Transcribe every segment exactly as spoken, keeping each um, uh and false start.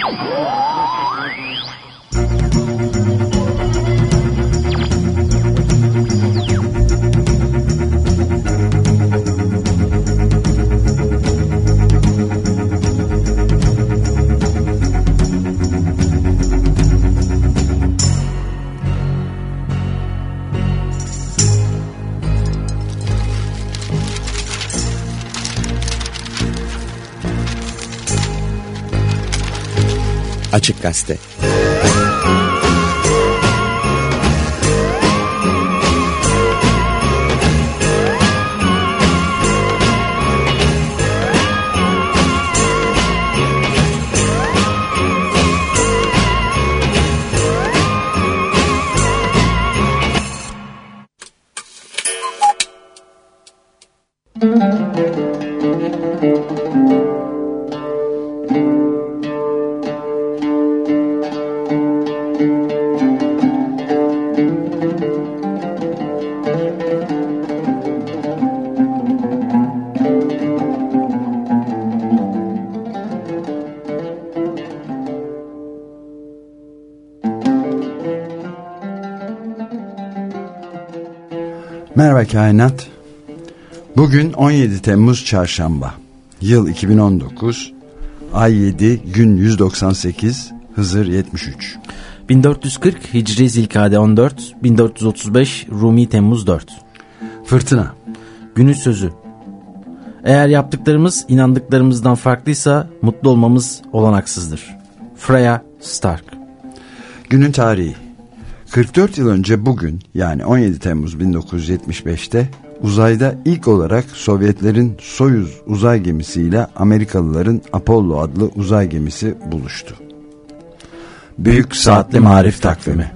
Açık Gazete. Merhaba Kainat. Bugün on yedi Temmuz Çarşamba. Yıl iki bin on dokuz. Ay yedi, gün yüz doksan sekiz, Hızır yetmiş üç. bin dört yüz kırk Hicri Zilkade on dört, bin dört yüz otuz beş Rumi Temmuz dört. Fırtına. Günün sözü. Eğer yaptıklarımız inandıklarımızdan farklıysa mutlu olmamız olanaksızdır. Freya Stark. Günün tarihi. kırk dört yıl önce bugün, yani on yedi Temmuz bin dokuz yüz yetmiş beş'te uzayda ilk olarak Sovyetlerin Soyuz uzay gemisiyle Amerikalıların Apollo adlı uzay gemisi buluştu. Büyük Saatli Marif Takvimi.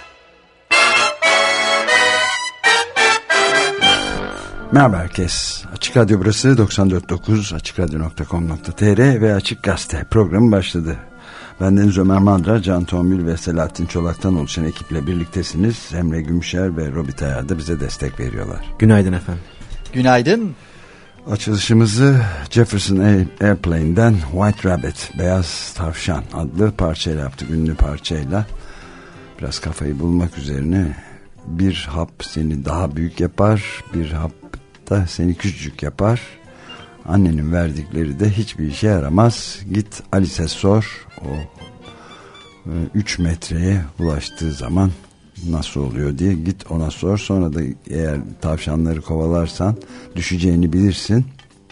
Merhaba herkes. Açık Radyo burası doksan dört nokta dokuz açık radyo nokta com nokta tr ve Açık Gazete programı başladı. Bendeniz Ömer Madra, Can Tombil ve Selahattin Çolak'tan oluşan ekiple birliktesiniz. Emre Gümüşer ve Robit Ayar da bize destek veriyorlar. Günaydın efendim. Günaydın. Açılışımızı Jefferson Airplane'den White Rabbit, Beyaz Tavşan adlı parçayla yaptık. Ünlü parçayla biraz kafayı bulmak üzerine bir hap seni daha büyük yapar, bir hap da seni küçücük yapar. Annenin verdikleri de hiçbir işe yaramaz. Git Alice'e sor. O üç metreye ulaştığı zaman nasıl oluyor diye git ona sor. Sonra da eğer tavşanları kovalarsan düşeceğini bilirsin.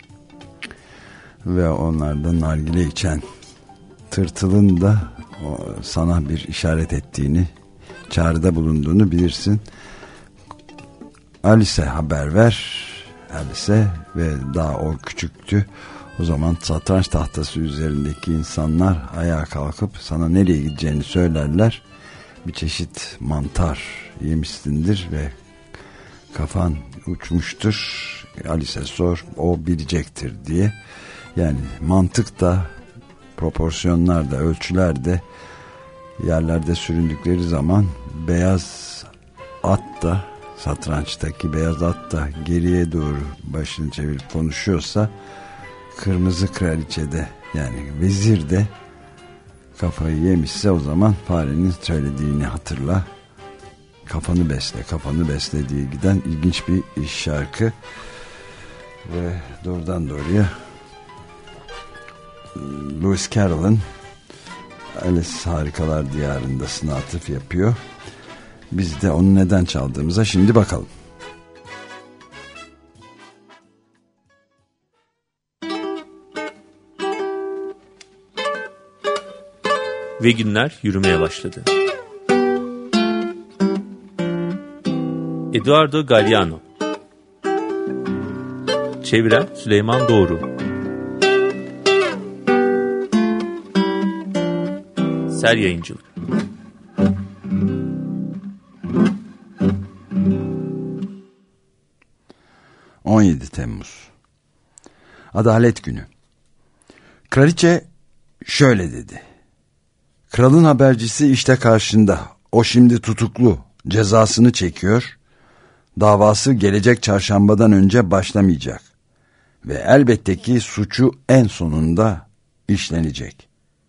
Ve onlardan nargile içen tırtılın da sana bir işaret ettiğini, çağrıda bulunduğunu bilirsin. Alice'e haber ver. Alice ve daha o küçüktü. O zaman satranç tahtası üzerindeki insanlar ayağa kalkıp sana nereye gideceğini söylerler. Bir çeşit mantar yemişsindir ve kafan uçmuştur. Alice'e sor, o bilecektir diye. Yani mantık da, proporsiyonlar da, ölçüler de yerlerde süründükleri zaman beyaz at da, satrançtaki beyaz at da geriye doğru başını çevirip konuşuyorsa, kırmızı kraliçe de yani vezir de kafayı yemişse o zaman farenin söylediğini hatırla. Kafanı besle, kafanı besle diye giden ilginç bir şarkı. Ve doğrudan doğruya Lewis Carroll'ın Alice Harikalar Diyarındasına atıf yapıyor. Biz de onu neden çaldığımıza şimdi bakalım. Ve günler yürümeye başladı. Eduardo Galeano. Çeviren Süleyman Doğru. Ser Yayıncılık. on yedi Temmuz Adalet Günü. Kraliçe şöyle dedi: kralın habercisi işte karşında. O şimdi tutuklu, cezasını çekiyor. Davası gelecek çarşambadan önce başlamayacak. Ve elbette ki suçu en sonunda işlenecek.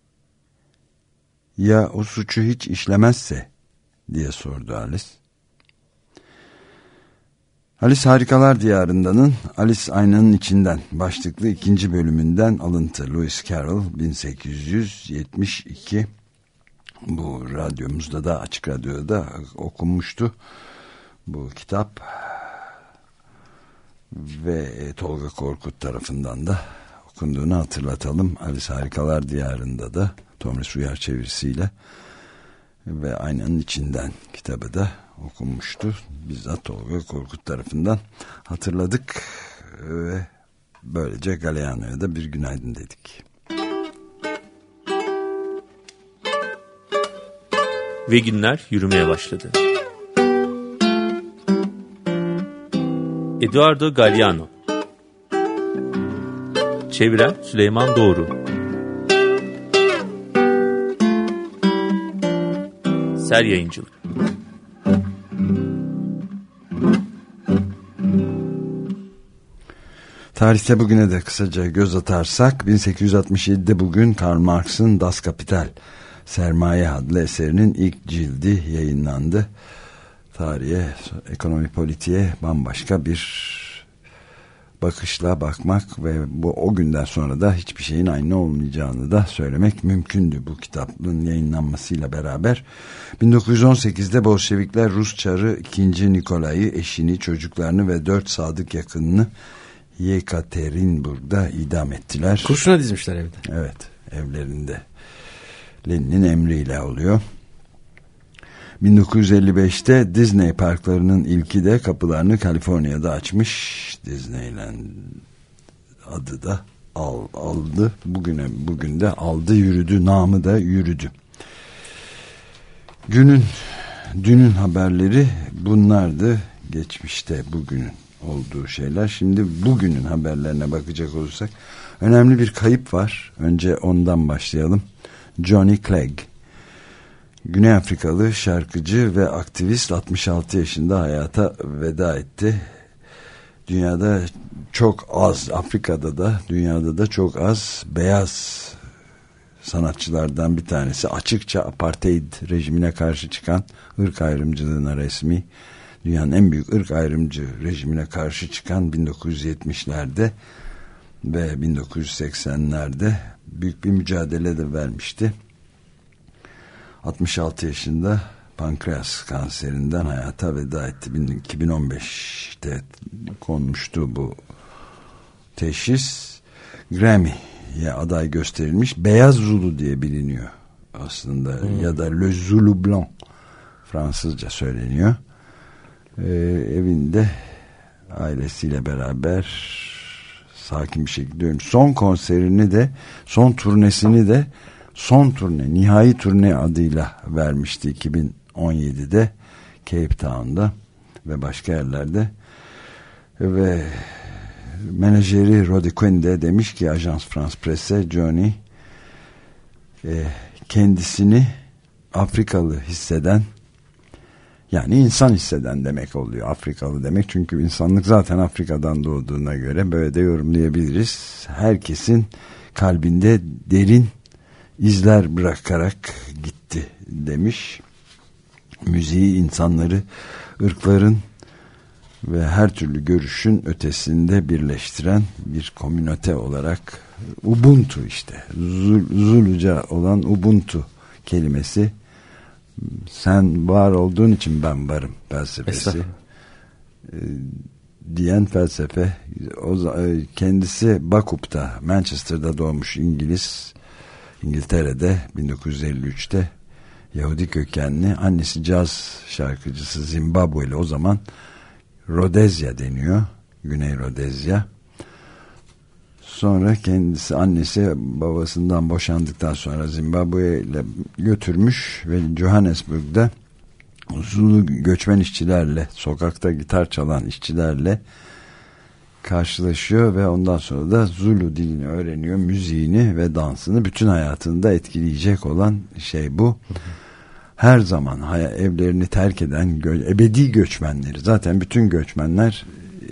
Ya o suçu hiç işlemezse diye sordu Alice. Alice Harikalar Diyarında'nın Alice Aynanın İçinden başlıklı ikinci bölümünden alıntı. Lewis Carroll bin sekiz yüz yetmiş iki. Bu radyomuzda da, Açık Radyo'da da okunmuştu bu kitap. Ve Tolga Korkut tarafından da okunduğunu hatırlatalım. Alice Harikalar Diyarında da Tomris Uyar çevirisiyle ve Aynanın İçinden kitabı da okunmuştu. Bizzat Tolga Korkut tarafından hatırladık ve böylece Galeano'ya da bir günaydın dedik. Ve günler yürümeye başladı. Eduardo Galeano. Çeviren Süleyman Doğru. Ser Yayıncılık. Tarihte bugüne de kısaca göz atarsak, bin sekiz yüz altmış yedide bugün Karl Marx'ın Das Kapital, Sermaye adlı eserinin ilk cildi yayınlandı. Tarihe, ekonomi politiğe bambaşka bir bakışla bakmak ve bu o günden sonra da hiçbir şeyin aynı olmayacağını da söylemek mümkündü bu kitabın yayınlanmasıyla beraber. bin dokuz yüz on sekizde Bolşevikler Rus Çarı ikinci. Nikolay'ı, eşini, çocuklarını ve dört sadık yakınını Yekaterinburg'da idam ettiler. Kurşuna dizmişler evde. Evet, evlerinde. Lenin'in emriyle oluyor. bin dokuz yüz elli beşte Disney parklarının ilki de kapılarını Kaliforniya'da açmış. Disneyland adı da al, aldı. Bugüne bugün de aldı, yürüdü, namı da yürüdü. Günün, dünün haberleri bunlardı. Geçmişte bugünün olduğu şeyler. Şimdi bugünün haberlerine bakacak olursak önemli bir kayıp var. Önce ondan başlayalım. Johnny Clegg, Güney Afrikalı şarkıcı ve aktivist, altmış altı yaşında hayata veda etti. Dünyada çok az, Afrika'da da dünyada da çok az beyaz sanatçılardan bir tanesi. Açıkça apartheid rejimine karşı çıkan, ırk ayrımcılığına resmi, dünyanın en büyük ırk ayrımcı rejimine karşı çıkan bin dokuz yüz yetmişlerde ve bin dokuz yüz seksenlerde büyük bir mücadele de vermişti. altmış altı yaşında pankreas kanserinden hayata veda etti. iki bin on beşte konmuştu bu teşhis. Grammy'ye aday gösterilmiş. Beyaz Zulu diye biliniyor aslında. Hmm. Ya da Le Zulu Blanc Fransızca söyleniyor. Ee, evinde ailesiyle beraber sakin bir şekilde ölmüş. Son konserini de, son turnesini de son turne, nihai turne adıyla vermişti iki bin on yedide Cape Town'da ve başka yerlerde. Ve menajeri Rodi Quinn de demiş ki Ajans France Presse, Johnny e, kendisini Afrikalı hisseden, yani insan hisseden demek oluyor. Afrikalı demek, çünkü insanlık zaten Afrika'dan doğduğuna göre böyle de yorumlayabiliriz. Herkesin kalbinde derin izler bırakarak gitti demiş. Müziği insanları, ırkların ve her türlü görüşün ötesinde birleştiren bir komünite olarak, Ubuntu işte, Zuluca olan Ubuntu kelimesi, sen var olduğun için ben varım felsefesi e, diyen felsefe. O, kendisi Bakup'ta, Manchester'da doğmuş İngiliz, İngiltere'de bin dokuz yüz elli üçte Yahudi kökenli. Annesi caz şarkıcısı, Zimbabwe'li, o zaman Rodezya deniyor, Güney Rodezya. Sonra kendisi, annesi babasından boşandıktan sonra Zimbabwe'ye götürmüş ve Johannesburg'da Zulu göçmen işçilerle, sokakta gitar çalan işçilerle karşılaşıyor ve ondan sonra da Zulu dilini öğreniyor, müziğini ve dansını. Bütün hayatını da etkileyecek olan şey bu. Her zaman evlerini terk eden ebedi göçmenleri, zaten bütün göçmenler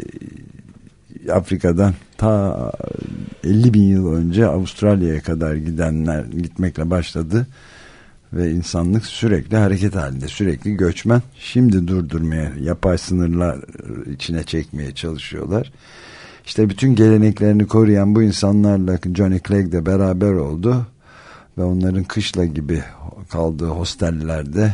Afrika'dan ta elli bin yıl önce Avustralya'ya kadar gidenler gitmekle başladı ve insanlık sürekli hareket halinde, sürekli göçmen. Şimdi durdurmaya, yapay sınırlar içine çekmeye çalışıyorlar. İşte bütün geleneklerini koruyan bu insanlarla Johnny Clegg de beraber oldu ve onların kışla gibi kaldığı hostellerde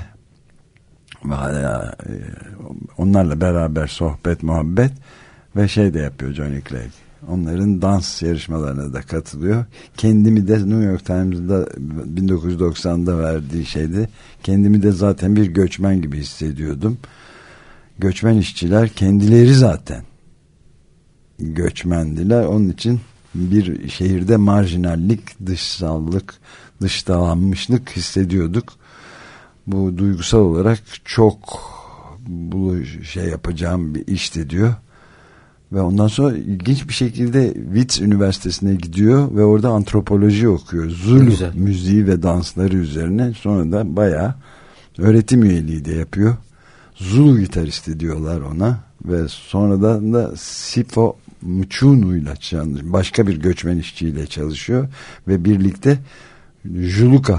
onlarla beraber sohbet, muhabbet ve şey de yapıyor Johnny Clegg. Onların dans yarışmalarına da katılıyor. Kendimi de New York Times'da bin dokuz yüz doksanda verdiği şeydi. Kendimi de zaten bir göçmen gibi hissediyordum. Göçmen işçiler kendileri zaten göçmendiler. Onun için bir şehirde marjinallik, dışsallık, dıştalanmışlık hissediyorduk. Bu duygusal olarak çok bu şey yapacağım bir işti diyor. Ve ondan sonra ilginç bir şekilde Wits Üniversitesi'ne gidiyor ve orada antropoloji okuyor. Zulu müziği ve dansları üzerine. Sonra da bayağı öğretim üyeliği de yapıyor. Zulu gitaristi diyorlar ona. Ve sonradan da Sipho Mchunu'yla çalışıyor. Başka bir göçmen işçiyle çalışıyor. Ve birlikte Juluka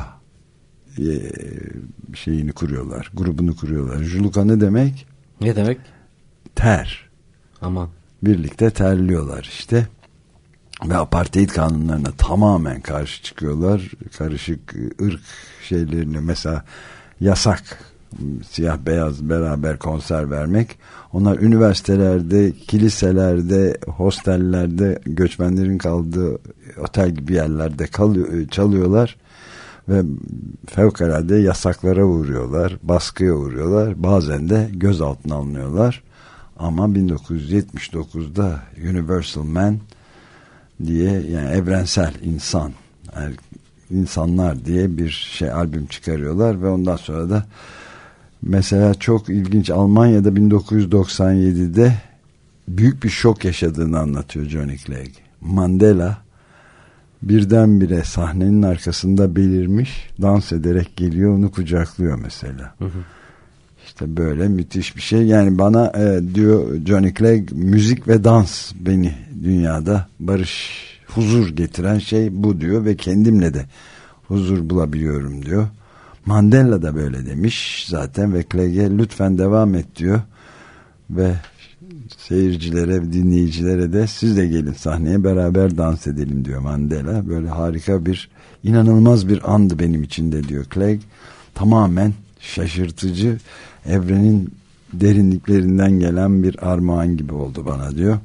şeyini kuruyorlar. Grubunu kuruyorlar. Juluka ne demek? Ne demek? Ter. Aman. Birlikte terliyorlar işte ve apartheid kanunlarına tamamen karşı çıkıyorlar. Karışık ırk şeylerini, mesela yasak siyah beyaz beraber konser vermek. Onlar üniversitelerde, kiliselerde, hostellerde, göçmenlerin kaldığı otel gibi yerlerde kalıyor, çalıyorlar ve fevkalade yasaklara uğruyorlar, baskıya uğruyorlar, bazen de gözaltına alınıyorlar. Ama bin dokuz yüz yetmiş dokuzda Universal Man diye, yani evrensel insan, yani insanlar diye bir şey, albüm çıkarıyorlar ve ondan sonra da mesela çok ilginç, Almanya'da bin dokuz yüz doksan yedide büyük bir şok yaşadığını anlatıyor Johnny Clegg. Mandela birdenbire sahnenin arkasında belirmiş, dans ederek geliyor, onu kucaklıyor mesela. Hı hı. İşte böyle müthiş bir şey. Yani bana e, diyor Johnny Clegg, müzik ve dans beni dünyada barış, huzur getiren şey bu diyor ve kendimle de huzur bulabiliyorum diyor. Mandela da böyle demiş zaten ve Clegg'e lütfen devam et diyor ve seyircilere, dinleyicilere de siz de gelin sahneye beraber dans edelim diyor Mandela. Böyle harika bir, inanılmaz bir andı benim için de diyor Clegg. Tamamen şaşırtıcı, evrenin derinliklerinden gelen bir armağan gibi oldu bana diyor.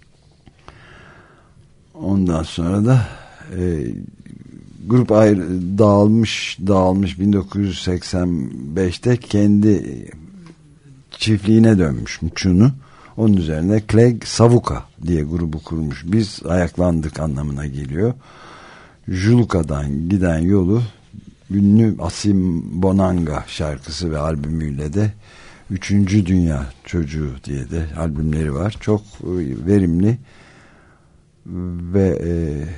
Ondan sonra da e, grup ayrı, dağılmış dağılmış bin dokuz yüz seksen beşte kendi çiftliğine dönmüş Muçunu. Onun üzerine Clegg Savuka diye grubu kurmuş. Biz ayaklandık anlamına geliyor. Juluka'dan giden yolu ünlü Asim Bonanga şarkısı ve albümüyle de Üçüncü Dünya Çocuğu diye de albümleri var. Çok verimli ve e,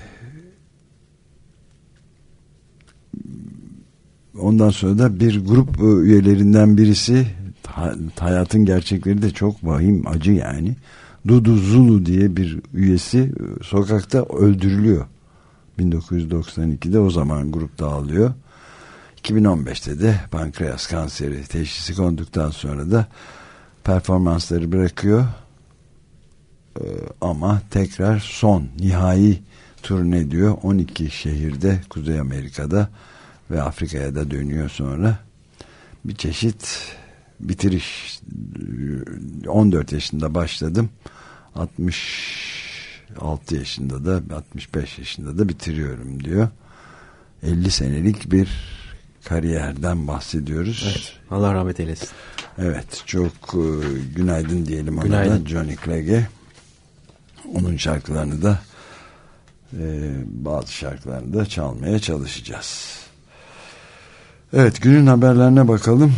ondan sonra da bir grup üyelerinden birisi, hayatın gerçekleri de çok vahim, acı yani. Dudu Zulu diye bir üyesi sokakta öldürülüyor. bin dokuz yüz doksan ikide o zaman grup dağılıyor. iki bin on beşte de pankreas kanseri teşhisi konduktan sonra da performansları bırakıyor. Ee, ama tekrar son nihai turne diyor. on iki şehirde Kuzey Amerika'da ve Afrika'ya da dönüyor sonra. Bir çeşit bitiriş. on dört yaşında başladım. altmış altı yaşında da, altmış beş yaşında da bitiriyorum diyor. elli senelik bir kariyerden bahsediyoruz. Evet, Allah rahmet eylesin. Evet, çok e, günaydın diyelim ona günaydın. da, Johnny Clegg'e. Onun şarkılarını da e, bazı şarkılarını da çalmaya çalışacağız. Evet, günün haberlerine bakalım.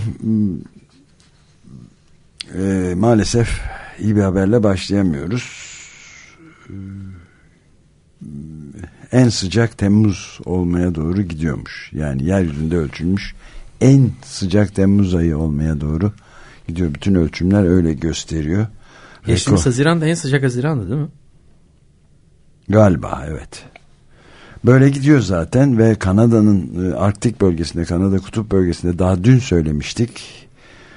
E, maalesef iyi bir haberle başlayamıyoruz. En sıcak Temmuz olmaya doğru gidiyormuş. Yani yeryüzünde ölçülmüş en sıcak Temmuz ayı olmaya doğru gidiyor. Bütün ölçümler öyle gösteriyor. Geçtiğimiz Rekor. Haziran'da en sıcak Haziran'dı değil mi? Galiba evet. Böyle gidiyor zaten ve Kanada'nın Arktik bölgesinde, Kanada kutup bölgesinde daha dün söylemiştik.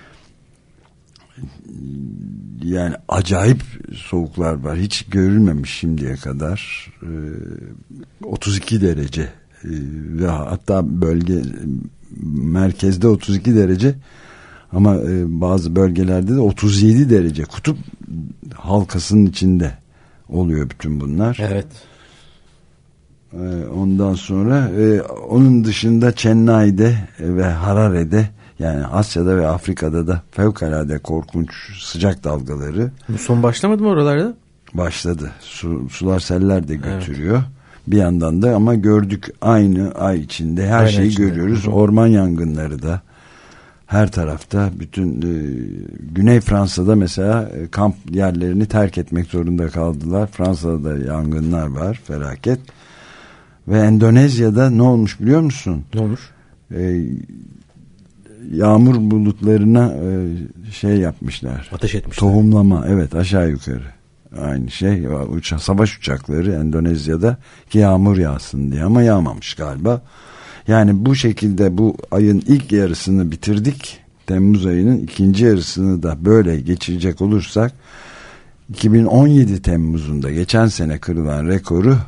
Yani acayip soğuklar var. Hiç görülmemiş şimdiye kadar. Ee, otuz iki derece ee, ve hatta bölge merkezde otuz iki derece ama e, bazı bölgelerde de otuz yedi derece. Kutup halkasının içinde oluyor bütün bunlar. Evet. Ee, ondan sonra e, onun dışında Chennai'de ve Harare'de, yani Asya'da ve Afrika'da da fevkalade korkunç sıcak dalgaları. Bu son başlamadı mı oralarda? Başladı. Su, sular seller de götürüyor. Evet. Bir yandan da ama gördük aynı ay içinde her Aynen şeyi içinde. görüyoruz. Hı-hı. Orman yangınları da her tarafta. Bütün e, Güney Fransa'da mesela e, kamp yerlerini terk etmek zorunda kaldılar. Fransa'da da yangınlar var, felaket. Ve Endonezya'da ne olmuş biliyor musun? Ne olmuş? E, yağmur bulutlarına e, şey yapmışlar. Ateş etmişler. Tohumlama, evet, aşağı yukarı. Aynı şey. Uça, savaş uçakları Endonezya'da ki yağmur yağsın diye, ama yağmamış galiba. Yani bu şekilde bu ayın ilk yarısını bitirdik. Temmuz ayının ikinci yarısını da böyle geçirecek olursak iki bin on yedi Temmuz'unda geçen sene kırılan rekoru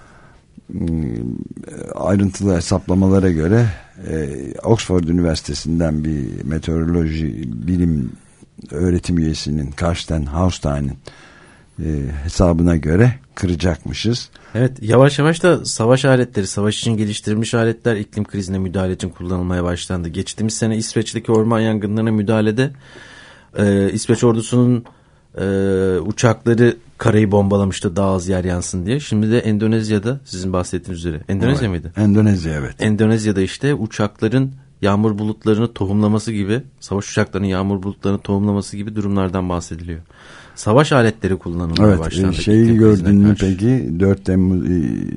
ayrıntılı hesaplamalara göre e, Oxford Üniversitesi'nden bir meteoroloji bilim öğretim üyesinin Karsten Haustein'in e, hesabına göre kıracakmışız. Evet, yavaş yavaş da savaş aletleri, savaş için geliştirilmiş aletler iklim krizine müdahale için kullanılmaya başlandı. Geçtiğimiz sene İsveç'teki orman yangınlarına müdahalede e, İsveç ordusunun e, uçakları karayı bombalamıştı daha az yer yansın diye. Şimdi de Endonezya'da, sizin bahsettiğiniz üzere. Endonezya evet. mıydı? Endonezya, evet. Endonezya'da işte uçakların yağmur bulutlarını tohumlaması gibi, savaş uçaklarının yağmur bulutlarını tohumlaması gibi durumlardan bahsediliyor. Savaş aletleri kullanılmaya evet, başlandı. Evet, şeyi gördün mü peki? dört Temmuz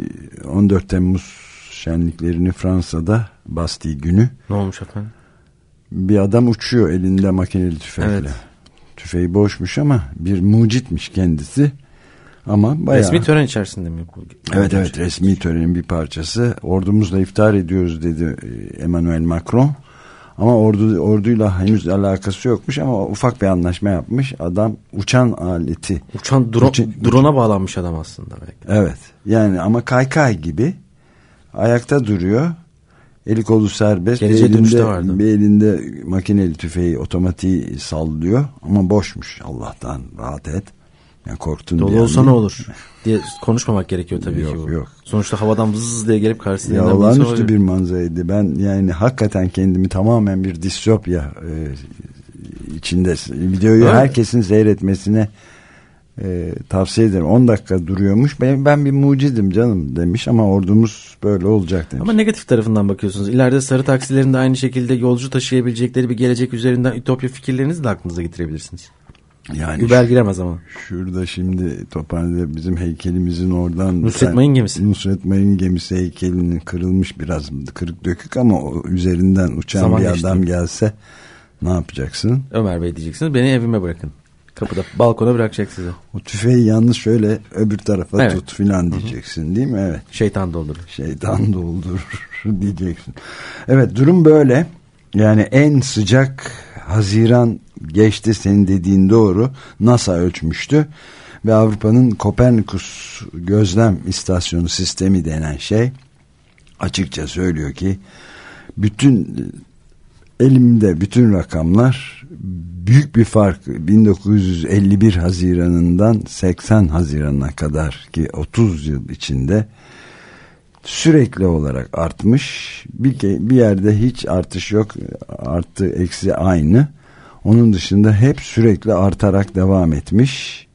on dört Temmuz şenliklerini Fransa'da, Bastille günü. Ne olmuş efendim? Bir adam uçuyor elinde makineli tüfekle. Evet. Tüfeği boşmuş ama bir mucitmiş kendisi. Ama bayağı... Resmi tören içerisinde mi? Bu? Evet evet, resmi törenin bir parçası. Ordumuzla iftar ediyoruz dedi Emmanuel Macron. Ama ordu orduyla henüz alakası yokmuş ama ufak bir anlaşma yapmış. Adam uçan aleti. Uçan drone, uçan, drone'a bağlanmış adam aslında belki. Evet. Yani ama kaykay gibi ayakta duruyor. Eli kolu serbest. Bir elinde, bir elinde makineli tüfeği, otomatiği sallıyor ama boşmuş. Allah'tan rahat et. Yani korktun dolu diye. olsa ne olur diye konuşmamak gerekiyor tabii yok, ki. Bu. Yok. Sonuçta havadan vızız diye gelip karşısına. Ya olağanüstü bir manzaraydı. Ben yani hakikaten kendimi tamamen bir distopya e, içinde, videoyu evet. herkesin seyretmesine e, tavsiye ederim. on dakika duruyormuş. Ben, ben bir mucidim canım demiş ama ordumuz böyle olacak demiş. Ama negatif tarafından bakıyorsunuz. İleride sarı taksilerin de aynı şekilde yolcu taşıyabilecekleri bir gelecek üzerinden ütopya fikirlerinizi de aklınıza getirebilirsiniz. Yani Uber giremez ama. Şurada şimdi Tophane'de bizim heykelimizin oradan Nusret Mayın gemisi. Nusret Mayın gemisi heykelinin kırılmış, biraz kırık dökük ama o üzerinden uçan zaman bir geçti. Adam gelse ne yapacaksın? Ömer Bey diyeceksiniz. Beni evime bırakın. Kapıda balkona bırakacak sizi. O tüfeği yalnız şöyle öbür tarafa evet. tut filan diyeceksin. Hı-hı. Değil mi? Evet. Şeytan doldurur. Şeytan doldurur diyeceksin. Evet, durum böyle. Yani en sıcak Haziran geçti, senin dediğin doğru. NASA ölçmüştü ve Avrupa'nın Kopernikus gözlem istasyonu sistemi denen şey açıkça söylüyor ki bütün elimde bütün rakamlar büyük bir fark, bin dokuz yüz elli bir Haziran'ından seksen Haziran'a kadar ki otuz yıl içinde sürekli olarak artmış. Bir, bir yerde hiç artış yok. Artı eksi aynı. Onun dışında hep sürekli artarak devam etmiş.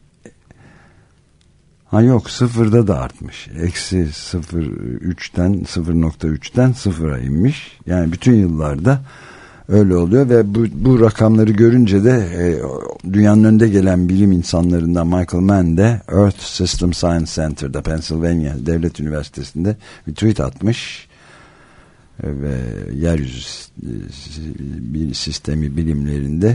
Ha yok, sıfırda da artmış. Eksi sıfır üçten sıfır nokta üçten sıfıra inmiş. Yani bütün yıllarda öyle oluyor ve bu, bu rakamları görünce de e, dünyanın önde gelen bilim insanlarından Michael Mann de Earth System Science Center'da, Pennsylvania Devlet Üniversitesi'nde bir tweet atmış e, ve yeryüzü bir sistemi bilimlerinde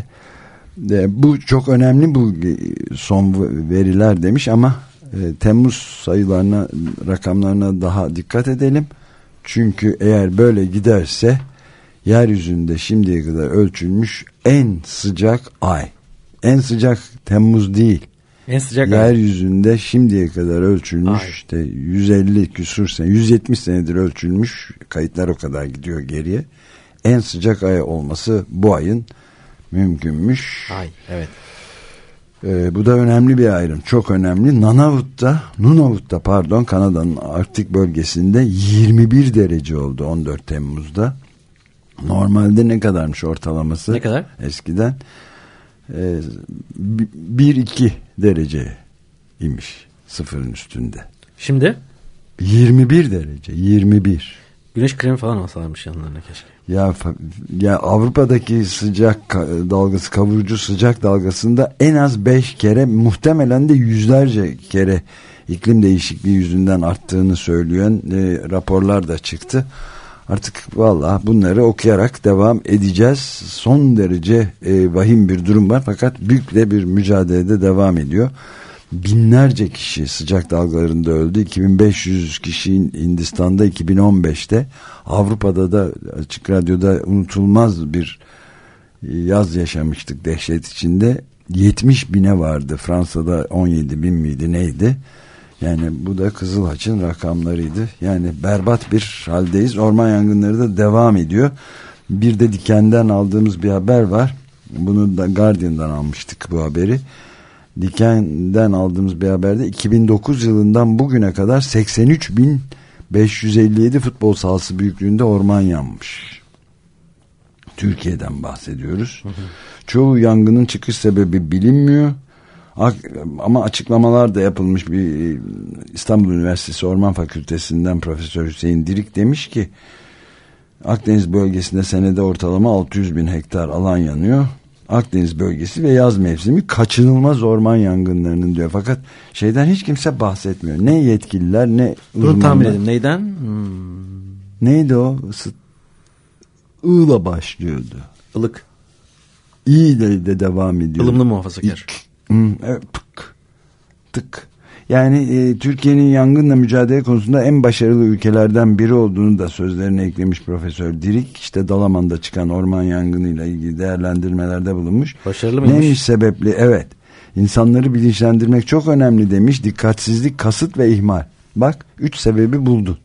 e, bu çok önemli, bu son veriler demiş ama e, Temmuz sayılarına, rakamlarına daha dikkat edelim çünkü eğer böyle giderse yeryüzünde şimdiye kadar ölçülmüş en sıcak ay. En sıcak Temmuz değil. En sıcak yeryüzünde ay. Şimdiye kadar ölçülmüş ay. işte yüz elli küsur sene, yüz yetmiş senedir ölçülmüş. Kayıtlar o kadar gidiyor geriye. En sıcak ay olması bu ayın mümkünmüş. Ay, evet. Ee, bu da önemli bir ayrım. Çok önemli. Nunavut'ta, Nunavut'ta pardon, Kanada'nın Arktik bölgesinde yirmi bir derece oldu on dört Temmuz'da. Normalde ne kadarmış ortalaması? Ne kadar? Eskiden e, bir iki derece imiş sıfırın üstünde. Şimdi? yirmi bir derece. yirmi bir. Güneş kremi falan alsalarmış yanlarına keşke. Ya, ya Avrupa'daki sıcak dalgası, kavurucu sıcak dalgasında en az beş kere, muhtemelen de yüzlerce kere iklim değişikliği yüzünden arttığını söyleyen e, raporlar da çıktı. Artık vallahi bunları okuyarak devam edeceğiz. Son derece e, vahim bir durum var fakat büyük de bir mücadelede devam ediyor. Binlerce kişi sıcak dalgalarında öldü. iki bin beş yüz kişi Hindistan'da iki bin on beşte. Avrupa'da da Açık Radyo'da unutulmaz bir yaz yaşamıştık dehşet içinde. yetmiş bine vardı. Fransa'da on yedi bin miydi neydi? Yani bu da Kızılhaç'ın rakamlarıydı. Yani berbat bir haldeyiz. Orman yangınları da devam ediyor. Bir de Diken'den aldığımız bir haber var. Bunu da Guardian'dan almıştık bu haberi. Diken'den aldığımız bir haberde iki bin dokuz yılından bugüne kadar seksen üç bin beş yüz elli yedi futbol sahası büyüklüğünde orman yanmış. Türkiye'den bahsediyoruz. Hı hı. Çoğu yangının çıkış sebebi bilinmiyor. Ama açıklamalar da yapılmış. Bir İstanbul Üniversitesi Orman Fakültesinden Profesör Hüseyin Dirik demiş ki Akdeniz bölgesinde senede ortalama altı yüz bin hektar alan yanıyor. Akdeniz bölgesi ve yaz mevsimi kaçınılmaz orman yangınlarının diyor. Fakat şeyden hiç kimse bahsetmiyor. Ne yetkililer ne uzmanlar. Bunu tahmin edin. Neyden? Hmm. Neydi o? I'la başlıyordu. Ilık. İyi de, de devam ediyor. Ilımlı muhafazakar. Hmm, evet, tık. Tık. Yani e, Türkiye'nin yangınla mücadele konusunda en başarılı ülkelerden biri olduğunu da sözlerine eklemiş Profesör Dirik. İşte Dalaman'da çıkan orman yangınıyla ilgili değerlendirmelerde bulunmuş. Başarılı mıymış? Neymiş sebepli? Evet. İnsanları bilinçlendirmek çok önemli demiş. Dikkatsizlik, kasıt ve ihmal. Bak, üç sebebi buldun.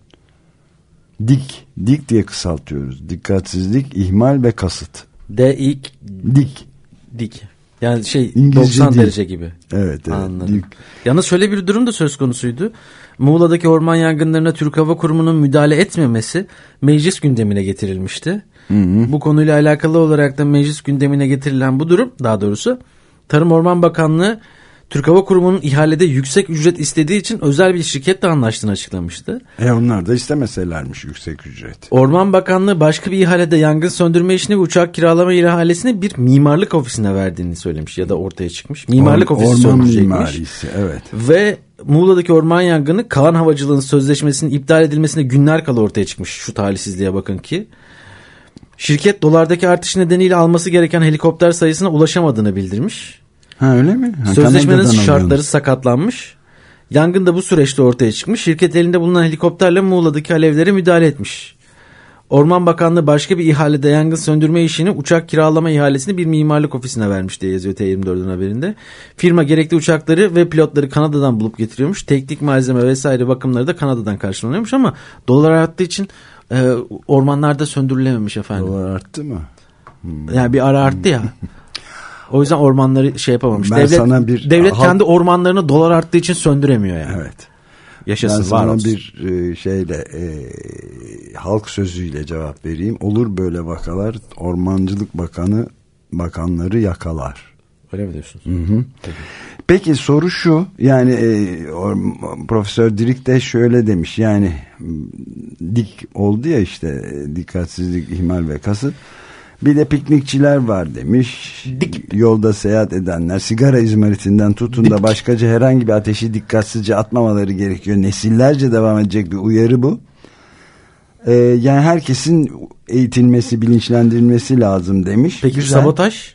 Dik. Dik diye kısaltıyoruz. Dikkatsizlik, ihmal ve kasıt. D ilk Dik. dik. Yani şey İngilizce doksan değil. derece gibi. Evet, evet. Anladım. Dik. Yalnız şöyle bir durum da söz konusuydu. Muğla'daki orman yangınlarına Türk Hava Kurumu'nun müdahale etmemesi meclis gündemine getirilmişti. Hı hı. Bu konuyla alakalı olarak da meclis gündemine getirilen bu durum, daha doğrusu Tarım Orman Bakanlığı Türk Hava Kurumu'nun ihalede yüksek ücret istediği için özel bir şirketle anlaştığını açıklamıştı. E onlar da istemeselermiş yüksek ücret. Orman Bakanlığı başka bir ihalede yangın söndürme işini ve uçak kiralama ihalesini bir mimarlık ofisine verdiğini söylemiş ya da ortaya çıkmış. Mimarlık Or- ofisi orman söndürecekmiş. mimarisi, evet. Ve Muğla'daki orman yangını Kaan Havacılığı'nın sözleşmesinin iptal edilmesine günler kala ortaya çıkmış. Şu talihsizliğe bakın ki. Şirket dolardaki artış nedeniyle alması gereken helikopter sayısına ulaşamadığını bildirmiş. Ha, öyle mi? Ha, sözleşmenin şartları sakatlanmış. Yangın da bu süreçte ortaya çıkmış. Şirket elinde bulunan helikopterle Muğla'daki alevlere müdahale etmiş. Orman Bakanlığı başka bir ihalede yangın söndürme işini, uçak kiralama ihalesini bir mimarlık ofisine vermiş diye yazıyor T yirmi dördün haberinde. Firma gerekli uçakları ve pilotları Kanada'dan bulup getiriyormuş. Teknik malzeme vesaire bakımları da Kanada'dan karşılanıyormuş ama dolar arttığı için e, ormanlarda söndürülememiş efendim. Dolar arttı mı? Hmm. Yani bir ara arttı ya. O yüzden ormanları şey yapamamış. Ben devlet sana bir, devlet halk, kendi ormanlarını dolar arttığı için söndüremiyor yani. Evet. Yaşasın, ben sana olsun. bir e, şeyle e, halk sözüyle cevap vereyim. Olur böyle vakalar, Ormancılık Bakanı bakanları yakalar. Öyle mi diyorsunuz? Hı hı. Peki soru şu, yani e, o, Profesör Dirik de şöyle demiş, yani dik oldu ya işte, dikkatsizlik, ihmal ve kasıt. Bir de piknikçiler var demiş. Dik. Yolda seyahat edenler sigara izmaritinden tutun da başkaca herhangi bir ateşi dikkatsizce atmamaları gerekiyor. Nesillerce devam edecek bir uyarı bu. Ee, yani herkesin eğitilmesi, bilinçlendirilmesi lazım demiş. Peki Güzel. Sabotaj?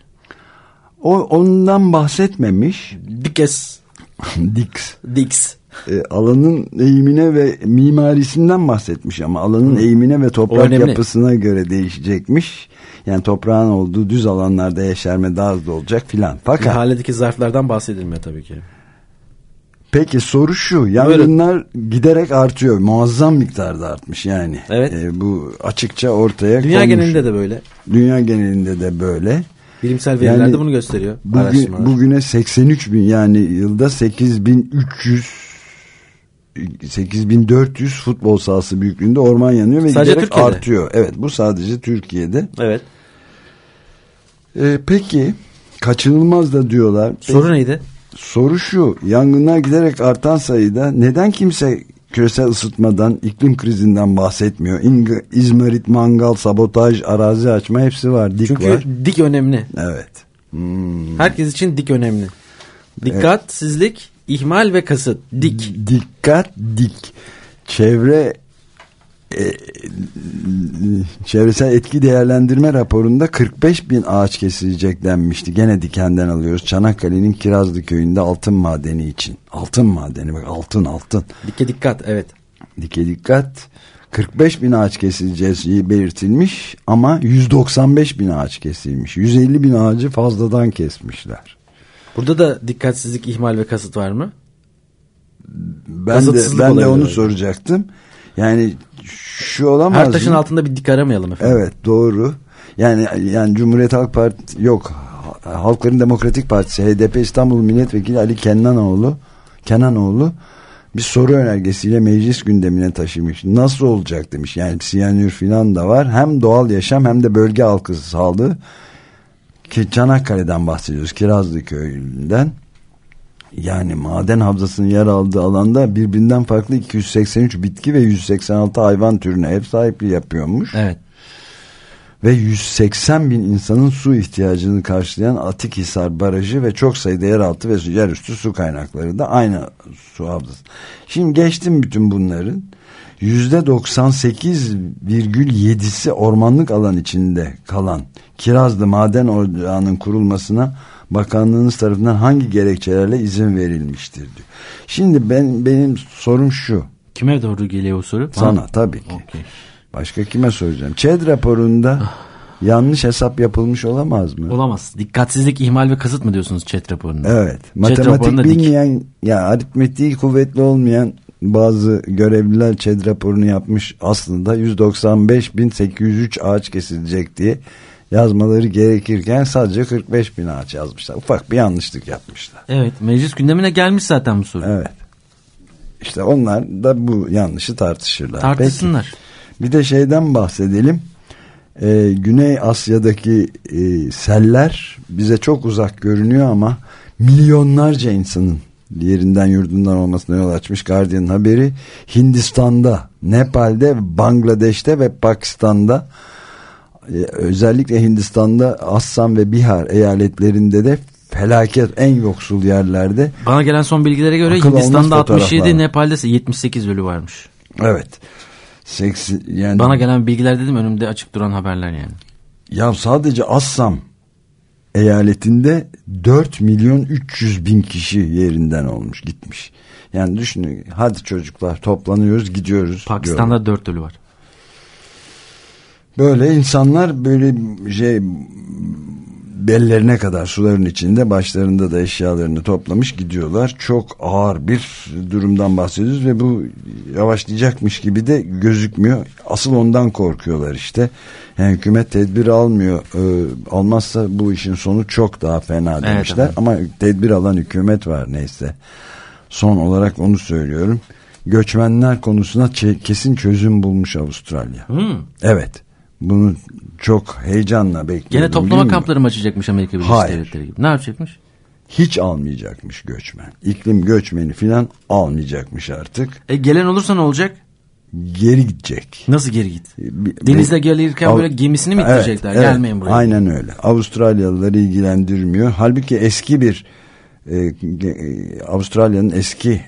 O ondan bahsetmemiş. Dikes. Dix. Dix. E, alanın eğimine ve mimarisinden bahsetmiş ama alanın Hı. eğimine ve toprak yapısına göre değişecekmiş. Yani toprağın olduğu düz alanlarda yeşerme daha hızlı olacak filan. Fakat ihaledeki zarflardan bahsedilmiyor tabii ki. Peki soru şu, yangınlar Böyle. giderek artıyor. Muazzam miktarda artmış yani. Evet. E, bu açıkça ortaya Dünya konmuş. genelinde de böyle. Dünya genelinde de böyle. Bilimsel veriler yani de bunu gösteriyor. Bugün, bugüne seksen üç bin, yani yılda sekiz bin üç yüz sekiz bin dört yüz futbol sahası büyüklüğünde orman yanıyor ve sadece giderek Türkiye'de artıyor. Evet, bu sadece Türkiye'de. Evet. Ee, peki kaçınılmaz da diyorlar. Soru peki, neydi? Soru şu, yangınlar giderek artan sayıda neden kimse küresel ısıtmadan, iklim krizinden bahsetmiyor? İng- İzmarit, mangal, sabotaj, arazi açma hepsi var. Dik Çünkü var. dik önemli. Evet. Hmm. Herkes için dik önemli. Dikkatsizlik, evet. ihmal ve kasıt. Dik. Dikkat, dik. Çevre e, çevresel etki değerlendirme raporunda kırk beş bin ağaç kesilecek denmişti. Gene dikenden alıyoruz. Çanakkale'nin Kirazlı köyünde altın madeni için. Altın madeni, bak, altın altın. Dike dikkat, evet. Dike dikkat. kırk beş bin ağaç kesileceği belirtilmiş ama yüz doksan beş bin ağaç kesilmiş. yüz elli bin ağacı fazladan kesmişler. Burada da dikkatsizlik, ihmal ve kasıt var mı? Ben de ben de onu öyle soracaktım. Yani şu olamaz. Her taşın mı? Altında bir dik aramayalım efendim. Evet, doğru. Yani yani Cumhuriyet Halk Partisi yok. Halkların Demokratik Partisi H D P İstanbul Milletvekili Ali Kenanoğlu Kenanoğlu bir soru önergesiyle meclis gündemine taşımış. Nasıl olacak demiş. Yani siyanür filan da var. Hem doğal yaşam hem de bölge halkı sağlığı. Ki Çanakkale'den bahsediyoruz. Kirazlı köyünden. Yani maden havzasının yer aldığı alanda birbirinden farklı iki yüz seksen üç bitki ve yüz seksen altı hayvan türüne ev sahipliği yapıyormuş. Evet. ve yüz seksen bin insanın su ihtiyacını karşılayan Atikhisar Barajı ve çok sayıda yeraltı ve yerüstü su kaynakları da aynı su havzası. Şimdi geçtim bütün bunların. yüzde doksan sekiz virgül yedisi ormanlık alan içinde kalan Kirazlı Maden Ocağı'nın kurulmasına bakanlığınız tarafından hangi gerekçelerle izin verilmiştir diyor. Şimdi ben benim sorum şu. Kime doğru geliyor o soru? Sana ha? Tabii ki. Okay. Başka kime soracağım? ÇED raporunda yanlış hesap yapılmış olamaz mı? Olamaz. Dikkatsizlik, ihmal ve kasıt mı diyorsunuz ÇED raporunda? Evet. Matematik bilmeyen, ya aritmetiği kuvvetli olmayan bazı görevliler ÇED raporunu yapmış, aslında yüz doksan beş bin sekiz yüz üç ağaç kesilecek diye yazmaları gerekirken sadece kırk beş bin ağaç yazmışlar. Ufak bir yanlışlık yapmışlar. Evet, meclis gündemine gelmiş zaten bu soru. Evet. İşte onlar da bu yanlışı tartışırlar. Tartışsınlar. Peki, bir de şeyden bahsedelim. Ee, Güney Asya'daki e, seller bize çok uzak görünüyor ama milyonlarca insanın yerinden yurdundan olmasına yol açmış. Guardian haberi, Hindistan'da, Nepal'de, Bangladeş'te ve Pakistan'da, e, özellikle Hindistan'da Assam ve Bihar eyaletlerinde de felaket, en yoksul yerlerde. Bana gelen son bilgilere göre Hindistan'da altmış yedi, Nepal'de ise yetmiş sekiz ölü varmış. Evet. Seksi, yani, bana gelen bilgiler dedim, önümde açık duran haberler yani. Ya sadece Assam eyaletinde dört milyon üç yüz bin kişi yerinden olmuş, gitmiş. Yani düşünün, hadi çocuklar toplanıyoruz, gidiyoruz. Pakistan'da dört ölü var. Böyle insanlar böyle şey, bellerine kadar suların içinde, başlarında da eşyalarını toplamış gidiyorlar. Çok ağır bir durumdan bahsediyoruz ve bu yavaşlayacakmış gibi de gözükmüyor. Asıl ondan korkuyorlar işte. Yani hükümet tedbir almıyor. Ee, almazsa bu işin sonu çok daha fena demişler. Evet, ama tedbir alan hükümet var neyse. Son olarak onu söylüyorum. Göçmenler konusuna ç- kesin çözüm bulmuş Avustralya. Hmm. Evet. Bunu çok heyecanla bekliyorum. Gene toplama kampları mı açacakmış Amerika Birleşik Devletleri gibi? Ne yapacakmış? Hiç almayacakmış göçmen. İklim göçmeni falan almayacakmış artık. E gelen olursa ne olacak? Geri gidecek. Nasıl geri git? Denizde gelirken Av- böyle gemisini mi ittirecekler? Evet, Gelmeyin buraya. Aynen öyle. Avustralyalıları ilgilendirmiyor. Halbuki eski bir e, Avustralya'nın eski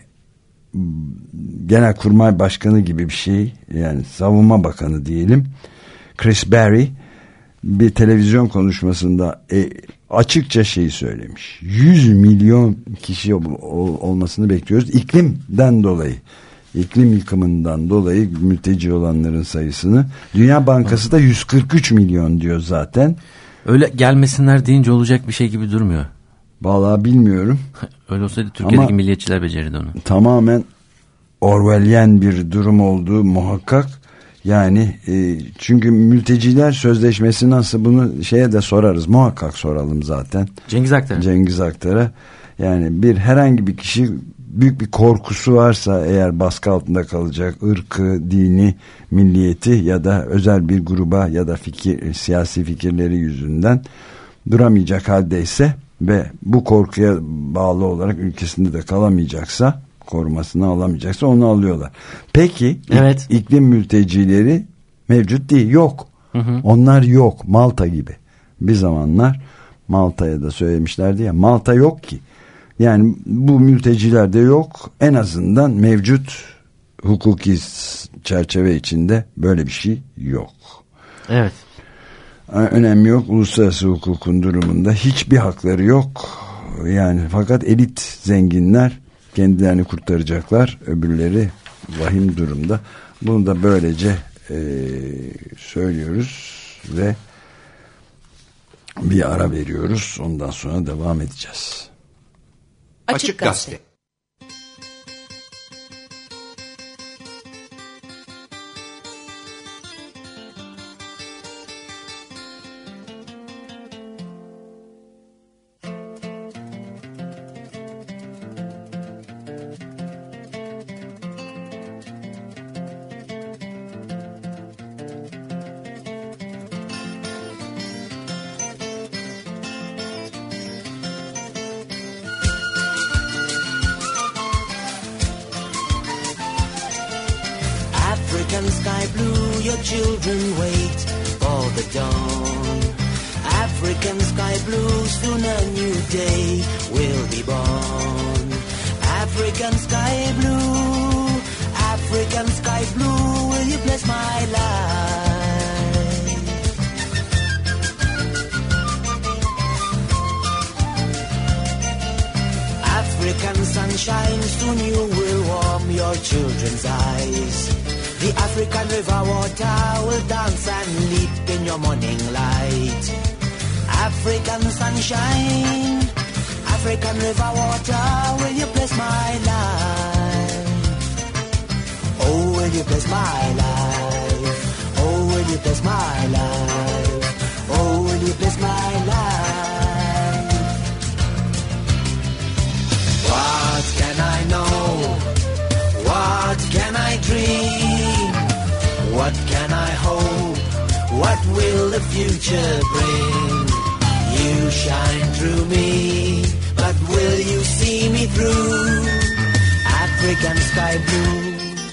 Genelkurmay Başkanı gibi bir şey, yani savunma bakanı diyelim, Chris Barry bir televizyon konuşmasında e, açıkça şeyi söylemiş. yüz milyon kişi ol, olmasını bekliyoruz. İklimden dolayı, iklim yıkımından dolayı mülteci olanların sayısını. Dünya Bankası da yüz kırk üç milyon diyor zaten. Öyle gelmesinler deyince olacak bir şey gibi durmuyor. Vallahi bilmiyorum. Öyle olsaydı Türkiye'deki ama milliyetçiler becerirdi onu. Tamamen Orwellyen bir durum olduğu muhakkak. Yani e, çünkü mülteciler sözleşmesi nasıl, bunu şeye de sorarız, muhakkak soralım zaten. Cengiz Aktar'a. Cengiz Aktar'a. Yani bir herhangi bir kişi büyük bir korkusu varsa eğer, baskı altında kalacak, ırkı, dini, milliyeti ya da özel bir gruba ya da fikir, siyasi fikirleri yüzünden duramayacak haldeyse ve bu korkuya bağlı olarak ülkesinde de kalamayacaksa, korumasını alamayacaksa onu alıyorlar. Peki evet, iklim mültecileri mevcut değil, yok. Hı hı. Onlar yok, Malta gibi. Bir zamanlar Malta'ya da söylemişlerdi ya, Malta yok ki. Yani bu mülteciler de yok. En azından mevcut hukuki çerçeve içinde böyle bir şey yok. Evet. Önemi yok. Uluslararası hukukun durumunda hiçbir hakları yok. Yani fakat elit zenginler kendilerini kurtaracaklar. Öbürleri vahim durumda. Bunu da böylece e, söylüyoruz ve bir ara veriyoruz. Ondan sonra devam edeceğiz. Açık Gazete. African sky blue, your children wait for the dawn. African sky blue, soon a new day will be born. African sky blue, African sky blue, will you bless my life? African sunshine, soon you will warm your children's eyes. The African river water will dance and leap in your morning light. African sunshine, African river water, will you bless my life? Oh, will you bless my life? Oh, will you bless my life? Oh, will you bless my life? What can I know? What can I dream? What can I hope? What will the future bring? You shine through me, but will you see me through? African sky blue.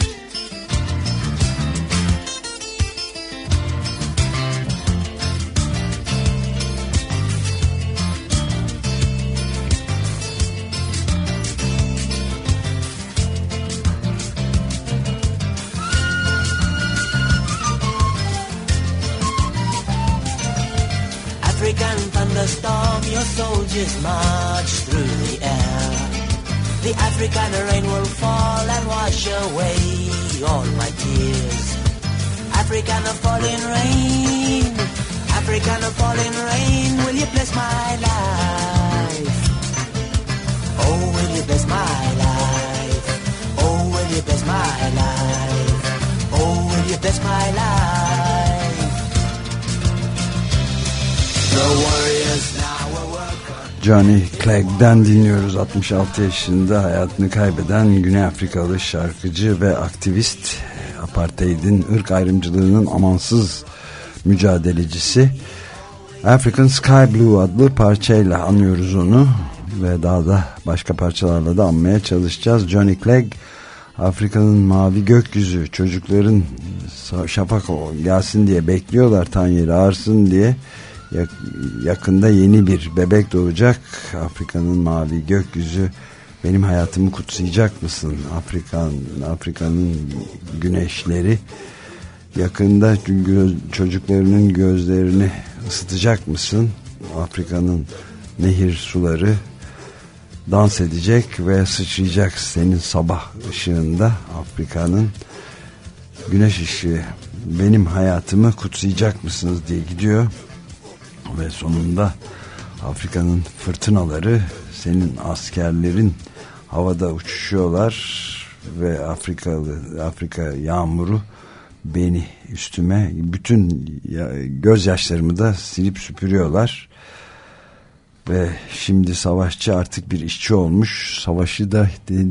African thunderstorm, your soldiers march through the air. The African rain will fall and wash away all my tears. African falling rain, African falling rain, will you bless my life? Oh, will you bless my life? Oh, will you bless my life? Oh, will you bless my life? Johnny Clegg'den dinliyoruz. altmış altı yaşında hayatını kaybeden Güney Afrikalı şarkıcı ve aktivist, apartheidin, ırk ayrımcılığının amansız mücadelecisi. African Sky Blue adlı parçayla anıyoruz onu ve daha da başka parçalarla da anmaya çalışacağız. Johnny Clegg, Afrika'nın mavi gökyüzü, çocukların şafak gelsin diye bekliyorlar, tan yeri ağarsın diye. Yakında yeni bir bebek doğacak. Afrika'nın mavi gökyüzü, benim hayatımı kutsayacak mısın? Afrikan, Afrika'nın güneşleri, yakında göz, çocuklarının gözlerini ısıtacak mısın? Afrika'nın nehir suları dans edecek ve sıçrayacak senin sabah ışığında. Afrika'nın güneş ışığı, benim hayatımı kutsayacak mısınız diye gidiyor. Ve sonunda Afrika'nın fırtınaları, senin askerlerin havada uçuşuyorlar ve Afrikalı Afrika yağmuru beni, üstüme bütün gözyaşlarımı da silip süpürüyorlar. Ve şimdi savaşçı artık bir işçi olmuş, savaşı da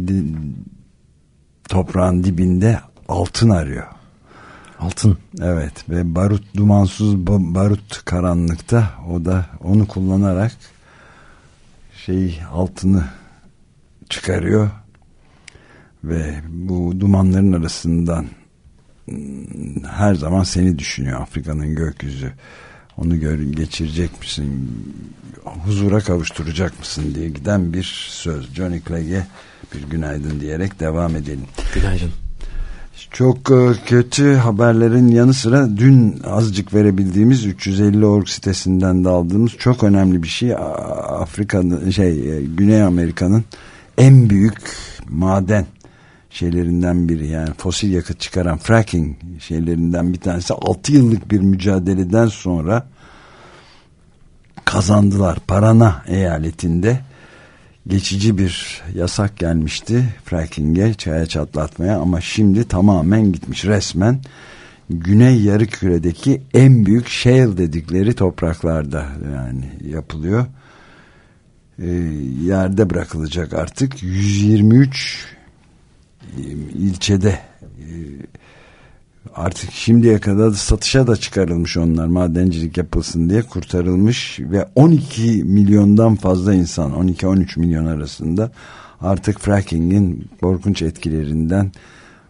toprağın dibinde altın arıyor. Altın. Evet, ve barut, dumansız barut karanlıkta, o da onu kullanarak şey, altını çıkarıyor ve bu dumanların arasından her zaman seni düşünüyor Afrika'nın gökyüzü. Onu gör, geçirecek misin, huzura kavuşturacak mısın diye giden bir söz. Johnny Clegg'e bir günaydın diyerek devam edelim. Günaydın. Çok kötü haberlerin yanı sıra dün azıcık verebildiğimiz üç yüz elli org sitesinden de aldığımız çok önemli bir şey. Afrika'nın şey Güney Amerika'nın en büyük maden şeylerinden biri, yani fosil yakıt çıkaran fracking şeylerinden bir tanesi. altı yıllık bir mücadeleden sonra kazandılar. Parana eyaletinde geçici bir yasak gelmişti fracking'e, çaya çatlatmaya, ama şimdi tamamen gitmiş resmen. Güney Yarıküre'deki en büyük shale dedikleri topraklarda yani yapılıyor. Ee, yerde bırakılacak artık. yüz yirmi üç ilçede e, artık şimdiye kadar satışa da çıkarılmış onlar, madencilik yapılsın diye kurtarılmış ve on iki milyondan fazla insan, on iki on üç milyon arasında artık fracking'in korkunç etkilerinden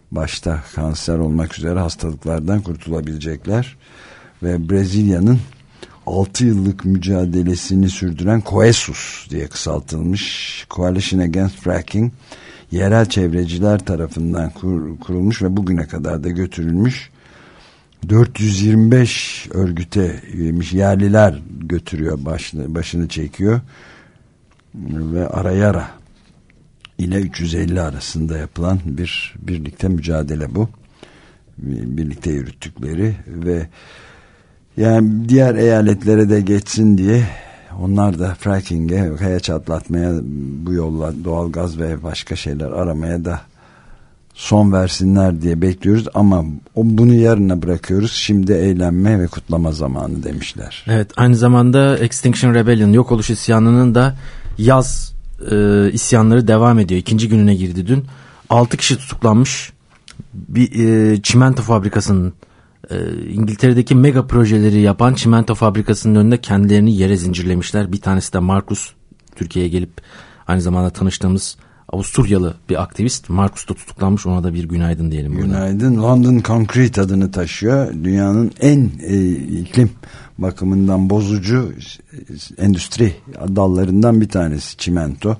başta kanser olmak üzere hastalıklardan kurtulabilecekler. Ve Brezilya'nın altı yıllık mücadelesini sürdüren COESUS diye kısaltılmış Coalition Against Fracking, yerel çevreciler tarafından kur, kurulmuş ve bugüne kadar da götürülmüş. dört yüz yirmi beş örgüte üyemiş, yerliler götürüyor, başını, başını çekiyor ve Arayara ile üç yüz elli arasında yapılan bir birlikte mücadele bu. Birlikte yürüttükleri ve yani diğer eyaletlere de geçsin diye onlar da fracking'e, kaya çatlatmaya, bu yolla doğalgaz ve başka şeyler aramaya da son versinler diye bekliyoruz ama bunu yarına bırakıyoruz. Şimdi eğlenme ve kutlama zamanı demişler. Evet, aynı zamanda Extinction Rebellion, yok oluş isyanının da yaz e, isyanları devam ediyor. İkinci gününe girdi dün. altı kişi tutuklanmış. Bir e, çimento fabrikasının e, İngiltere'deki mega projeleri yapan çimento fabrikasının önünde kendilerini yere zincirlemişler. Bir tanesi de Markus, Türkiye'ye gelip aynı zamanda tanıştığımız Avusturyalı bir aktivist. Markus da tutuklanmış, ona da bir günaydın diyelim. Günaydın. Burada. London Concrete adını taşıyor. Dünyanın en e, iklim bakımından bozucu endüstri dallarından bir tanesi çimento.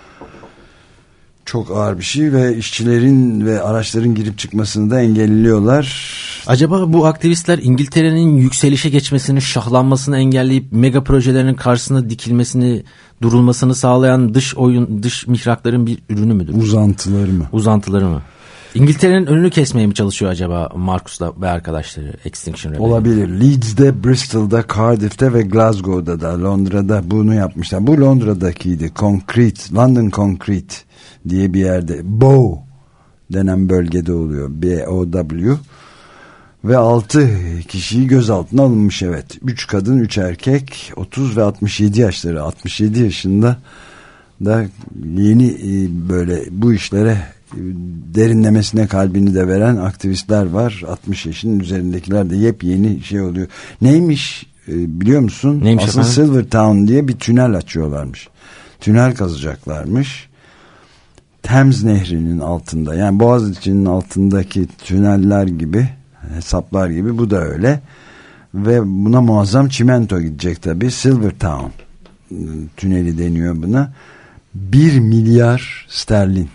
Çok ağır bir şey ve işçilerin ve araçların girip çıkmasını da engelliyorlar. Acaba bu aktivistler İngiltere'nin yükselişe geçmesini, şahlanmasını engelleyip mega projelerinin karşısına dikilmesini, durulmasını sağlayan dış oyun, dış mihrakların bir ürünü müdür? Uzantıları mı? Uzantıları mı? İngiltere'nin önünü kesmeye mi çalışıyor acaba Markus'la ve arkadaşları Extinction Rebellion? Olabilir. Leeds'de, Bristol'da, Cardiff'te ve Glasgow'da da, Londra'da bunu yapmışlar. Bu Londra'dakiydi. Concrete, London Concrete diye bir yerde, Bow denen bölgede oluyor. B O W ve altı kişiyi gözaltına alınmış. Evet. üç kadın, üç erkek, otuz ve altmış yedi yaşları. altmış yedi yaşında da yeni böyle bu işlere derinlemesine kalbini de veren aktivistler var. altmış yaşının üzerindekiler de yepyeni şey oluyor. Neymiş biliyor musun? Neymiş Aslında efendim? Silvertown diye bir tünel açıyorlarmış. Tünel kazacaklarmış. Thames Nehri'nin altında, yani Boğaziçi'nin altındaki tüneller gibi, hesaplar gibi bu da öyle ve buna muazzam çimento gidecek tabii. Silvertown tüneli deniyor buna. Bir milyar sterlin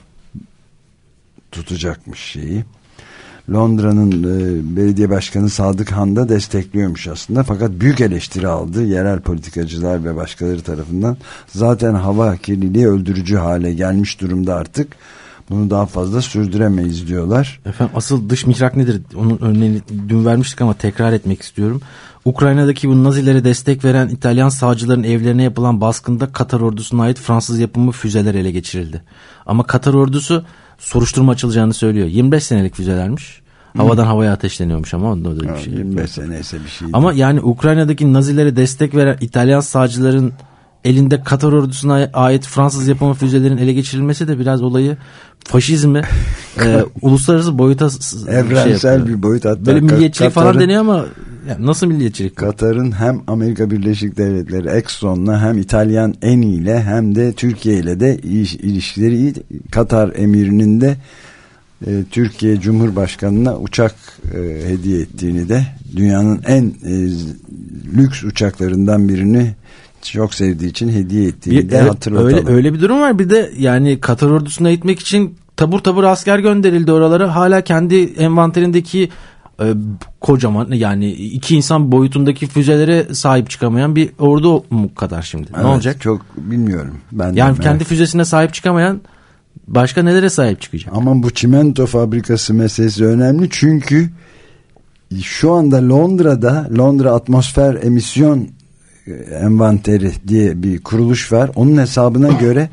tutacakmış şeyi. Londra'nın e, belediye başkanı Sadık Han da destekliyormuş aslında, fakat büyük eleştiri aldı yerel politikacılar ve başkaları tarafından. Zaten hava kirliliği öldürücü hale gelmiş durumda artık. Bunu daha fazla sürdüremeyiz diyorlar. Efendim, asıl dış mihrak nedir? Onun örneğini dün vermiştik ama tekrar etmek istiyorum. Ukrayna'daki bu Nazilere destek veren İtalyan sağcıların evlerine yapılan baskında Katar ordusuna ait Fransız yapımı füzeler ele geçirildi. Ama Katar ordusu soruşturma açılacağını söylüyor. yirmi beş senelik füzelermiş. Havadan hmm. havaya ateşleniyormuş ama onda da bir şey. yirmi beş seneyse bir şey. Ama yani Ukrayna'daki Nazilere destek veren İtalyan sağcıların elinde Katar ordusuna ait Fransız yapımı füzelerin ele geçirilmesi de biraz olayı faşizmi e, uluslararası boyuta evrensel şey bir boyut, hatta böyle milliyetçilik falan deniyor ama yani nasıl milliyetçilik? Katar'ın hem Amerika Birleşik Devletleri Exxon'la hem İtalyan Eni ile hem de Türkiye ile de ilişkileri iyi. Katar emirinin de e, Türkiye Cumhurbaşkanı'na uçak e, hediye ettiğini de, dünyanın en e, lüks uçaklarından birini çok sevdiği için hediye ettiğini bir, de evet, hatırlatalım. Öyle, öyle bir durum var. Bir de yani Katar ordusuna gitmek için tabur tabur asker gönderildi oralara. Hala kendi envanterindeki e, kocaman, yani iki insan boyutundaki füzelere sahip çıkamayan bir ordu mu kadar şimdi? Evet, ne olacak? Çok bilmiyorum. Ben yani de, kendi evet. füzesine sahip çıkamayan başka nelere sahip çıkacak? Ama bu çimento fabrikası meselesi önemli çünkü şu anda Londra'da Londra Atmosfer Emisyon Envanteri diye bir kuruluş var. Onun hesabına göre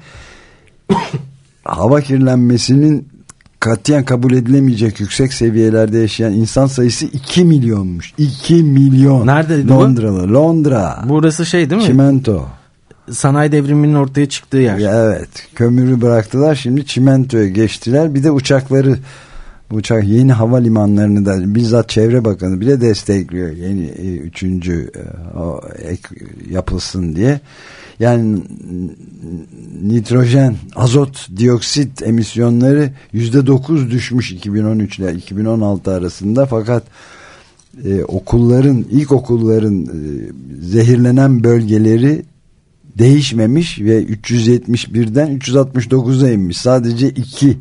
hava kirlenmesinin katiyen kabul edilemeyecek yüksek seviyelerde yaşayan insan sayısı iki milyonmuş. iki milyon. Nerede? Londra'lı. Londra. Burası şey değil mi? Çimento. Sanayi devriminin ortaya çıktığı yer. Evet. Kömürü bıraktılar. Şimdi çimentoya geçtiler. Bir de uçakları uçak yeni havalimanlarını da bizzat Çevre Bakanı bile destekliyor. Yeni e, üçüncü e, o, ek, yapılsın diye. Yani nitrojen, azot, dioksit emisyonları yüzde dokuz düşmüş iki bin on üç ile iki bin on altı arasında, fakat e, okulların, ilkokulların e, zehirlenen bölgeleri değişmemiş ve üç yüz yetmiş birden üç yüz altmış dokuza inmiş. Sadece iki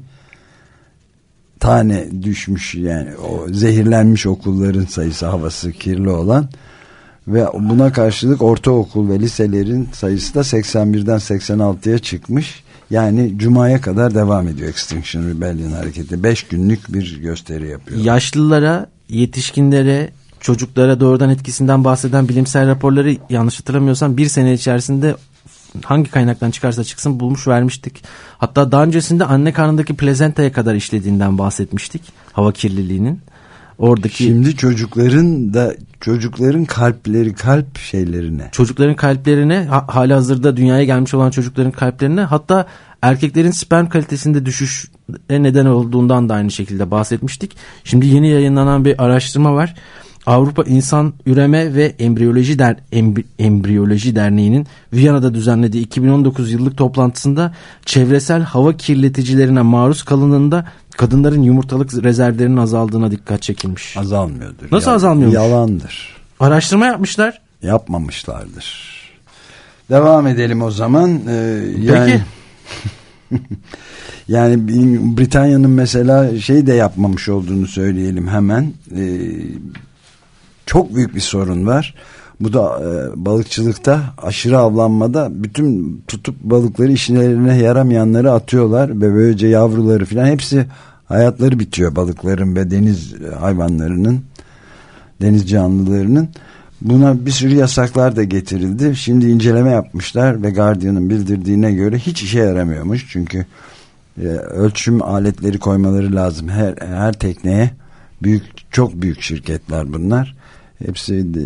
tane düşmüş, yani o zehirlenmiş okulların sayısı, havası kirli olan. Ve buna karşılık ortaokul ve liselerin sayısı da seksen birden seksen altıya çıkmış. Yani Cuma'ya kadar devam ediyor Extinction Rebellion hareketi. Beş günlük bir gösteri yapıyor. Yaşlılara, yetişkinlere, çocuklara doğrudan etkisinden bahseden bilimsel raporları, yanlış hatırlamıyorsam bir sene içerisinde hangi kaynaktan çıkarsa çıksın bulmuş vermiştik. Hatta daha öncesinde anne karnındaki plazentaya kadar işlediğinden bahsetmiştik. Hava kirliliğinin. Oradaki şimdi çocukların da çocukların kalpleri, kalp şeylerine, çocukların kalplerine, ha, hali hazırda dünyaya gelmiş olan çocukların kalplerine, hatta erkeklerin sperm kalitesinde düşüşe neden olduğundan da aynı şekilde bahsetmiştik. Şimdi yeni yayınlanan bir araştırma var. Avrupa İnsan Üreme ve Embriyoloji Der Embri Embriyoloji Derneği'nin Viyana'da düzenlediği iki bin on dokuz yıllık toplantısında çevresel hava kirleticilerine maruz kalındığında kadınların yumurtalık rezervlerinin azaldığına dikkat çekilmiş. Azalmıyordur. Nasıl Yalan, azalmıyormuş? Yalandır. Araştırma yapmışlar. Yapmamışlardır. Devam edelim o zaman. Ee, Peki. Yani yani Britanya'nın mesela şey de yapmamış olduğunu söyleyelim hemen. Ee, çok büyük bir sorun var. Bu da e, balıkçılıkta, aşırı avlanmada bütün tutup balıkları işlerine yaramayanları atıyorlar ve böylece yavruları falan hepsi, hayatları bitiyor balıkların ve deniz hayvanlarının, deniz canlılarının. Buna bir sürü yasaklar da getirildi. Şimdi inceleme yapmışlar ve Guardian'ın bildirdiğine göre hiç işe yaramıyormuş. Çünkü e, ölçüm aletleri koymaları lazım her her tekneye. Büyük, çok büyük şirketler bunlar. Hepsi e,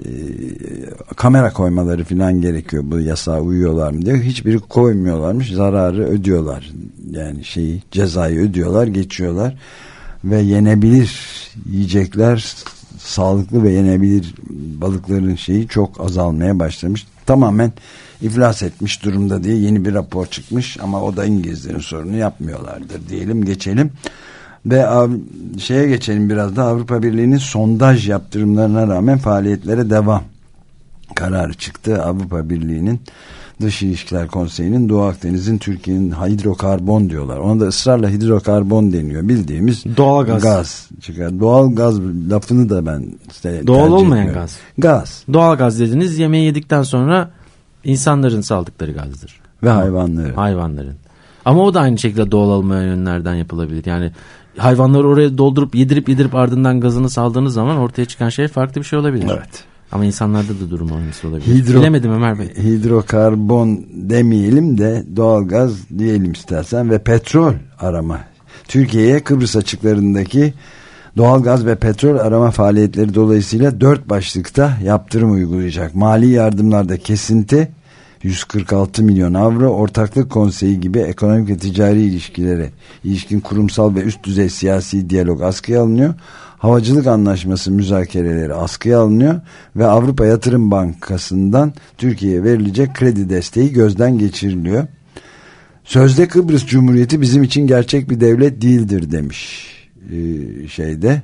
kamera koymaları falan gerekiyor. Bu yasağa uyuyorlar mı diye. Hiçbiri koymuyorlarmış. Zararı ödüyorlar. Yani şeyi, cezayı ödüyorlar, geçiyorlar. Ve yenebilir yiyecekler, sağlıklı ve yenebilir balıkların şeyi çok azalmaya başlamış. Tamamen iflas etmiş durumda diye yeni bir rapor çıkmış, ama o da İngilizlerin sorunu, yapmıyorlardır diyelim, geçelim. Ve şeye geçelim biraz da. Avrupa Birliği'nin sondaj yaptırımlarına rağmen faaliyetlere devam kararı çıktı. Avrupa Birliği'nin Dış İlişkiler Konseyi'nin Doğu Akdeniz'in Türkiye'nin hidrokarbon diyorlar. Ona da ısrarla hidrokarbon deniyor. Bildiğimiz doğal gaz. gaz çıkar. Doğal gaz lafını da ben işte doğal olmayan etmiyorum. gaz. Gaz. Doğal gaz dediniz, yemeği yedikten sonra insanların saldıkları gazdır. Ve hayvanların. Hayvanların. Ama o da aynı şekilde doğal olmayan yönlerden yapılabilir. Yani hayvanları oraya doldurup yedirip yedirip ardından gazını saldığınız zaman ortaya çıkan şey farklı bir şey olabilir. Evet. Ama insanlarda da durum aynısı olabilir. Hidro, Bilemedim Ömer Bey. Hidrokarbon demeyelim de doğalgaz diyelim istersen ve petrol arama. Türkiye'ye Kıbrıs açıklarındaki doğalgaz ve petrol arama faaliyetleri dolayısıyla dört başlıkta yaptırım uygulayacak. Mali yardımlarda kesinti yüz kırk altı milyon avro, ortaklık konseyi gibi ekonomik ve ticari ilişkilere ilişkin kurumsal ve üst düzey siyasi diyalog askıya alınıyor. Havacılık anlaşması müzakereleri askıya alınıyor ve Avrupa Yatırım Bankası'ndan Türkiye'ye verilecek kredi desteği gözden geçiriliyor. Sözde Kıbrıs Cumhuriyeti bizim için gerçek bir devlet değildir demiş ee, şeyde.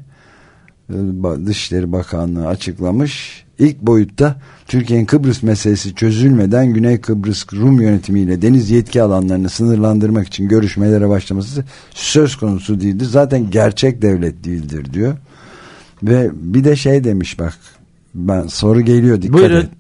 Dışişleri Bakanlığı açıklamış. İlk boyutta Türkiye'nin Kıbrıs meselesi çözülmeden Güney Kıbrıs Rum yönetimiyle deniz yetki alanlarını sınırlandırmak için görüşmelere başlaması söz konusu değildir. Zaten gerçek devlet değildir diyor. Ve bir de şey demiş, bak ben soru geliyor, dikkat Buyurun. et.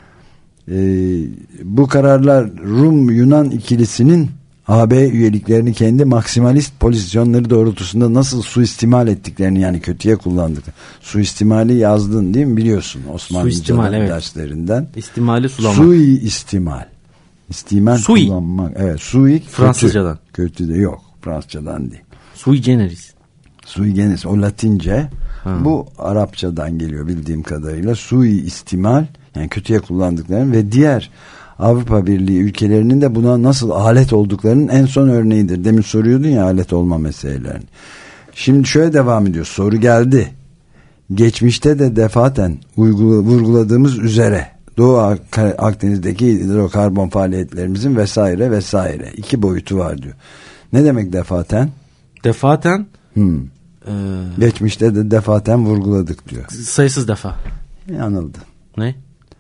Ee, bu kararlar Rum-Yunan ikilisinin A B üyeliklerini kendi maksimalist pozisyonları doğrultusunda nasıl suistimal ettiklerini, yani kötüye kullandık. Suistimali yazdın değil mi, biliyorsun Osmanlıca evet. derslerinden. İstimali sulamak. Suistimal. İstimal Sui. kullanmak. Evet, sui Fransızcadan. Kötü, kötü de yok. Fransızcadan değil. Sui generis. Sui generis o Latince. Ha. Bu Arapçadan geliyor bildiğim kadarıyla. Suistimal, yani kötüye kullandıklarını ve diğer Avrupa Birliği ülkelerinin de buna nasıl alet olduklarının en son örneğidir. Demin soruyordun ya alet olma meselelerini. Şimdi şöyle devam ediyor. Soru geldi. Geçmişte de defaten vurguladığımız üzere Doğu Akdeniz'deki hidrokarbon faaliyetlerimizin vesaire vesaire iki boyutu var diyor. Ne demek defaten? Defaten? Hmm. Ee, Geçmişte de defaten vurguladık diyor. Sayısız defa. Yanıldı. Ne?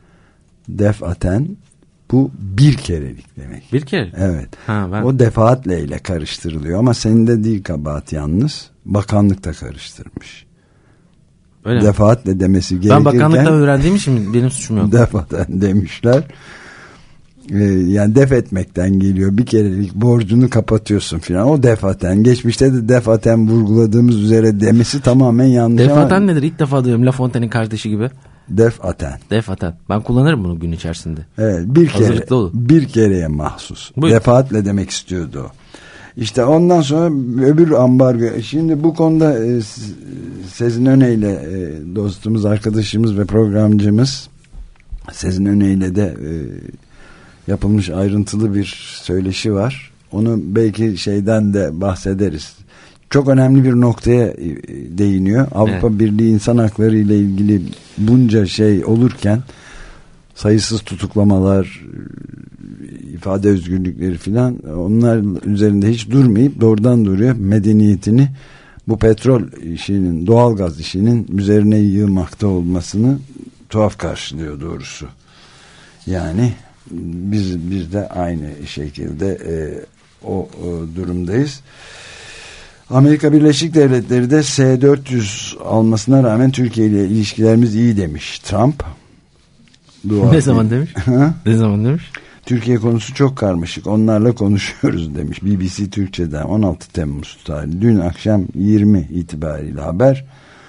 Defaten bu bir kerelik demek. Bir kere? Evet. Ha, ben... O defaatle ile karıştırılıyor ama senin de değil kabahat yalnız. Bakanlık da karıştırmış. Öyle defaatle mi? Demesi gerekirken. Ben bakanlıkta öğrendiğim için benim suçum yok. Defaten demişler. Ee, yani def etmekten geliyor. Bir kerelik borcunu kapatıyorsun filan. O defaten. Geçmişte de defaten vurguladığımız üzere demesi tamamen yanlış. Defaten ama... nedir? İlk defa duyuyorum. La Fontaine'in kardeşi gibi. Defaten. Defaten. Ben kullanırım bunu gün içerisinde. Evet, bir kere. Hazırlıklı olun. Bir kereye mahsus. Buyur. Defaatle demek istiyordu o. İşte ondan sonra öbür ambargo. Şimdi bu konuda e, Sezin Öneyle e, dostumuz, arkadaşımız ve programcımız Sezin Öneyle de e, yapılmış ayrıntılı bir söyleşi var. Onu belki şeyden de bahsederiz. Çok önemli bir noktaya e, değiniyor. Avrupa evet. Birliği insan hakları ile ilgili bunca şey olurken sayısız tutuklamalar, ifade özgürlükleri filan, onlar üzerinde hiç durmayıp doğrudan duruyor medeniyetini bu petrol işinin, doğalgaz işinin üzerine yığmakta olmasını tuhaf karşılıyor doğrusu. Yani biz biz de aynı şekilde e, o, o durumdayız. Amerika Birleşik Devletleri de S dört yüz almasına rağmen Türkiye ile ilişkilerimiz iyi demiş Trump. Dua ne zaman demiş? ne zaman demiş? Türkiye konusu çok karmaşık. Onlarla konuşuyoruz demiş. B B C Türkçe'den on altı Temmuz tarihi. Dün akşam yirmi itibariyle haber.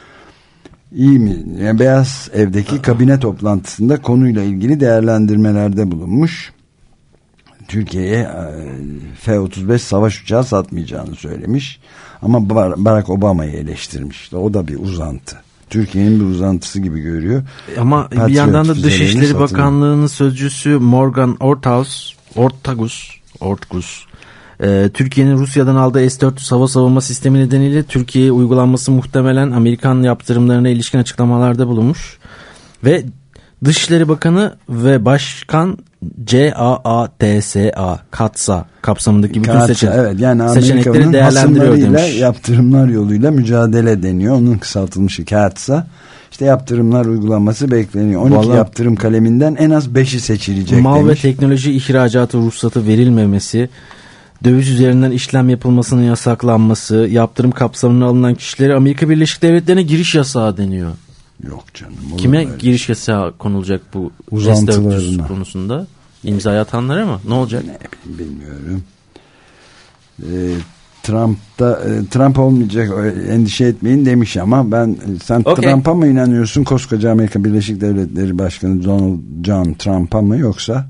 İyi mi? Yani Beyaz Ev'deki kabine toplantısında konuyla ilgili değerlendirmelerde bulunmuş. Türkiye'ye F otuz beş savaş uçağı satmayacağını söylemiş. Ama Barack Obama'yı eleştirmiş. O da bir uzantı. Türkiye'nin bir uzantısı gibi görüyor. Ama Patriot bir yandan da Dışişleri satın. Bakanlığı'nın sözcüsü Morgan Ortagus, Ortagus, Ortagus e, Türkiye'nin Rusya'dan aldığı S dört yüz hava savunma sistemi nedeniyle Türkiye'ye uygulanması muhtemelen Amerikan yaptırımlarına ilişkin açıklamalarda bulunmuş. Ve Dışişleri Bakanı ve Başkan C A A T S A Katsa kapsamındaki bütün Katsa, seçen evet, yani seçenekleri değerlendiriyor demiş. Yaptırımlar yoluyla mücadele deniyor. Onun kısaltılmışı Katsa. İşte yaptırımlar uygulanması bekleniyor. on iki Vallahi, yaptırım kaleminden en az beşi seçilecek mal demiş. Ve teknoloji ihracatı ruhsatı verilmemesi, döviz üzerinden işlem yapılmasının yasaklanması, yaptırım kapsamına alınan kişilere Amerika Birleşik Devletleri'ne giriş yasağı deniyor. Yok canım. Kime öyle. Giriş yasağı konulacak bu uzantılarına konusunda? İmza atanlara mı? Ne olacak? Ne bilmiyorum. Ee, Trump'ta e, Trump olmayacak, endişe etmeyin demiş ama ben sen okay. Trump'a mı inanıyorsun, koskoca Amerika Birleşik Devletleri Başkanı Donald John Trump'a mı, yoksa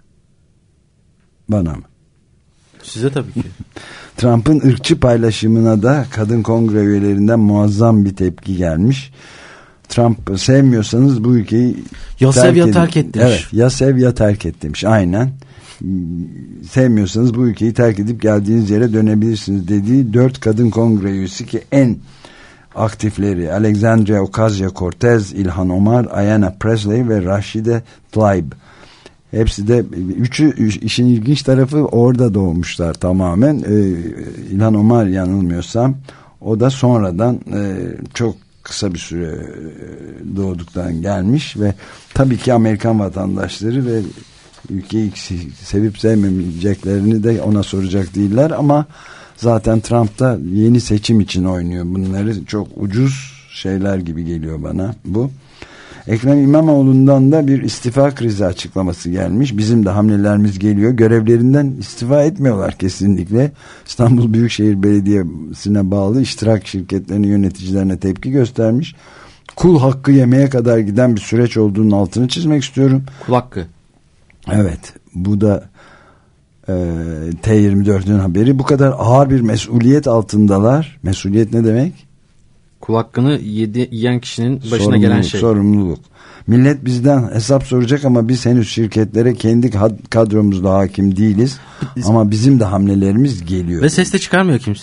bana mı? Size tabii ki. Trump'ın ırkçı paylaşımına da kadın kongre üyelerinden muazzam bir tepki gelmiş. Trump sevmiyorsanız bu ülkeyi ya sev ya terk et demiş. Evet, ya sev ya terk et demiş. Aynen. Sevmiyorsanız bu ülkeyi terk edip geldiğiniz yere dönebilirsiniz dediği dört kadın kongre üyesi ki en aktifleri Alexandria Ocasio-Cortez, İlhan Omar, Ayanna Presley ve Rashida Tlaib. Hepsi de üçü, işin ilginç tarafı orada doğmuşlar tamamen. Ee, İlhan Omar yanılmıyorsam o da sonradan e, çok kısa bir süre doğduktan gelmiş ve tabii ki Amerikan vatandaşları ve ülkeyi sevip sevmeyeceklerini de ona soracak değiller ama zaten Trump da yeni seçim için oynuyor bunları. Çok ucuz şeyler gibi geliyor bana bu. Ekrem İmamoğlu'ndan da bir istifa krizi açıklaması gelmiş. Bizim de hamlelerimiz geliyor. Görevlerinden istifa etmiyorlar kesinlikle. İstanbul Büyükşehir Belediyesi'ne bağlı iştirak şirketlerinin yöneticilerine tepki göstermiş. Kul hakkı yemeye kadar giden bir süreç olduğunun altını çizmek istiyorum. Kul hakkı. Evet. Bu da e, T yirmi dört'ün haberi. Bu kadar ağır bir mesuliyet altındalar. Mesuliyet ne demek? Kul hakkını yedi, yiyen kişinin başına sorumluluk, gelen şey. Sorumluluk. Millet bizden hesap soracak ama biz henüz şirketlere kendi kadromuzla hakim değiliz. Biz, ama bizim de hamlelerimiz geliyor. Ve ses de çıkarmıyor kimse.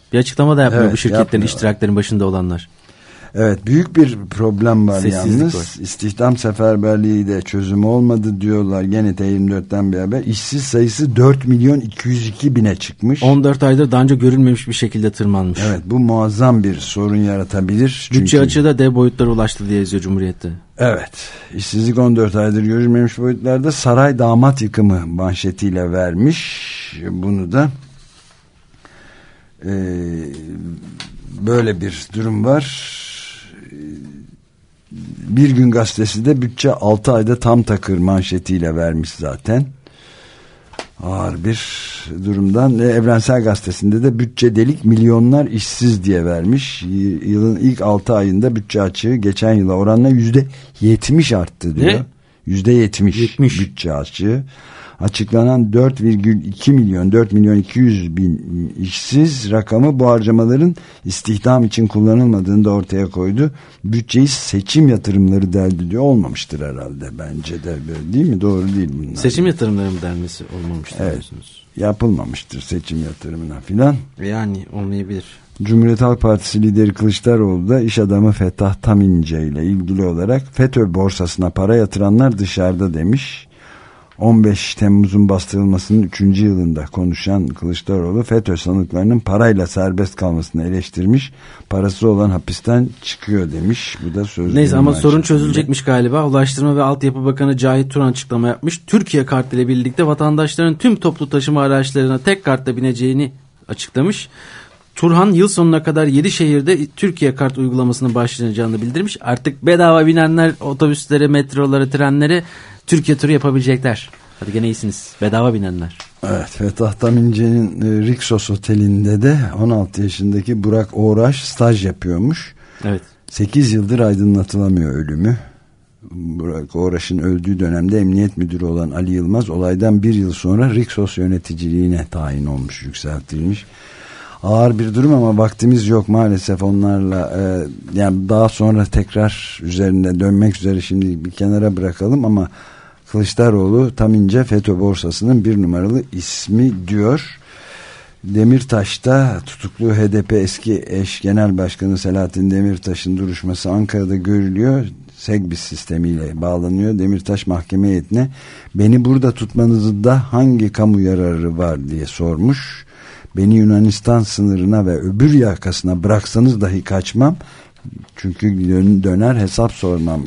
Bir açıklama da yapmıyor evet, bu şirketlerin yapmıyorlar. iştiraklerin başında olanlar. Evet, büyük bir problem var. Sessizlik yalnız. var. İstihdam seferberliği de çözüm olmadı diyorlar. Gene T yirmi dörtten bir haber. İşsiz sayısı dört milyon iki yüz iki bine çıkmış. on dört aydır daha önce görülmemiş bir şekilde tırmanmış. Evet, bu muazzam bir sorun yaratabilir. Çünkü... Bütçe açığı da dev boyutlara ulaştı diye yazıyor Cumhuriyet'te. Evet, işsizlik on dört aydır görülmemiş boyutlarda. Saray damat yıkımı manşetiyle vermiş. Bunu da e, böyle bir durum var. Bir Gün Gazetesi de bütçe altı ayda tam takır manşetiyle vermiş zaten. Ağır bir durumdan. Evrensel Gazetesi'nde de bütçe delik, milyonlar işsiz diye vermiş. Yılın ilk altı ayında bütçe açığı geçen yıla oranla yüzde yetmiş arttı diyor. Ne? yüzde yetmiş bütçe açığı. Açıklanan dört virgül iki milyon, dört milyon iki yüz bin işsiz rakamı bu harcamaların istihdam için kullanılmadığını da ortaya koydu. Bütçeyi seçim yatırımları derdi diyor. Olmamıştır herhalde, bence de böyle değil mi? Doğru değil bunlar. Seçim yatırımları mı denmesi olmamıştır, evet, diyorsunuz. Yapılmamıştır seçim yatırımına filan. Yani olmayabilir. Cumhuriyet Halk Partisi lideri Kılıçdaroğlu da iş adamı Fettah Tamince ile ilgili olarak FETÖ borsasına para yatıranlar dışarıda demiş. on beş Temmuz'un bastırılmasının üçüncü yılında konuşan Kılıçdaroğlu FETÖ sanıklarının parayla serbest kalmasını eleştirmiş. Parası olan hapisten çıkıyor demiş. Bu da sözlü. Neyse ama sorun çözülecekmiş galiba. Ulaştırma ve Altyapı Bakanı Cahit Turan açıklama yapmış. Türkiye Kart ile birlikte vatandaşların tüm toplu taşıma araçlarına tek kartla bineceğini açıklamış. Turhan yıl sonuna kadar yedi şehirde Türkiye Kart uygulamasının başlayacağını bildirmiş. Artık bedava binenler otobüslere, metrolara, trenlere Türkiye turu yapabilecekler. Hadi gene iyisiniz. Bedava binenler. Evet, Fettah Tamince'nin e, Rixos Oteli'nde de on altı yaşındaki Burak Oğraş staj yapıyormuş. Evet. sekiz yıldır aydınlatılamıyor ölümü. Burak Oğraş'ın öldüğü dönemde emniyet müdürü olan Ali Yılmaz olaydan bir yıl sonra Rixos yöneticiliğine tayin olmuş, yükseltilmiş. Ağır bir durum ama vaktimiz yok maalesef onlarla. E, yani daha sonra tekrar üzerinde dönmek üzere, şimdi bir kenara bırakalım ama Kılıçdaroğlu Tamince FETÖ borsasının bir numaralı ismi diyor. Demirtaş'ta tutuklu H D P eski eş genel başkanı Selahattin Demirtaş'ın duruşması Ankara'da görülüyor. Segbis sistemiyle bağlanıyor. Demirtaş mahkeme heyetine beni burada tutmanızda hangi kamu yararı var diye sormuş. Beni Yunanistan sınırına ve öbür yakasına bıraksanız dahi kaçmam. Çünkü döner hesap sormam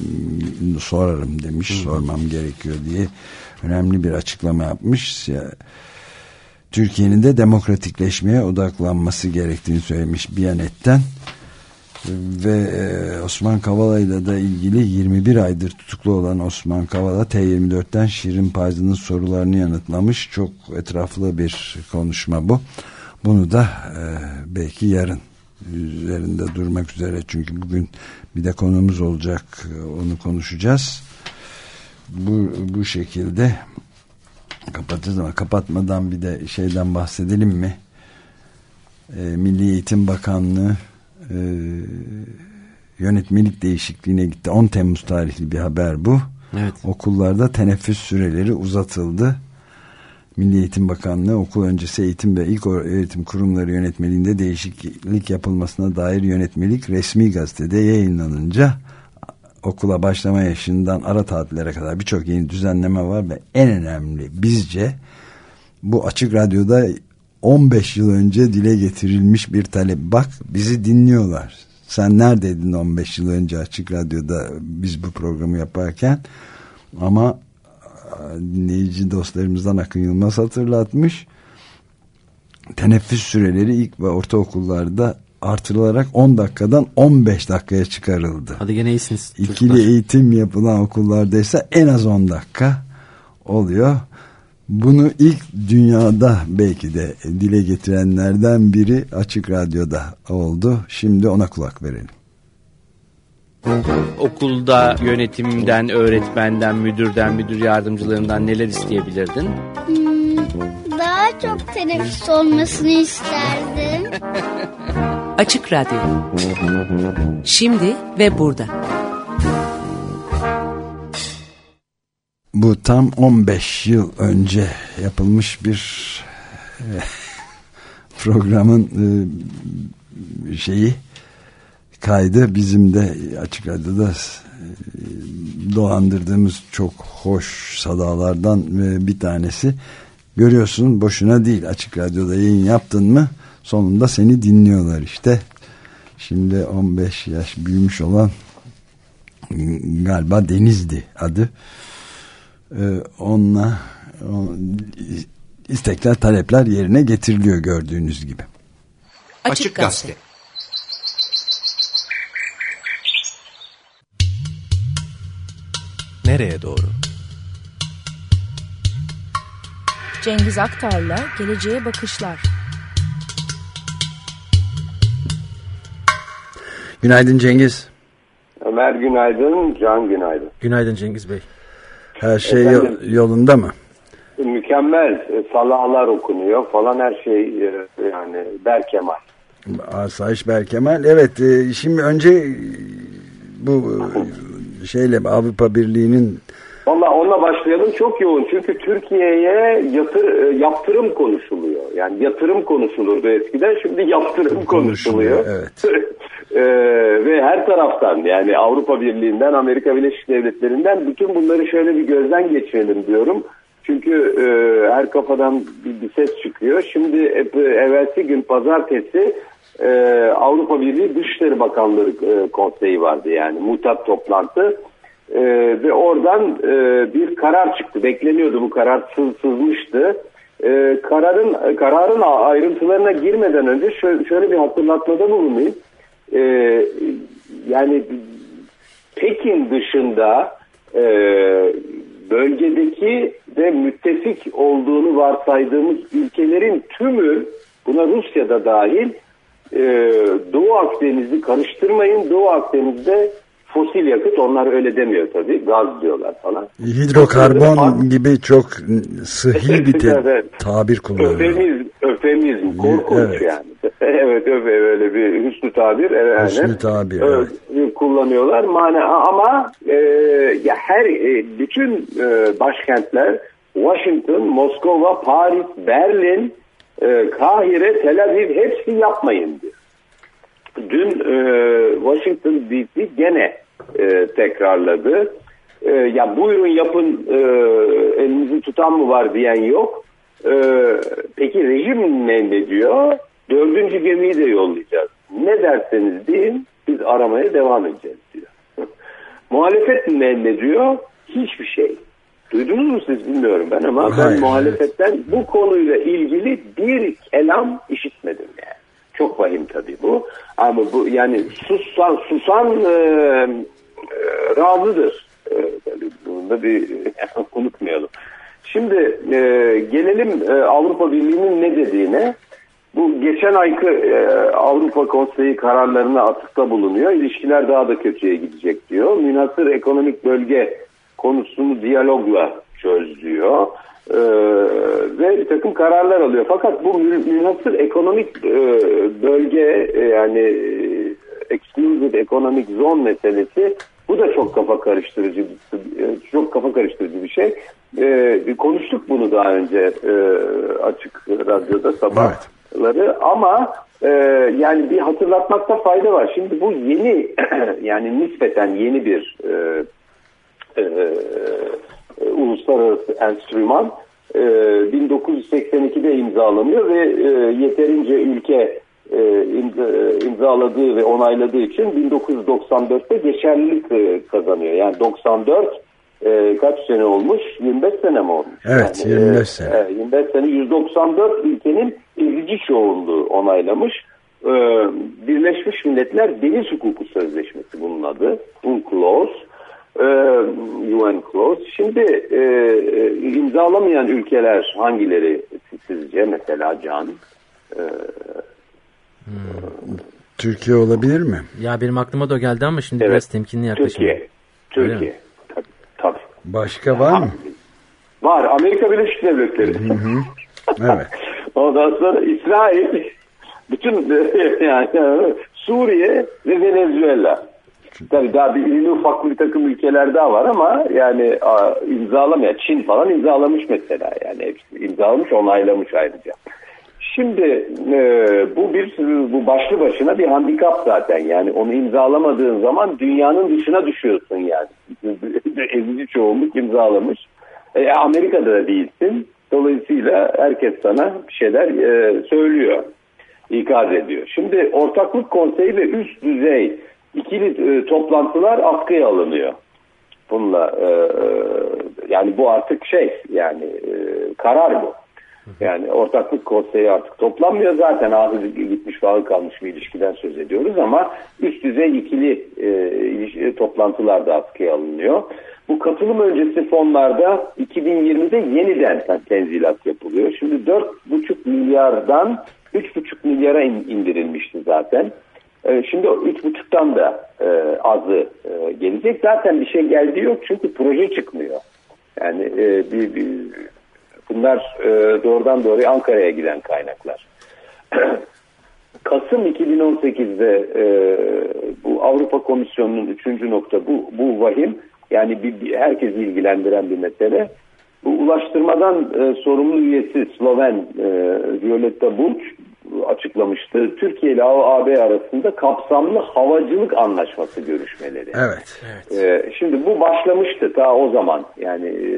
sorarım demiş. Hı. Sormam gerekiyor diye önemli bir açıklama yapmış. Türkiye'nin de demokratikleşmeye odaklanması gerektiğini söylemiş Biyanet'ten. Ve Osman Kavala ile de ilgili yirmi bir aydır tutuklu olan Osman Kavala T yirmi dörtten Şirin Payzı'nın sorularını yanıtlamış. Çok etraflı bir konuşma bu. Bunu da e, belki yarın üzerinde durmak üzere, çünkü bugün bir de konumuz olacak, onu konuşacağız. Bu, bu şekilde kapatacağız ama kapatmadan bir de şeyden bahsedelim mi? E, Milli Eğitim Bakanlığı e, yönetmelik değişikliğine gitti. on Temmuz tarihli bir haber bu. Evet. Okullarda teneffüs süreleri uzatıldı. Milli Eğitim Bakanlığı okul öncesi eğitim ve ilk öğretim kurumları yönetmeliğinde değişiklik yapılmasına dair yönetmelik resmi gazetede yayınlanınca okula başlama yaşından ara tatillere kadar birçok yeni düzenleme var ve en önemli bizce bu Açık Radyo'da on beş yıl önce dile getirilmiş bir talep. Bak, bizi dinliyorlar. Sen neredeydin on beş yıl önce Açık Radyo'da biz bu programı yaparken? Ama dinleyici dostlarımızdan Akın Yılmaz hatırlatmış. Teneffüs süreleri ilk ve ortaokullarda artırılarak on dakikadan on beş dakikaya çıkarıldı. Hadi gene iyisiniz. İkili çocuklar. Eğitim yapılan okullarda ise en az on dakika oluyor. Bunu ilk dünyada belki de dile getirenlerden biri Açık Radyo'da oldu. Şimdi ona kulak verelim. Okulda yönetimden, öğretmenden, müdürden, müdür yardımcılarından neler isteyebilirdin? Hmm, daha çok teneffüs olmasını isterdim. Açık Radyo. Şimdi ve burada. Bu tam on beş yıl önce yapılmış bir programın e, şeyi kaydı bizim de Açık Radyo'da e, dolandırdığımız çok hoş sadalardan bir tanesi. Görüyorsun, boşuna değil, Açık Radyo'da yayın yaptın mı sonunda seni dinliyorlar işte. Şimdi on beş yaş büyümüş olan, galiba Deniz'di adı, ee, onunla on, istekler, talepler yerine getiriliyor gördüğünüz gibi. Açık Gazete. Nereye doğru? Cengiz Aktar'la Geleceğe Bakışlar. Günaydın Cengiz. Ömer günaydın, Can günaydın. Günaydın Cengiz Bey. Her şey Efendim, yolunda mı? Mükemmel, salahlar okunuyor falan, her şey yani Berkemal. Asayiş Berkemal. Evet, şimdi önce bu şeyle Avrupa Birliği'nin... Vallahi onunla başlayalım, çok yoğun çünkü Türkiye'ye yatır, yaptırım konuşuluyor. Yani yatırım konuşulurdu eskiden, şimdi yaptırım konuşuluyor. konuşuluyor evet. Ee, ve her taraftan, yani Avrupa Birliği'nden, Amerika Birleşik Devletleri'nden bütün bunları şöyle bir gözden geçirelim diyorum. Çünkü e, her kafadan bir, bir ses çıkıyor. Şimdi e, evvelsi gün pazartesi e, Avrupa Birliği Dışişleri Bakanları e, Konseyi vardı, yani mutat toplantı. E, ve oradan e, bir karar çıktı. Bekleniyordu, bu karar sız, sızmıştı. E, kararın kararın ayrıntılarına girmeden önce şöyle, şöyle bir hatırlatmada bulunayım. E, yani Pekin dışında e, bölgedeki ve müttefik olduğunu varsaydığımız ülkelerin tümü, buna Rusya'da dahil, e, Doğu Akdeniz'i karıştırmayın. Doğu Akdeniz'de fosil yakıt, onlar öyle demiyor tabii, gaz diyorlar falan. Hidrokarbon gibi çok sıhhi bir te- evet. tabir kullanıyor. Öfemizm, öfemizm, korkunç evet. yani. Evet, öfe, öyle bir hüsnü tabir. Yani. Hüsnü tabir, evet. evet. Kullanıyorlar. Mana, ama e, ya her e, bütün e, başkentler, Washington, Moskova, Paris, Berlin, e, Kahire, Tel Aviv, hepsi yapmayın diyor. Dün e, Washington D C gene e, tekrarladı. E, ya buyurun yapın, e, elinizi tutan mı var diyen yok. E, peki rejim ne, ne diyor? Dördüncü gemiyi de yollayacağız. Ne derseniz deyin, biz aramaya devam edeceğiz diyor. Muhalefet ne, ne diyor? Hiçbir şey. Duydunuz mu siz bilmiyorum ben, ama ben Hayır, muhalefetten evet. bu konuyla ilgili bir kelam işitmedim yani. Çok vahim tabii bu. Ama bu yani susan susan e, e, razıdır. E, bunu da bir unutmayalım. Şimdi e, gelelim e, Avrupa Birliği'nin ne dediğine. Bu geçen ayki e, Avrupa Konseyi kararlarına atıfta bulunuyor. İlişkiler daha da kötüye gidecek diyor. Münhasır ekonomik bölge konusunu diyalogla çöz diyor. Ee, ve bir takım kararlar alıyor. Fakat bu münhasır ekonomik e, bölge e, yani e, exclusive economic zone meselesi, bu da çok kafa karıştırıcı e, çok kafa karıştırıcı bir şey. E, konuştuk bunu daha önce e, Açık Radyo'da sabahları, evet. ama e, yani bir hatırlatmakta fayda var. Şimdi bu yeni yani nispeten yeni bir e, e, e, uluslararası enstrüman e, bin dokuz yüz seksen ikide imzalanıyor ve e, yeterince ülke e, imza, imzaladığı ve onayladığı için bin dokuz yüz doksan dörtte geçerlilik e, kazanıyor. Yani doksan dört e, kaç sene olmuş? yirmi beş sene mi olmuş? Evet, yani, yirmi beş sene. E, yirmi beş sene, yüz doksan dört ülkenin ezici çoğunluğu onaylamış. E, Birleşmiş Milletler Deniz Hukuku Sözleşmesi bunun adı. UNCLOS. U N Clause. Şimdi e, imzalamayan ülkeler hangileri sizce, mesela Can? E, hmm. Türkiye olabilir mi? Ya benim aklıma da geldi ama şimdi evet. biraz temkinli yaklaşım. Türkiye. Türkiye. Tabii, tabii. Başka var mı? Var. Amerika Birleşik Devletleri. Hı hı. Evet. Ondan sonra İsrail, bütün yani Suriye ve Venezuela. Tabii daha bir iri ufak bir takım ülkeler daha var ama yani a, imzalamayan, Çin falan imzalamış mesela, yani hepsi imzalamış, onaylamış ayrıca. Şimdi e, bu bir bu başlı başına bir handikap zaten. Yani onu imzalamadığın zaman dünyanın dışına düşüyorsun yani. Ezici çoğunluk imzalamış. E, Amerika'da da değilsin. Dolayısıyla herkes sana bir şeyler e, söylüyor, ikaz ediyor. Şimdi Ortaklık Konseyi ve üst düzey ikili e, toplantılar askıya alınıyor. Bununla e, yani bu artık şey yani e, karar bu. Yani Ortaklık Konseyi artık toplanmıyor zaten, ahı gitmiş vahı kalmış bir ilişkiden söz ediyoruz ama üst düzey ikili e, toplantılar da askıya alınıyor. Bu katılım öncesi fonlarda iki bin yirmide yeniden tenzilat yapılıyor. Şimdi dört buçuk milyardan üç buçuk milyara indirilmişti zaten. Şimdi üç buçuktan da e, azı e, gelecek. Zaten bir şey geldi yok çünkü proje çıkmıyor. Yani e, bir, bir, bunlar e, doğrudan doğruya Ankara'ya giden kaynaklar. Kasım iki bin on sekizde e, bu Avrupa Komisyonu'nun üçüncü nokta bu, bu vahim. Yani bir, bir, herkesi ilgilendiren bir mesele. Bu ulaştırmadan e, sorumlu üyesi Sloven e, Violeta Bulc açıklamıştı. Türkiye ile A B arasında kapsamlı havacılık anlaşması görüşmeleri. Evet. evet. E, şimdi bu başlamıştı ta o zaman. Yani e,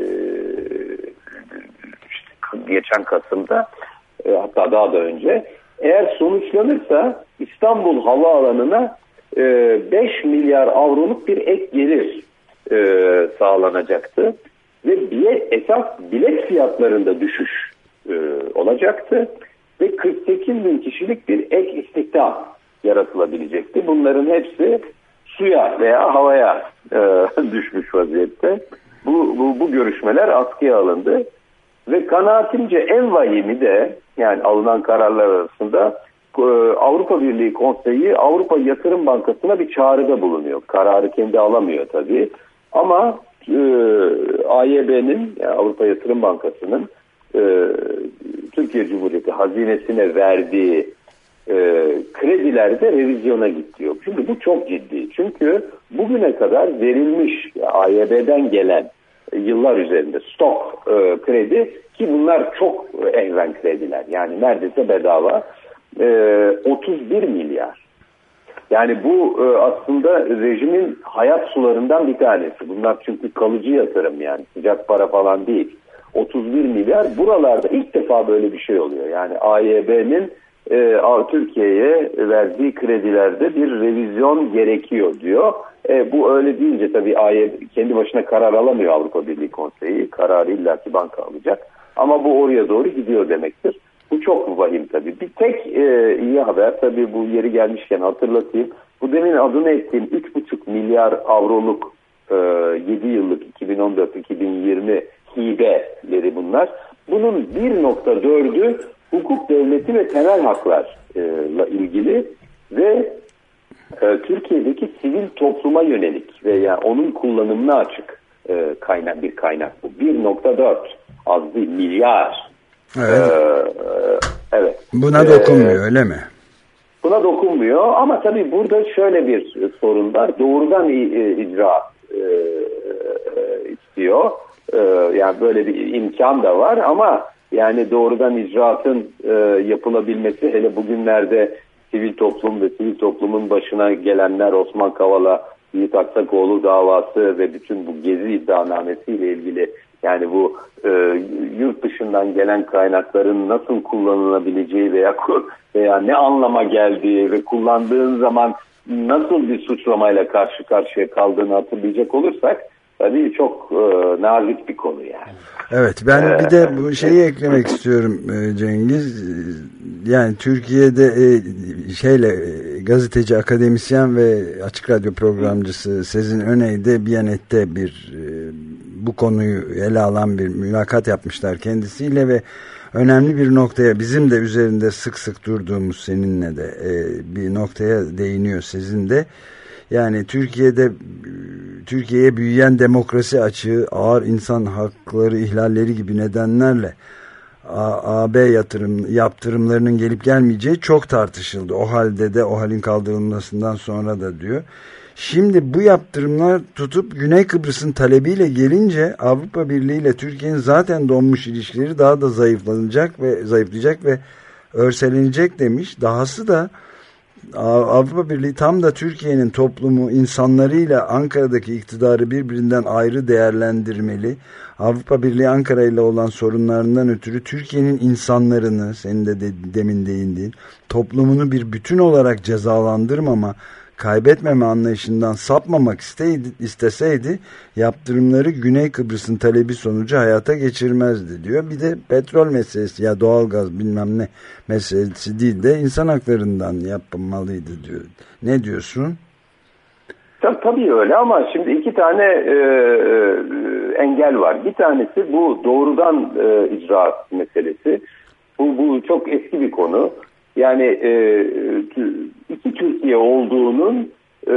işte geçen Kasım'da e, hatta daha da önce. Eğer sonuçlanırsa İstanbul Havaalanı'na e, beş milyar avroluk bir ek gelir e, sağlanacaktı. Ve bilet, esas bilet fiyatlarında düşüş e, olacaktı. Ve kırk sekiz bin kişilik bir ek istihdam yaratılabilecekti. Bunların hepsi suya veya havaya e, düşmüş vaziyette. Bu, bu, bu görüşmeler askıya alındı. Ve kanaatimce en vahimi de yani alınan kararlar arasında e, Avrupa Birliği Konseyi Avrupa Yatırım Bankası'na bir çağrıda bulunuyor. Kararı kendi alamıyor tabii. Ama e, A Y B'nin yani Avrupa Yatırım Bankası'nın e, Türkiye Cumhuriyeti hazinesine verdiği e, kredilerde revizyona gidiyor. Şimdi bu çok ciddi. Çünkü bugüne kadar verilmiş A Y B'den gelen e, yıllar üzerinde stok e, kredi ki bunlar çok ehven krediler. Yani neredeyse bedava e, otuz bir milyar. Yani bu e, aslında rejimin hayat sularından bir tanesi. Bunlar çünkü kalıcı yatırım yani sıcak para falan değil. otuz bir milyar buralarda ilk defa böyle bir şey oluyor. Yani A Y B'nin e, Türkiye'ye verdiği kredilerde bir revizyon gerekiyor diyor. E, bu öyle deyince tabii A Y B kendi başına karar alamıyor Avrupa Birliği Konseyi. Kararı illaki banka alacak. Ama bu oraya doğru gidiyor demektir. Bu çok vahim tabii. Bir tek e, iyi haber tabii bu yeri gelmişken hatırlatayım. Bu demin adını ettiğim üç buçuk milyar avroluk e, yedi yıllık iki bin on dört iki bin yirmi hibeleri bunlar. Bunun bir nokta dördü hukuk devleti ve temel haklarla ilgili ve e, Türkiye'deki sivil topluma yönelik veya onun kullanımına açık e, kaynak bir kaynak bu. bir nokta dört az değil milyar. Evet. Ee, evet. Buna dokunmuyor ee, öyle mi? Buna dokunmuyor ama tabii burada şöyle bir sorun var. Doğrudan icra e, istiyor. E, yani böyle bir imkan da var ama yani doğrudan icraatın e, yapılabilmesi hele bugünlerde sivil toplum ve sivil toplumun başına gelenler Osman Kavala, Yiğit Aksakoğlu davası ve bütün bu Gezi iddianamesiyle ilgili yani bu e, yurt dışından gelen kaynakların nasıl kullanılabileceği veya veya ne anlama geldiği ve kullandığın zaman nasıl bir suçlamayla karşı karşıya kaldığını hatırlayacak olursak tabii çok e, nazik bir konu yani. Evet ben ee, bir de bu şeyi evet. eklemek istiyorum Cengiz. Yani Türkiye'de e, şeyle gazeteci, akademisyen ve Açık Radyo programcısı Sezin Öney de Biyanet'te bir e, bu konuyu ele alan bir mülakat yapmışlar kendisiyle ve önemli bir noktaya bizim de üzerinde sık sık durduğumuz seninle de e, bir noktaya değiniyor Sezin de. Yani Türkiye'de Türkiye'ye büyüyen demokrasi açığı ağır insan hakları ihlalleri gibi nedenlerle A B yatırım yaptırımlarının gelip gelmeyeceği çok tartışıldı. O halde de o halin kaldırılmasından sonra da diyor. Şimdi bu yaptırımlar tutup Güney Kıbrıs'ın talebiyle gelince Avrupa Birliği ile Türkiye'nin zaten donmuş ilişkileri daha da zayıflanacak ve zayıflayacak ve örselenecek demiş. Dahası da Avrupa Birliği tam da Türkiye'nin toplumu insanlarıyla Ankara'daki iktidarı birbirinden ayrı değerlendirmeli. Avrupa Birliği Ankara ile olan sorunlarından ötürü Türkiye'nin insanlarını, senin de, de demin değindiğin, toplumunu bir bütün olarak cezalandırmama, kaybetmeme anlayışından sapmamak isteydi, isteseydi yaptırımları Güney Kıbrıs'ın talebi sonucu hayata geçirmezdi diyor. Bir de petrol meselesi ya doğalgaz bilmem ne meselesi değil de insan haklarından yapılmalıydı diyor. Ne diyorsun? Tabii, tabii öyle ama şimdi iki tane e, engel var. Bir tanesi bu doğrudan e, icraat meselesi. Bu, bu çok eski bir konu. Yani e, iki Türkiye olduğunun e,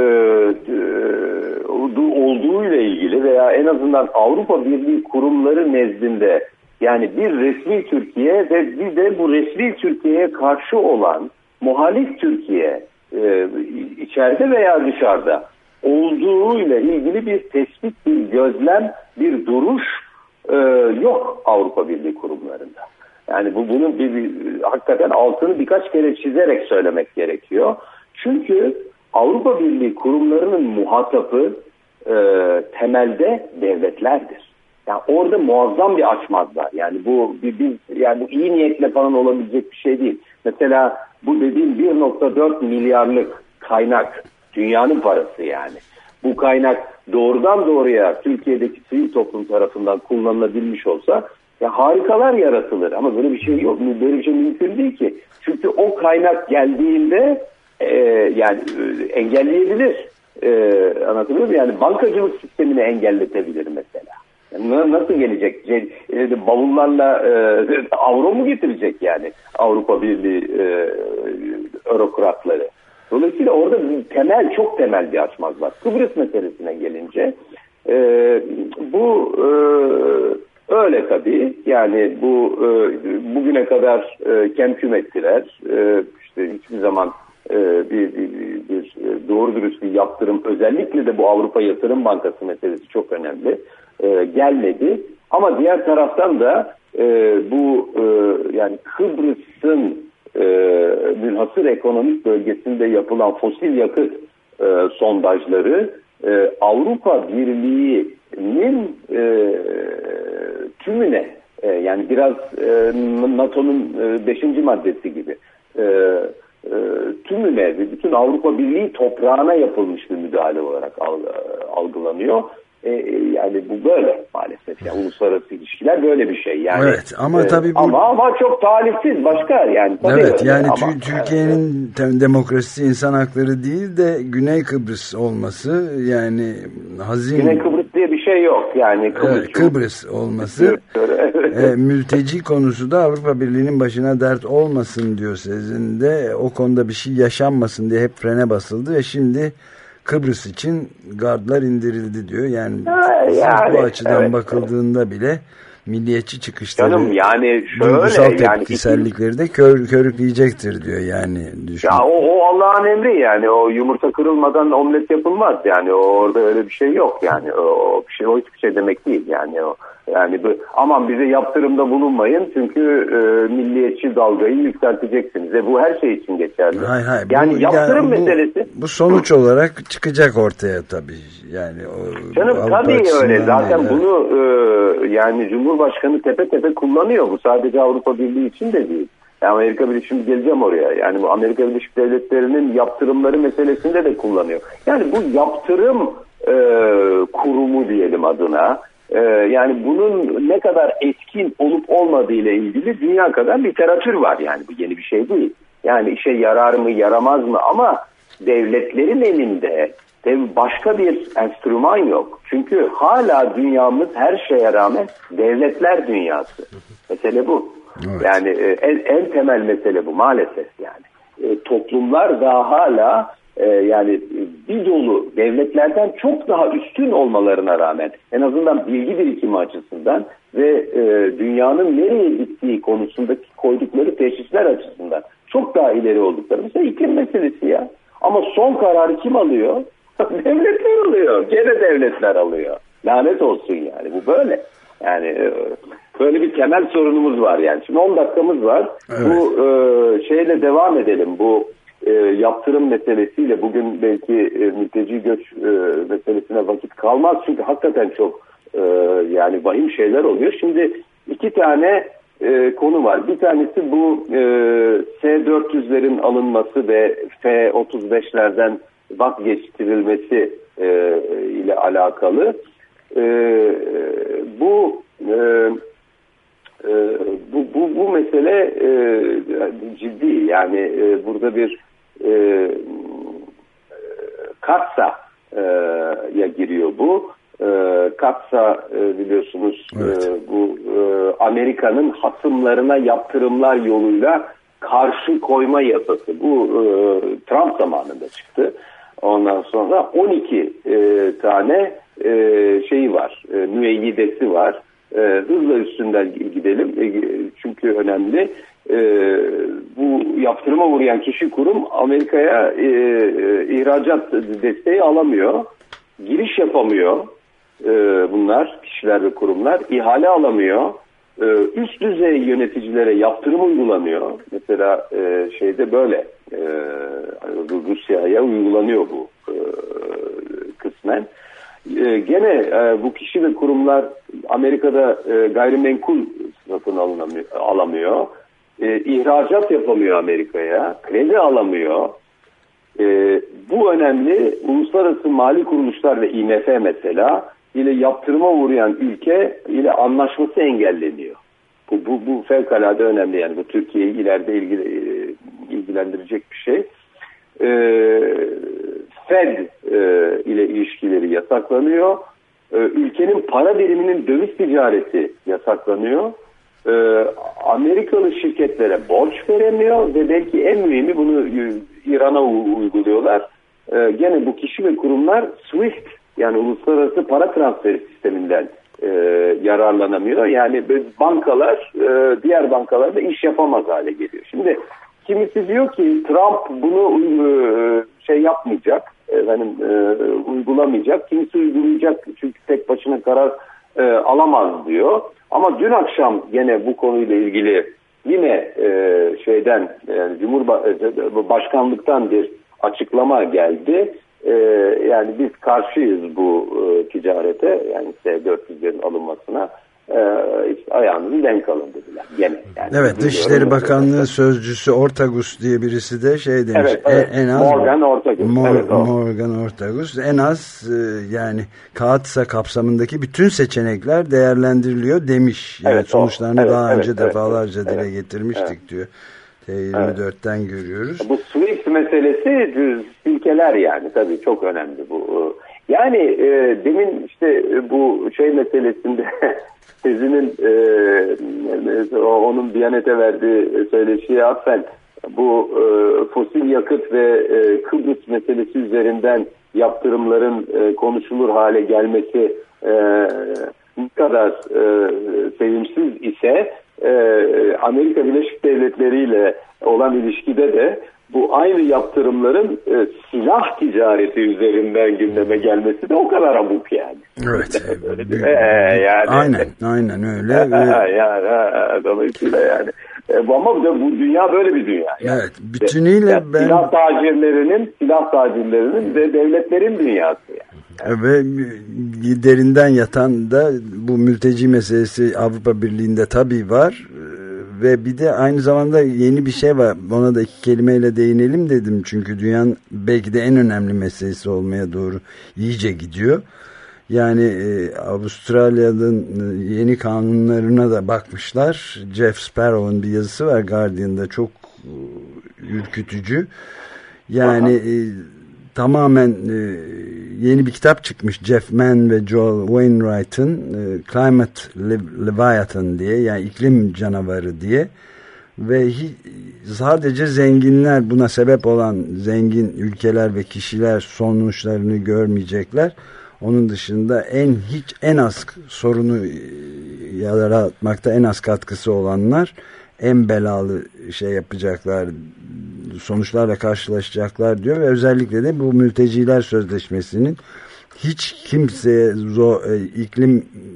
olduğuyla ilgili veya en azından Avrupa Birliği kurumları nezdinde yani bir resmi Türkiye ve bir de bu resmi Türkiye'ye karşı olan muhalif Türkiye e, içeride veya dışarıda olduğuyla ilgili bir tespit, bir gözlem, bir duruş e, yok Avrupa Birliği kurumlarında. Yani bu bunun bir, bir hakikaten altını birkaç kere çizerek söylemek gerekiyor. Çünkü Avrupa Birliği kurumlarının muhatabı e, temelde devletlerdir. Yani orada muazzam bir açmaz var. Yani bu bir, bir yani bu iyi niyetle falan olabilecek bir şey değil. Mesela bu dediğim bir nokta dört milyarlık kaynak dünyanın parası yani. Bu kaynak doğrudan doğruya Türkiye'deki sivil toplum tarafından kullanılabilmiş olsa ya harikalar yaratılır ama böyle bir şey yok. Böyle bir şey mümkün değil ki. Çünkü o kaynak geldiğinde e, yani e, engelleyebilir. E, anlatabiliyor muyum? Yani bankacılık sistemini engelletebilir mesela. Yani nasıl gelecek? E, bavullarla e, avro mu getirecek yani Avrupa Birliği e, eurokratları? Dolayısıyla orada temel, çok temel bir açmaz var. Kıbrıs meselesine gelince e, bu e, öyle tabii. Yani bu e, bugüne kadar e, kemküm ettiler. E, işte hiçbir zaman e, bir, bir, bir doğru dürüst bir yaptırım, özellikle de bu Avrupa Yatırım Bankası meselesi çok önemli. E, gelmedi. Ama diğer taraftan da e, bu e, yani Kıbrıs'ın e, münhasır ekonomik bölgesinde yapılan fosil yakıt e, sondajları e, Avrupa Birliği'nin e, tümüne e, yani biraz e, NATO'nun e, beşinci maddesi gibi e, e, tümüne ve bütün Avrupa Birliği toprağına yapılmış bir müdahale olarak algılanıyor. E, yani bu böyle maalesef. Yani uluslararası ilişkiler böyle bir şey. Yani, evet ama e, tabii bu... ama, ama çok talihsiz başka yani. Tabii evet öyle. yani ama, Türkiye'nin evet. demokrasi, insan hakları değil de Güney Kıbrıs olması yani hazin... Güney Kıbrıs diye bir şey yok yani. Kıbrıs, evet, Kıbrıs olması e, mülteci konusu da Avrupa Birliği'nin başına dert olmasın diyor Sezin'de. O konuda bir şey yaşanmasın diye hep frene basıldı ve şimdi Kıbrıs için gardlar indirildi diyor. Yani, yani bu açıdan evet, bakıldığında evet. bile milliyetçi çıkışları, canım yani şöyle, duygusal tepkisellikleri yani, de kör, körükleyecektir diyor yani. Düşün. Ya o, o Allah'ın emri yani, o yumurta kırılmadan omlet yapılmaz yani, o, orada öyle bir şey yok yani, o, o bir şey, o hiçbir şey demek değil yani o. Yani bu, aman bize yaptırımda bulunmayın çünkü e, milliyetçi dalgayı yükselteceksiniz. E, bu her şey için geçerli. Hayır, hayır. Yani bu, yaptırım yani meselesi. Bu, bu sonuç olarak çıkacak ortaya tabii. Yani o, canım tabii öyle. Zaten değil, bunu e, yani Cumhurbaşkanı tepe tepe kullanıyor. Bu sadece Avrupa Birliği için de değil. Yani Amerika Birleşik, şimdi geleceğim oraya. Yani bu Amerika Birleşik Devletleri'nin yaptırımları meselesinde de kullanıyor. Yani bu yaptırım e, kurumu diyelim adına. Ee, yani bunun ne kadar etkin olup olmadığı ile ilgili dünya kadar literatür var yani, bu yeni bir şey değil. Yani işe yarar mı yaramaz mı, ama devletlerin elinde başka bir enstrüman yok. Çünkü hala dünyamız her şeye rağmen devletler dünyası. Mesele bu. Evet. Yani en, en temel mesele bu maalesef yani. E, toplumlar daha hala Ee, yani bir dolu devletlerden çok daha üstün olmalarına rağmen, en azından bilgi birikimi açısından ve e, dünyanın nereye gittiği konusundaki koydukları teşhisler açısından çok daha ileri oldukları. Mesela iklim meselesi ya. Ama son kararı kim alıyor? Devletler alıyor. Gene devletler alıyor. Lanet olsun yani. Bu böyle. Yani e, Böyle bir temel sorunumuz var yani. Şimdi on dakikamız var. Evet. Bu e, şeyle devam edelim. Bu e, yaptırım meselesiyle bugün belki e, mülteci göç e, meselesine vakit kalmaz. Çünkü hakikaten çok e, yani vahim şeyler oluyor. Şimdi iki tane e, konu var. Bir tanesi bu e, S dört yüzlerin alınması ve F otuz beşlerden vazgeçtirilmesi e, ile alakalı. E, bu e, e, bu, bu bu mesele e, ciddi. Yani e, burada bir e, Katsa'ya giriyor bu. E, Katsa e, biliyorsunuz evet. e, bu e, Amerika'nın hasımlarına yaptırımlar yoluyla karşı koyma yasası. Bu e, Trump zamanında çıktı. Ondan sonra on iki e, tane e, şeyi var, e, müeyyidesi var. E, hızla üstünden gidelim e, çünkü önemli. E, bu yaptırıma uğrayan kişi kurum Amerika'ya e, e, ihracat desteği alamıyor. Giriş yapamıyor e, bunlar, kişiler ve kurumlar. İhale alamıyor. E, üst düzey yöneticilere yaptırım uygulanıyor. Mesela e, şeyde böyle e, Rusya'ya uygulanıyor bu e, kısmen. E, gene e, bu kişi ve kurumlar Amerika'da e, gayrimenkul satın alınamıyor, alamıyor. E, ihracat yapamıyor Amerika'ya. Kredi alamıyor. E, bu önemli. Uluslararası mali kuruluşlar ve I M F mesela ile yaptırıma uğrayan ülke ile anlaşması engelleniyor. Bu, bu, bu fevkalade önemli. Yani bu Türkiye'yi ileride ilgili, ilgilendirecek bir şey. E, Fed e, ile ilişkileri yasaklanıyor. E, ülkenin para biriminin döviz ticareti yasaklanıyor. E, Amerikalı şirketlere borç veremiyor ve belki en mühimi bunu İran'a uyguluyorlar. E, gene bu kişi ve kurumlar SWIFT yani uluslararası para transferi sisteminden e, yararlanamıyor. Yani bankalar e, diğer bankalarda iş yapamaz hale geliyor. Şimdi kimisi diyor ki Trump bunu e, şey yapmayacak, efendim, e, uygulamayacak. Kimisi uygulayacak çünkü tek başına karar e, alamaz diyor. Ama dün akşam gene bu konuyla ilgili yine e, şeyden yani Cumhurbaşkanlıktan bir açıklama geldi. E, yani biz karşıyız bu e, ticarete yani S dört yüzlerin alınmasına. Ee, işte ayağınızı denk alın dediler. Gene, yani evet, Dışişleri Bakanlığı Sözcüsü Ortagus diye birisi de şey demiş. Evet, evet. En, en az Morgan Ortagus. Mor, evet, Morgan Ortagus. En az e, yani Katsa kapsamındaki bütün seçenekler değerlendiriliyor demiş. Yani evet, sonuçlarını evet, daha evet, önce evet, defalarca evet, dile getirmiştik evet. diyor. T yirmi dörtten evet. görüyoruz. Bu SWIFT meselesi düz ilkeler yani tabii çok önemli bu. Yani e, demin işte bu şey meselesinde tezinin e, onun Diyanet'e verdiği söyleşiye atfen bu e, fosil yakıt ve e, Kıbrıs meselesi üzerinden yaptırımların e, konuşulur hale gelmesi e, ne kadar e, sevimsiz ise e, Amerika Birleşik Devletleri ile olan ilişkide de bu aynı yaptırımların e, silah ticareti üzerinden gündeme gelmesi de o kadar abuk yani. Evet. ee, yani. Aynen, aynen öyle. yani, dolayısıyla yani. E, ama bu, bu dünya böyle bir dünya. Yani. Evet, bütünüyle yani, ben... Silah tacirlerinin, silah tacirlerinin ve devletlerin dünyası yani. Yani. Ve derinden yatan da bu mülteci meselesi Avrupa Birliği'nde tabii var. Ve bir de aynı zamanda yeni bir şey var. Ona da iki kelimeyle değinelim dedim. Çünkü dünyanın belki de en önemli meselesi olmaya doğru iyice gidiyor. Yani e, Avustralya'nın yeni kanunlarına da bakmışlar. Jeff Sparrow'un bir yazısı var Guardian'da, çok e, ürkütücü. Yani e, tamamen e, yeni bir kitap çıkmış Jeff Mann ve Joel Wainwright'ın e, Climate Leviathan diye, yani iklim canavarı diye ve hi, sadece zenginler, buna sebep olan zengin ülkeler ve kişiler sonuçlarını görmeyecekler. Onun dışında en hiç en az sorunu yaratmakta en az katkısı olanlar en belalı şey yapacaklar, sonuçlarla karşılaşacaklar diyor ve özellikle de bu mülteciler sözleşmesinin hiç kimseye zor, iklim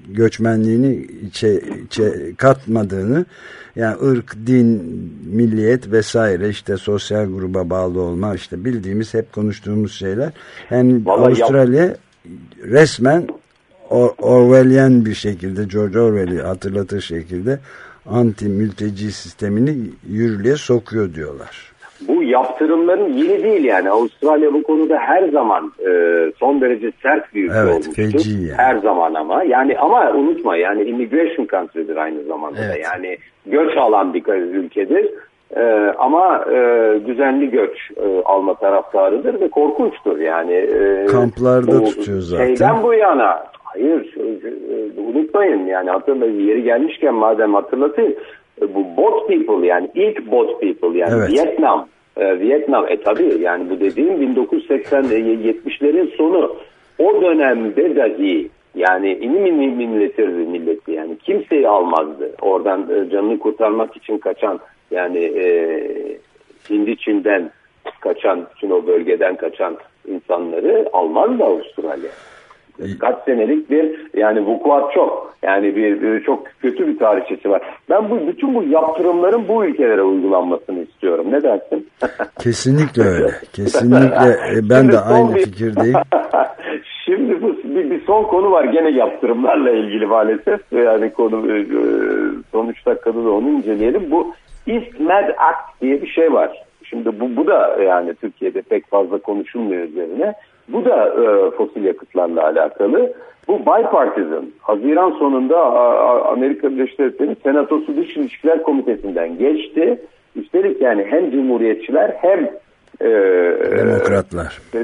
göçmenliğini içe, içe katmadığını, yani ırk, din, milliyet vesaire, işte sosyal gruba bağlı olma, işte bildiğimiz, hep konuştuğumuz şeyler. Yani vallahi Avustralya yap- resmen Or- Orwellian bir şekilde, George Orwell'i hatırlatır şekilde anti-mülteci sistemini yürürlüğe sokuyor diyorlar. Bu yaptırımların yeni değil yani. Avustralya bu konuda her zaman e, son derece sert bir ülke evet, olmuştur. Feci yani. Her zaman ama. Yani ama unutma, yani immigration country'dir aynı zamanda evet. da. Yani göç alan bir ülkedir. E, ama e, düzenli göç e, alma taraftarıdır ve korkunçtur yani. E, Kamplarda bu, tutuyor zaten. Şeyden bu yana. Hayır, unutmayın yani, hatırlayın, yeri gelmişken madem hatırlatayım. Bu boat people, yani ilk boat people, yani evet. Vietnam. E, Vietnam e tabi yani bu dediğim bin dokuz yüz seksen yetmişlerin sonu. O dönemde dahi yani inim inim inletirdi milleti, yani kimseyi almazdı. Oradan e, canını kurtarmak için kaçan, yani e, Hindi Çin'den kaçan, bütün o bölgeden kaçan insanları almazdı Avustralya. Kaç senelik bir yani vukuat çok. Yani bir, bir çok kötü bir tarihçesi var. Ben bu bütün bu yaptırımların bu ülkelere uygulanmasını istiyorum. Ne dersin? Kesinlikle öyle. Kesinlikle. Ben Şimdi de aynı bir... fikirdeyim. Şimdi bu bir, bir son konu var gene yaptırımlarla ilgili maalesef. Yani konu son üç dakikada da onu inceleyelim. Bu East Med Act diye bir şey var. Şimdi bu, bu da yani Türkiye'de pek fazla konuşulmuyor üzerine. Bu da e, fosil yakıtlarla alakalı. Bu bipartisan. Haziran sonunda a, Amerika Birleşik Devletleri'nin Senatosu Dış İlişkiler Komitesi'nden geçti. Üstelik yani hem Cumhuriyetçiler hem e, Demokratlar. E,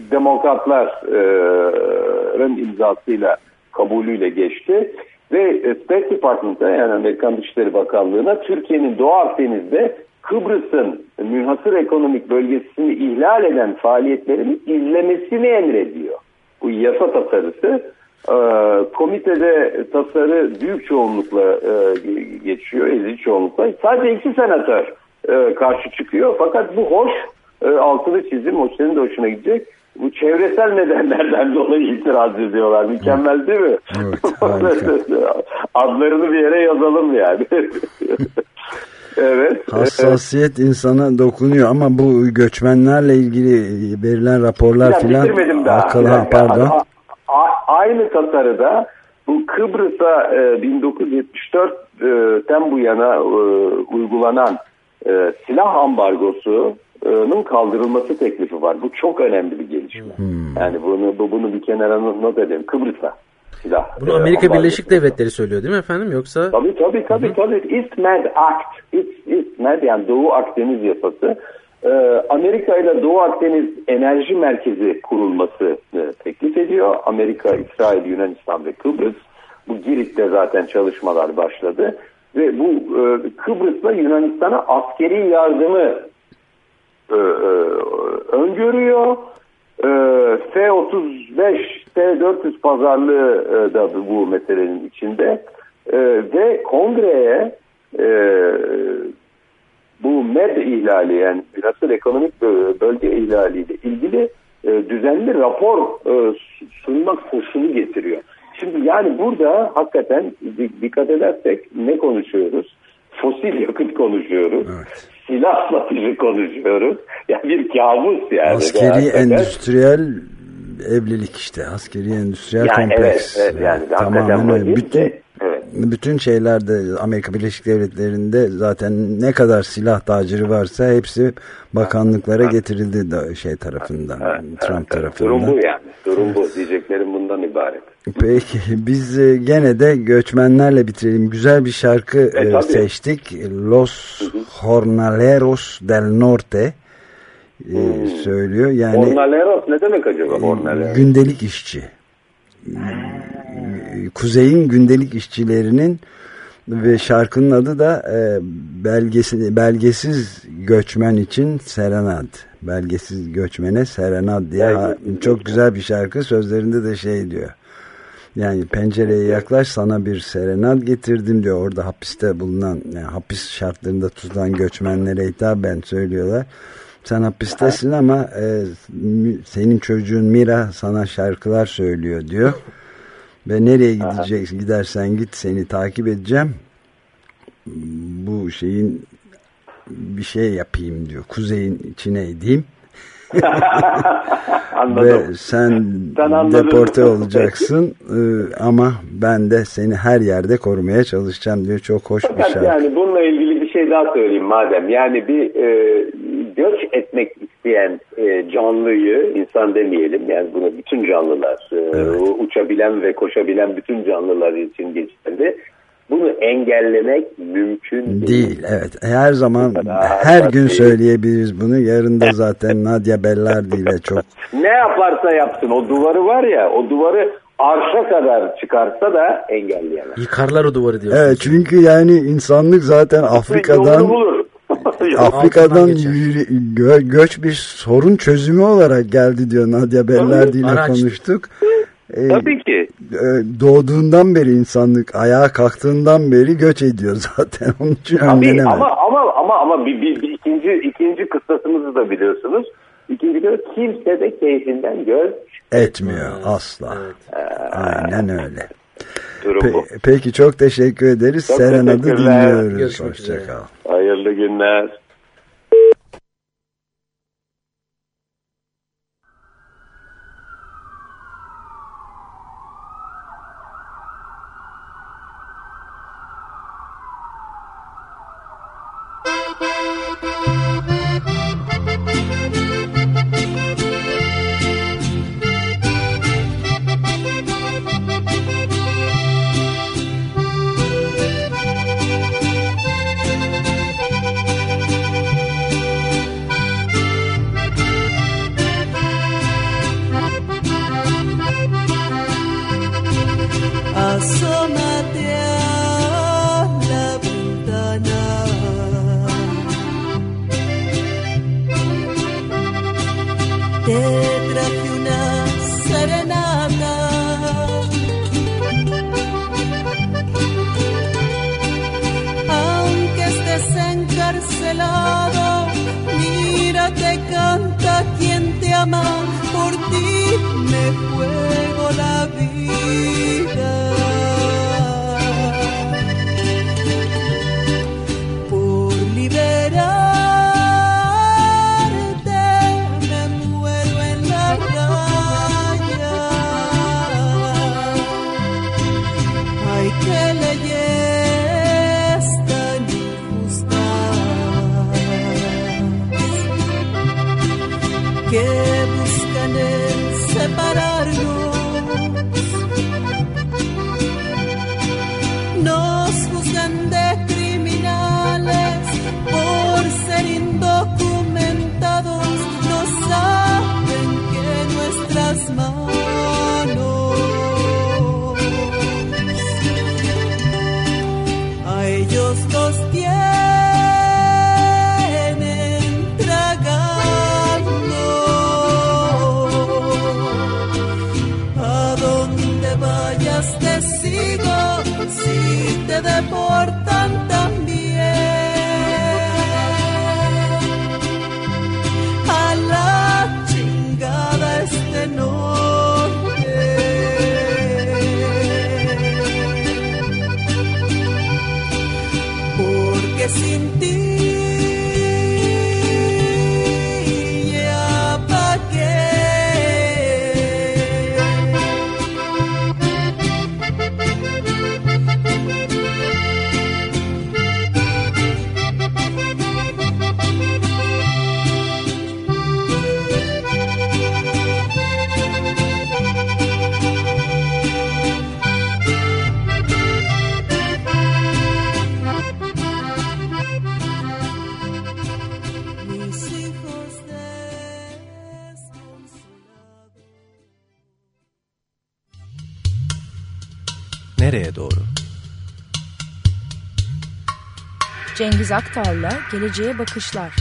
Demokratların imzasıyla, kabulüyle geçti. Ve State Department'a, yani Amerikan Dışişleri Bakanlığı'na Türkiye'nin Doğu Akdeniz'de Kıbrıs'ın münhasır ekonomik bölgesini ihlal eden faaliyetlerini izlemesini emrediyor. Bu yasa tasarısı. E, komitede tasarı büyük çoğunlukla e, geçiyor, ezici çoğunlukla. Sadece iki senatör e, karşı çıkıyor. Fakat bu hoş, e, altını çizim, o senin de hoşuna gidecek. Bu çevresel nedenlerden dolayı itiraz ediyorlar. Mükemmel değil mi? Evet, adlarını bir yere yazalım yani. Evet. Hassasiyet evet. insana dokunuyor ama bu göçmenlerle ilgili verilen raporlar filan akıllı, pardon. A, a, aynı tasarıda bu Kıbrıs'a e, bin dokuz yüz yetmiş dört'ten bu yana e, uygulanan e, silah ambargosunun kaldırılması teklifi var. Bu çok önemli bir gelişme. Hmm. Yani bunu bu, bunu bir kenara not edelim. Kıbrıs'a silah. Bunu Amerika Birleşik Devletleri söylüyor değil mi efendim, yoksa? Tabii tabii tabii Hı-hı. tabii. East Med Act. East, East Med, yani Doğu Akdeniz yasası. Ee, Amerika ile Doğu Akdeniz Enerji Merkezi kurulması e, teklif ediyor. Amerika, İsrail, Yunanistan ve Kıbrıs. Bu Girit'te zaten çalışmalar başladı. Ve bu e, Kıbrıs'la Yunanistan'a askeri yardımı e, e, öngörüyor. E, F otuz beş, F dört yüz pazarlığı e, da bu meselenin içinde. E, ve kongreye e, bu M E D ihlali, yani münhasır ekonomik bölge ihlaliyle ilgili e, düzenli rapor e, sunmak koşulu getiriyor. Şimdi yani burada hakikaten dikkat edersek ne konuşuyoruz? Fosil yakıt konuşuyoruz. Evet. Silah satıcı konuşuyoruz. Yani bir kabus yani. Askeri endüstriyel evlilik işte. Askeri endüstriyel yani kompleks. Evet, evet yani tamamen öyle. Bütün, de, evet. bütün şeylerde Amerika Birleşik Devletleri'nde zaten ne kadar silah taciri varsa hepsi bakanlıklara evet. getirildi de şey tarafından. Evet, Trump evet, tarafından. Durum bu yani. Durum bu. Diyeceklerim bundan ibaret. Peki biz gene de göçmenlerle bitirelim. Güzel bir şarkı e, seçtik. Los hı hı. Jornaleros del Norte e, hmm. söylüyor. Yani Jornaleros ne demek acaba? Jornaleros? Gündelik işçi. Kuzey'in gündelik işçilerinin ve şarkının adı da e, belgesi, belgesiz göçmen için serenad. Belgesiz göçmene serenad diye ha, çok güzel bir şarkı. Sözlerinde de şey diyor. Yani pencereye yaklaş, sana bir serenad getirdim diyor. Orada hapiste bulunan, yani hapis şartlarında tutulan göçmenlere hitaben söylüyorlar. Sen hapistesin ama e, senin çocuğun Mira sana şarkılar söylüyor diyor. Ve nereye gideceksin, gidersen git seni takip edeceğim. Bu şeyin bir şey yapayım diyor. Kuzeyin içine edeyim. Ve sen deporte olacaksın ee, ama ben de seni her yerde korumaya çalışacağım diyor. Çok hoş bir şarkı. Yani bununla ilgili bir şey daha söyleyeyim madem. Yani bir e, göç etmek isteyen e, canlıyı, insan demeyelim yani bunu bütün canlılar, e, evet. uçabilen ve koşabilen bütün canlılar için geçerli. Bunu engellemek mümkün değil. Değil, evet. Her zaman, her gün söyleyebiliriz bunu. Yarın da zaten Nadia Bellardi ile çok... Ne yaparsa yapsın, o duvarı var ya, o duvarı arşa kadar çıkarsa da engelleyemez. Yıkarlar o duvarı diyorsunuz. Evet, çünkü yani insanlık zaten Afrika'dan... Afrika'dan yürü, gö, göç bir sorun çözümü olarak geldi diyor Nadia Bellardi ile konuştuk. Ee, Tabii ki. Doğduğundan beri insanlık ayağa kalktığından beri göç ediyor zaten. Onun için önlenemez. Ama ama ama ama bir, bir, bir ikinci ikinci kıstasımızı da biliyorsunuz. İkinci kıstas kimse de keyfinden göç etmiyor evet. asla. Evet. Aynen öyle. Pe- peki çok teşekkür ederiz. Çok Serenad'ı dinliyoruz. Hoşçakal. Hayırlı günler. Asómate a la ventana. Te traje una serenata. Aunque estés encarcelado, mira, te canta quien te ama. Por ti me juego la vida. Que buscan el separarnos, nos juzgan de criminales por ser indocumentados, no saben que nuestras manos a ellos los tienen. Te sigo si te deportan también a la chingada este norte, porque sin ti nereye doğru? Cengiz Aktar'la Geleceğe Bakışlar.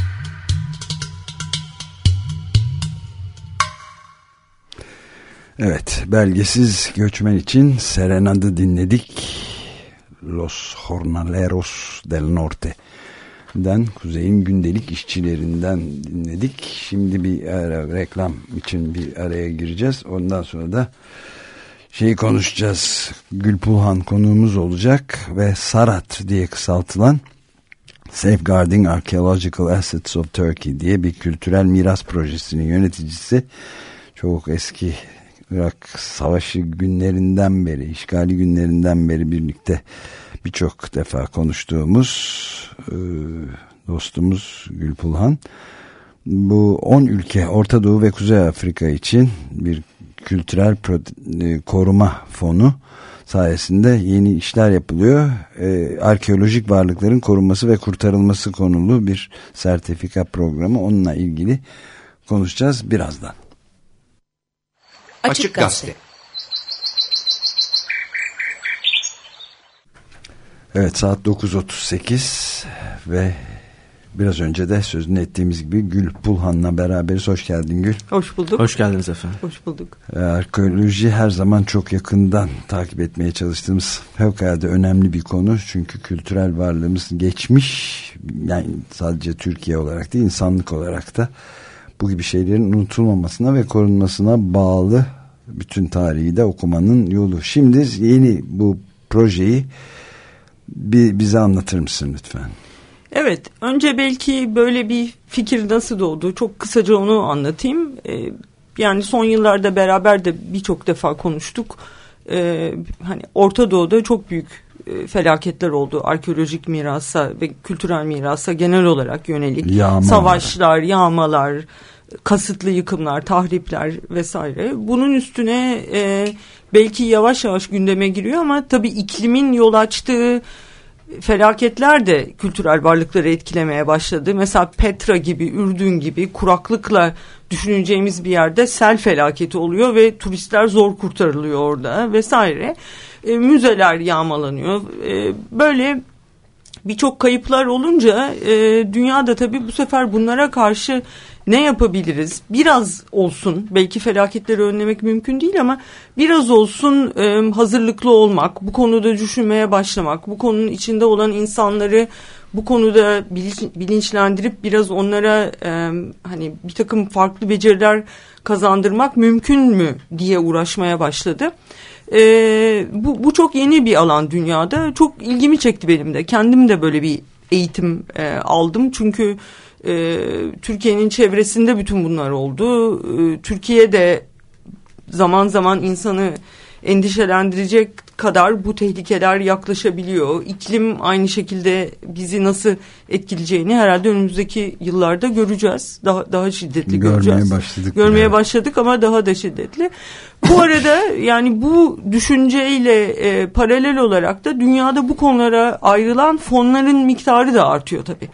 Evet, belgesiz göçmen için Serenad'ı dinledik. Los Jornaleros del Norte'den, Kuzey'in gündelik işçilerinden dinledik. Şimdi bir ara, reklam için bir araya gireceğiz. Ondan sonra da şeyi konuşacağız. Gülpulhan konuğumuz olacak ve SARAT diye kısaltılan Safeguarding Archaeological Assets of Turkey diye bir kültürel miras projesinin yöneticisi. Çok eski Irak Savaşı günlerinden beri, işgali günlerinden beri birlikte birçok defa konuştuğumuz e, dostumuz Gülpulhan. Bu on ülke, Orta Doğu ve Kuzey Afrika için bir kültürel pro- koruma fonu sayesinde yeni işler yapılıyor. Ee, arkeolojik varlıkların korunması ve kurtarılması konulu bir sertifika programı. Onunla ilgili konuşacağız birazdan. Açık Gazete. Evet, saat dokuz otuz sekiz ve biraz önce de sözünü ettiğimiz gibi Gülpulhan'la beraberiz. Hoş geldin Gül. Hoş bulduk. Hoş geldiniz efendim. Hoş bulduk. Arkeoloji her zaman çok yakından takip etmeye çalıştığımız fevkalade önemli bir konu. Çünkü kültürel varlığımız geçmiş, yani sadece Türkiye olarak değil, insanlık olarak da bu gibi şeylerin unutulmamasına ve korunmasına bağlı, bütün tarihi de okumanın yolu. Şimdi yeni bu projeyi bir, bize anlatır mısın lütfen? Evet, önce belki böyle bir fikir nasıl doğdu, çok kısaca onu anlatayım. Ee, yani son yıllarda beraber de birçok defa konuştuk. Ee, hani Orta Doğu'da çok büyük e, felaketler oldu. Arkeolojik mirasa ve kültürel mirasa genel olarak yönelik. Yağmalar. Savaşlar, yağmalar, kasıtlı yıkımlar, tahripler vesaire. Bunun üstüne e, belki yavaş yavaş gündeme giriyor ama tabii iklimin yol açtığı felaketler de kültürel varlıkları etkilemeye başladı. Mesela Petra gibi, Ürdün gibi kuraklıkla düşüneceğimiz bir yerde sel felaketi oluyor ve turistler zor kurtarılıyor orada vesaire. E, müzeler yağmalanıyor. E, böyle birçok kayıplar olunca e, dünyada tabii bu sefer bunlara karşı ne yapabiliriz? Biraz olsun, belki felaketleri önlemek mümkün değil ama biraz olsun e, hazırlıklı olmak, bu konuda düşünmeye başlamak, bu konunun içinde olan insanları bu konuda bilinç, bilinçlendirip biraz onlara e, hani bir takım farklı beceriler kazandırmak mümkün mü diye uğraşmaya başladı. E, bu, bu çok yeni bir alan dünyada. Çok ilgimi çekti benim de. Kendim de böyle bir eğitim e, aldım. Çünkü e, Türkiye'nin çevresinde bütün bunlar oldu. E, Türkiye'de zaman zaman insanı endişelendirecek kadar bu tehlikeler yaklaşabiliyor. İklim aynı şekilde bizi nasıl etkileyeceğini herhalde önümüzdeki yıllarda göreceğiz. Daha daha şiddetli Görmeye göreceğiz. Başladık Görmeye yani. başladık ama daha da şiddetli. Bu arada yani bu düşünceyle e, paralel olarak da dünyada bu konulara ayrılan fonların miktarı da artıyor tabii.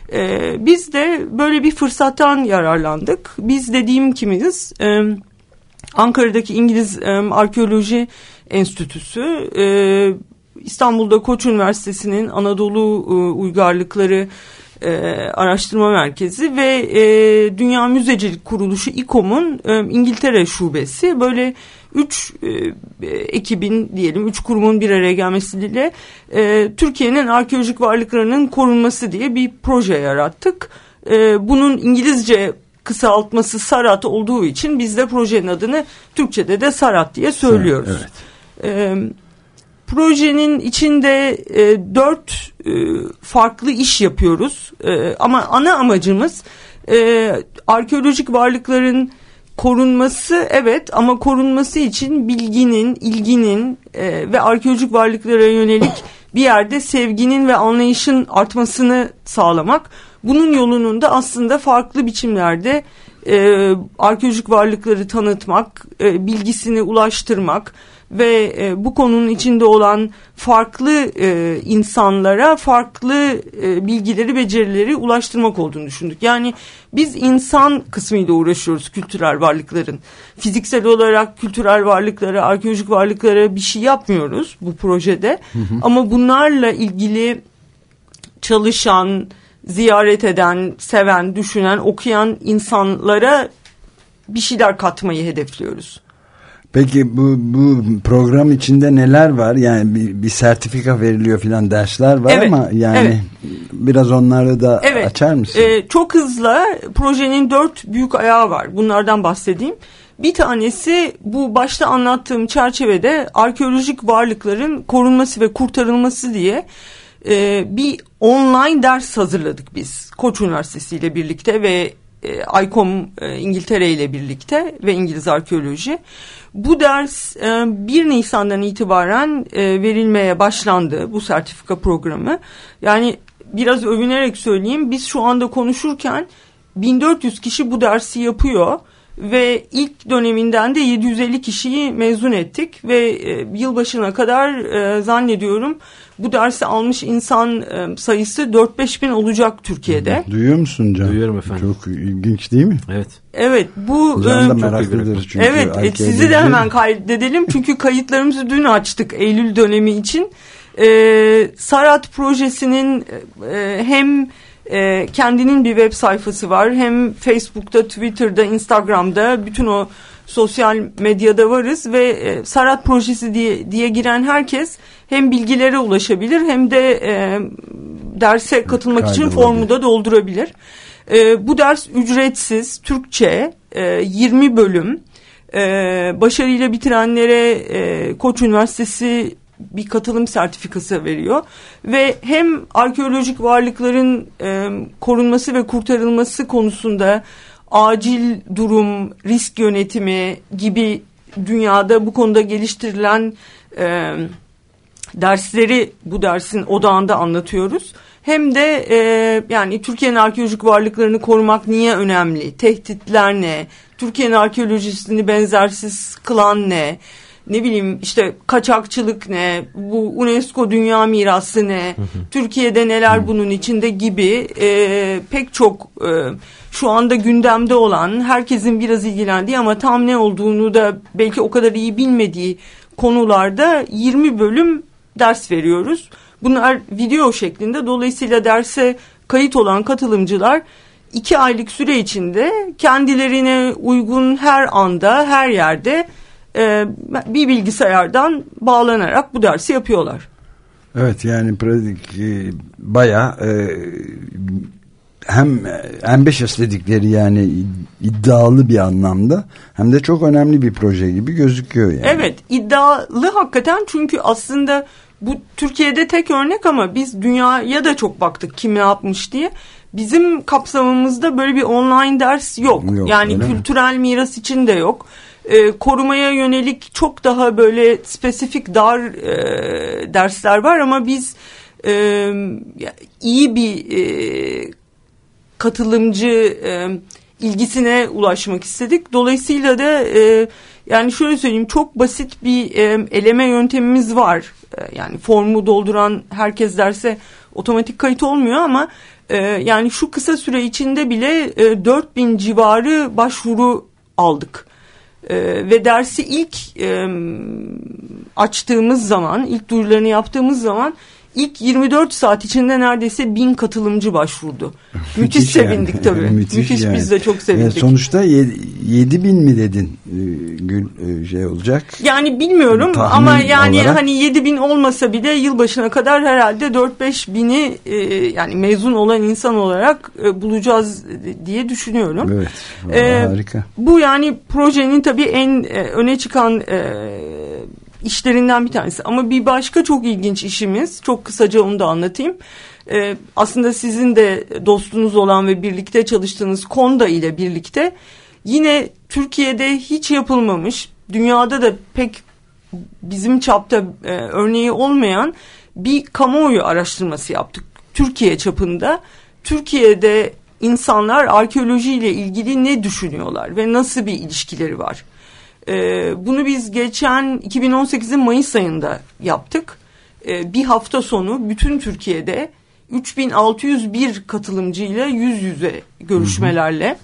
E, biz de böyle bir fırsattan yararlandık. Biz dediğim kimiz? E, Ankara'daki İngiliz e, Arkeoloji Enstitüsü, e, İstanbul'da Koç Üniversitesi'nin Anadolu e, Uygarlıkları e, Araştırma Merkezi ve e, Dünya Müzecilik Kuruluşu İKOM'un e, İngiltere Şubesi, böyle üç e, ekibin diyelim, üç kurumun bir araya gelmesiyle e, Türkiye'nin arkeolojik varlıklarının korunması diye bir proje yarattık. E, bunun İngilizce kısaltması SARAT olduğu için biz de projenin adını Türkçe'de de SARAT diye söylüyoruz. Evet. Ee, projenin içinde e, dört e, farklı iş yapıyoruz. E, ama ana amacımız e, arkeolojik varlıkların korunması, evet, ama korunması için bilginin, ilginin e, ve arkeolojik varlıklara yönelik bir yerde sevginin ve anlayışın artmasını sağlamak. Bunun yolunun da aslında farklı biçimlerde e, arkeolojik varlıkları tanıtmak, e, bilgisini ulaştırmak ve e, bu konunun içinde olan farklı e, insanlara farklı e, bilgileri, becerileri ulaştırmak olduğunu düşündük. Yani biz insan kısmıyla uğraşıyoruz kültürel varlıkların. Fiziksel olarak kültürel varlıklara, arkeolojik varlıklara bir şey yapmıyoruz bu projede. Hı hı. Ama bunlarla ilgili çalışan, ziyaret eden, seven, düşünen, okuyan insanlara bir şeyler katmayı hedefliyoruz. Peki bu, bu program içinde neler var? Yani bir, bir sertifika veriliyor filan, dersler var, evet, ama yani evet, biraz onları da evet, açar mısın? E, çok hızlı projenin dört büyük ayağı var. Bunlardan bahsedeyim. Bir tanesi bu başta anlattığım çerçevede arkeolojik varlıkların korunması ve kurtarılması diye e, bir online ders hazırladık biz. Koç Üniversitesi ile birlikte ve e, ICOM e, İngiltere ile birlikte ve İngiliz Arkeoloji. Bu ders e, bir Nisan'dan itibaren e, verilmeye başlandı, bu sertifika programı. Yani biraz övünerek söyleyeyim, biz şu anda konuşurken bin dört yüz kişi bu dersi yapıyor ve ilk döneminden de yedi yüz elli kişiyi mezun ettik ve e, yılbaşına kadar e, zannediyorum bu dersi almış insan e, sayısı dört beş bin olacak Türkiye'de. Duyuyor musun Can? Duyuyorum efendim. Çok ilginç değil mi? Evet. Evet, bu Can da e, meraklıdır çünkü. Evet, e, sizi de hemen kaydedelim çünkü kayıtlarımızı dün açtık Eylül dönemi için. E, Sarat projesinin e, hem e, kendinin bir web sayfası var, hem Facebook'ta, Twitter'da, Instagram'da, bütün o sosyal medyada varız ve e, Sarat projesi diye diye giren herkes hem bilgilere ulaşabilir hem de e, derse katılmak Kaydı için formu da doldurabilir. E, bu ders ücretsiz, Türkçe, e, yirmi bölüm. E, başarıyla bitirenlere e, Koç Üniversitesi bir katılım sertifikası veriyor ve hem arkeolojik varlıkların e, korunması ve kurtarılması konusunda acil durum, risk yönetimi gibi dünyada bu konuda geliştirilen e, dersleri bu dersin odağında anlatıyoruz. Hem de e, yani Türkiye'nin arkeolojik varlıklarını korumak niye önemli, tehditler ne, Türkiye'nin arkeolojisini benzersiz kılan ne, ne bileyim işte kaçakçılık ne, bu UNESCO Dünya Mirası ne, hı hı. Türkiye'de neler hı. bunun içinde gibi e, pek çok e, şu anda gündemde olan, herkesin biraz ilgilendiği ama tam ne olduğunu da belki o kadar iyi bilmediği konularda yirmi bölüm ders veriyoruz. Bunlar video şeklinde, dolayısıyla derse kayıt olan katılımcılar iki aylık süre içinde kendilerine uygun her anda, her yerde e, bir bilgisayardan bağlanarak bu dersi yapıyorlar. Evet, yani pratik e, bayağı e, hem ambitious dedikleri, yani iddialı bir anlamda, hem de çok önemli bir proje gibi gözüküyor yani. Evet, iddialı hakikaten, çünkü aslında bu Türkiye'de tek örnek ama biz dünyaya da çok baktık kim ne yapmış diye. Bizim kapsamımızda böyle bir online ders yok. yok yani kültürel mi? miras için de yok. Ee, korumaya yönelik çok daha böyle spesifik dar e, dersler var ama biz e, iyi bir e, katılımcı e, ilgisine ulaşmak istedik. Dolayısıyla da e, yani şöyle söyleyeyim, çok basit bir e, eleme yöntemimiz var. E, yani formu dolduran herkes derse otomatik kayıt olmuyor ama e, yani şu kısa süre içinde bile e, dört bin civarı başvuru aldık. E, ve dersi ilk e, açtığımız zaman, ilk duyurularını yaptığımız zaman İlk yirmi dört saat içinde neredeyse bin katılımcı başvurdu. Müthiş, Müthiş sevindik yani. Tabii. Müthiş, Müthiş yani. Biz de çok sevindik. Yani sonuçta yedi bin mi dedin Gül, şey olacak? Yani bilmiyorum tahmin ama yani olarak, hani yedi bin olmasa bile yılbaşına kadar herhalde dört beş bini e, yani mezun olan insan olarak e, bulacağız diye düşünüyorum. Evet. E, harika. Bu yani projenin tabii en e, öne çıkan e, işlerinden bir tanesi. Ama bir başka çok ilginç işimiz, çok kısaca onu da anlatayım. Ee, aslında sizin de dostunuz olan ve birlikte çalıştığınız KONDA ile birlikte yine Türkiye'de hiç yapılmamış, dünyada da pek bizim çapta e, örneği olmayan bir kamuoyu araştırması yaptık. Türkiye çapında. Türkiye'de insanlar arkeolojiyle ilgili ne düşünüyorlar ve nasıl bir ilişkileri var? Bunu biz geçen iki bin on sekizin Mayıs ayında yaptık. Bir hafta sonu bütün Türkiye'de üç bin altı yüz bir katılımcıyla yüz yüze görüşmelerle. Hı hı.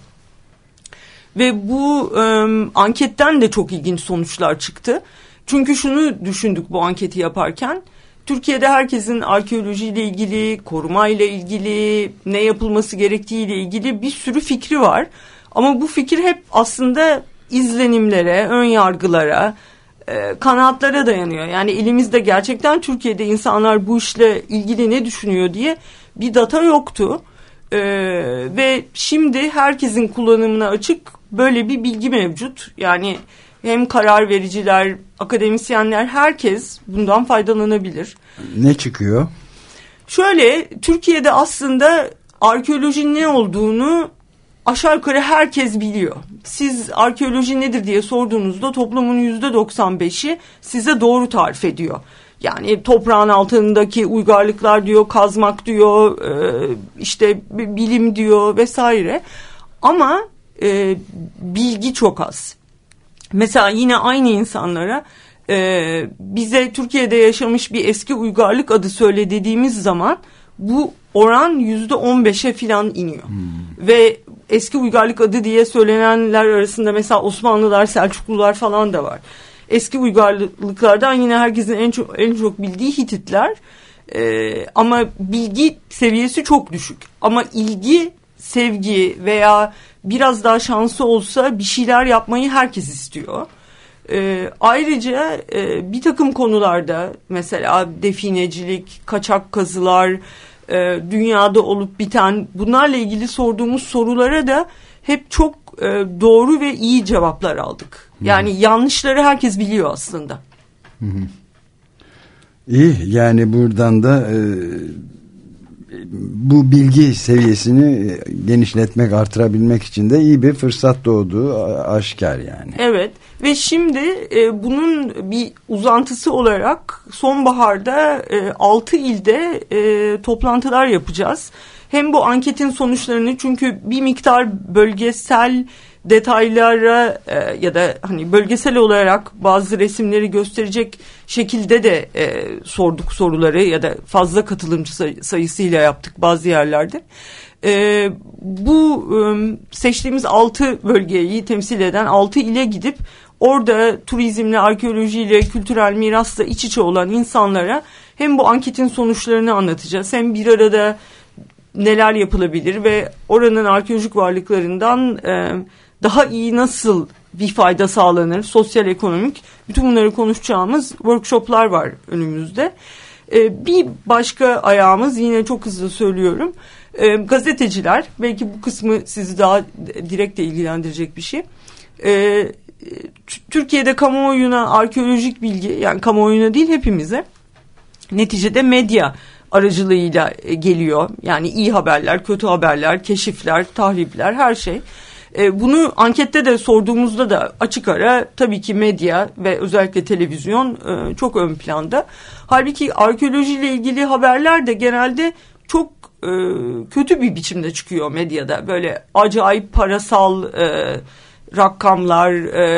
Ve bu e, anketten de çok ilginç sonuçlar çıktı. Çünkü şunu düşündük bu anketi yaparken. Türkiye'de herkesin arkeolojiyle ilgili, korumayla ilgili, ne yapılması gerektiğiyle ilgili bir sürü fikri var. Ama bu fikir hep aslında izlenimlere, ön yargılara, e, kanaatlara dayanıyor. Yani elimizde gerçekten Türkiye'de insanlar bu işle ilgili ne düşünüyor diye bir data yoktu. E, ve şimdi herkesin kullanımına açık böyle bir bilgi mevcut. Yani hem karar vericiler, akademisyenler, herkes bundan faydalanabilir. Ne çıkıyor? Şöyle, Türkiye'de aslında arkeolojinin ne olduğunu aşağı yukarı herkes biliyor. Siz arkeoloji nedir diye sorduğunuzda toplumun yüzde doksan beşi size doğru tarif ediyor. Yani toprağın altındaki uygarlıklar diyor, kazmak diyor, işte bilim diyor vesaire. Ama e, bilgi çok az. Mesela yine aynı insanlara e, bize Türkiye'de yaşamış bir eski uygarlık adı söyle dediğimiz zaman bu oran yüzde on beşe falan iniyor. Hmm. Ve eski uygarlık adı diye söylenenler arasında mesela Osmanlılar, Selçuklular falan da var. Eski uygarlıklardan yine herkesin en çok en çok bildiği Hititler. Ee, ama bilgi seviyesi çok düşük. Ama ilgi, sevgi veya biraz daha şansı olsa bir şeyler yapmayı herkes istiyor. Ee, ayrıca e, bir takım konularda mesela definecilik, kaçak kazılar, e, dünyada olup biten, bunlarla ilgili sorduğumuz sorulara da hep çok e, doğru ve iyi cevaplar aldık. Yani Hı-hı. yanlışları herkes biliyor aslında. Hı-hı. İyi, yani buradan da e, bu bilgi seviyesini genişletmek, artırabilmek için de iyi bir fırsat doğduğu aşikar yani. Evet ve şimdi e, bunun bir uzantısı olarak sonbaharda e, altı ilde e, toplantılar yapacağız. Hem bu anketin sonuçlarını, çünkü bir miktar bölgesel detaylara e, ya da hani bölgesel olarak bazı resimleri gösterecek şekilde de e, sorduk soruları ya da fazla katılımcı say- sayısıyla yaptık bazı yerlerde. E, bu e, seçtiğimiz altı bölgeyi temsil eden altı ile gidip orada turizmle, arkeolojiyle, kültürel mirasla iç içe olan insanlara hem bu anketin sonuçlarını anlatacağız, hem bir arada neler yapılabilir ve oranın arkeolojik varlıklarından e, daha iyi nasıl bir fayda sağlanır, sosyal, ekonomik, bütün bunları konuşacağımız workshoplar var önümüzde. Ee, bir başka ayağımız, yine çok hızlı söylüyorum, e, gazeteciler. Belki bu kısmı sizi daha direkt de ilgilendirecek bir şey. Ee, Türkiye'de kamuoyuna arkeolojik bilgi, yani kamuoyuna değil hepimize, neticede medya aracılığıyla geliyor. Yani iyi haberler, kötü haberler, keşifler, tahripler, her şey. Bunu ankette de sorduğumuzda da açık ara tabii ki medya ve özellikle televizyon çok ön planda. Halbuki arkeolojiyle ilgili haberler de genelde çok kötü bir biçimde çıkıyor medyada. Böyle acayip parasal rakamlar,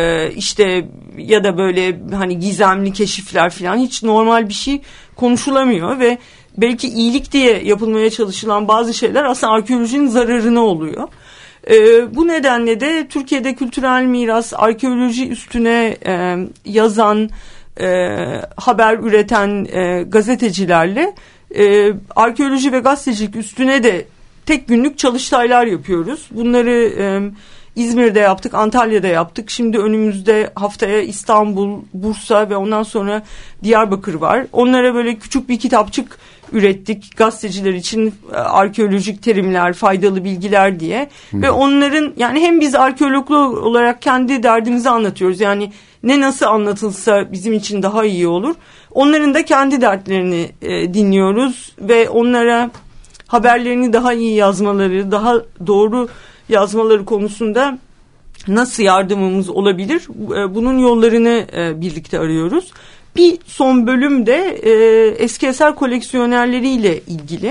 işte ya da böyle hani gizemli keşifler falan, hiç normal bir şey konuşulamıyor ve belki iyilik diye yapılmaya çalışılan bazı şeyler aslında arkeolojinin zararına oluyor. Ee, bu nedenle de Türkiye'de kültürel miras, arkeoloji üstüne e, yazan, e, haber üreten e, gazetecilerle e, arkeoloji ve gazetecilik üstüne de tek günlük çalıştaylar yapıyoruz. Bunları e, İzmir'de yaptık, Antalya'da yaptık. Şimdi önümüzde haftaya İstanbul, Bursa ve ondan sonra Diyarbakır var. Onlara böyle küçük bir kitapçık ürettik gazeteciler için, arkeolojik terimler, faydalı bilgiler diye. Hı. Ve onların, yani hem biz arkeologlar olarak kendi derdimizi anlatıyoruz. Yani ne nasıl anlatılsa bizim için daha iyi olur. Onların da kendi dertlerini e, dinliyoruz ve onlara haberlerini daha iyi yazmaları, daha doğru yazmaları konusunda nasıl yardımımız olabilir? Bunun yollarını birlikte arıyoruz. Bir son bölüm de eski eser koleksiyonerleriyle ilgili.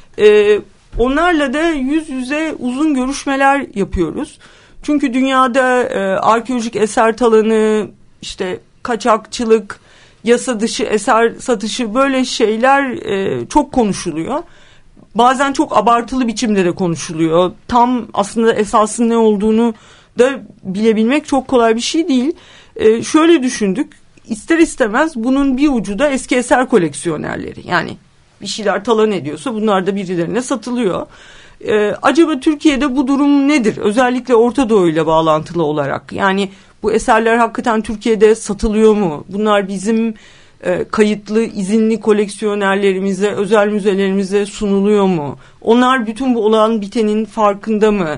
Onlarla da yüz yüze uzun görüşmeler yapıyoruz. Çünkü dünyada arkeolojik eser talanı, işte kaçakçılık, yasa dışı eser satışı, böyle şeyler çok konuşuluyor. Bazen çok abartılı biçimde de konuşuluyor. Tam aslında esasın ne olduğunu da bilebilmek çok kolay bir şey değil. Ee, şöyle düşündük. İster istemez bunun bir ucu da eski eser koleksiyonerleri. Yani bir şeyler talan ediyorsa bunlar da birilerine satılıyor. Ee, acaba Türkiye'de bu durum nedir? Özellikle Orta Doğu ile bağlantılı olarak. Yani bu eserler hakikaten Türkiye'de satılıyor mu? Bunlar bizim kayıtlı, izinli koleksiyonerlerimize, özel müzelerimize sunuluyor mu? Onlar bütün bu olan bitenin farkında mı?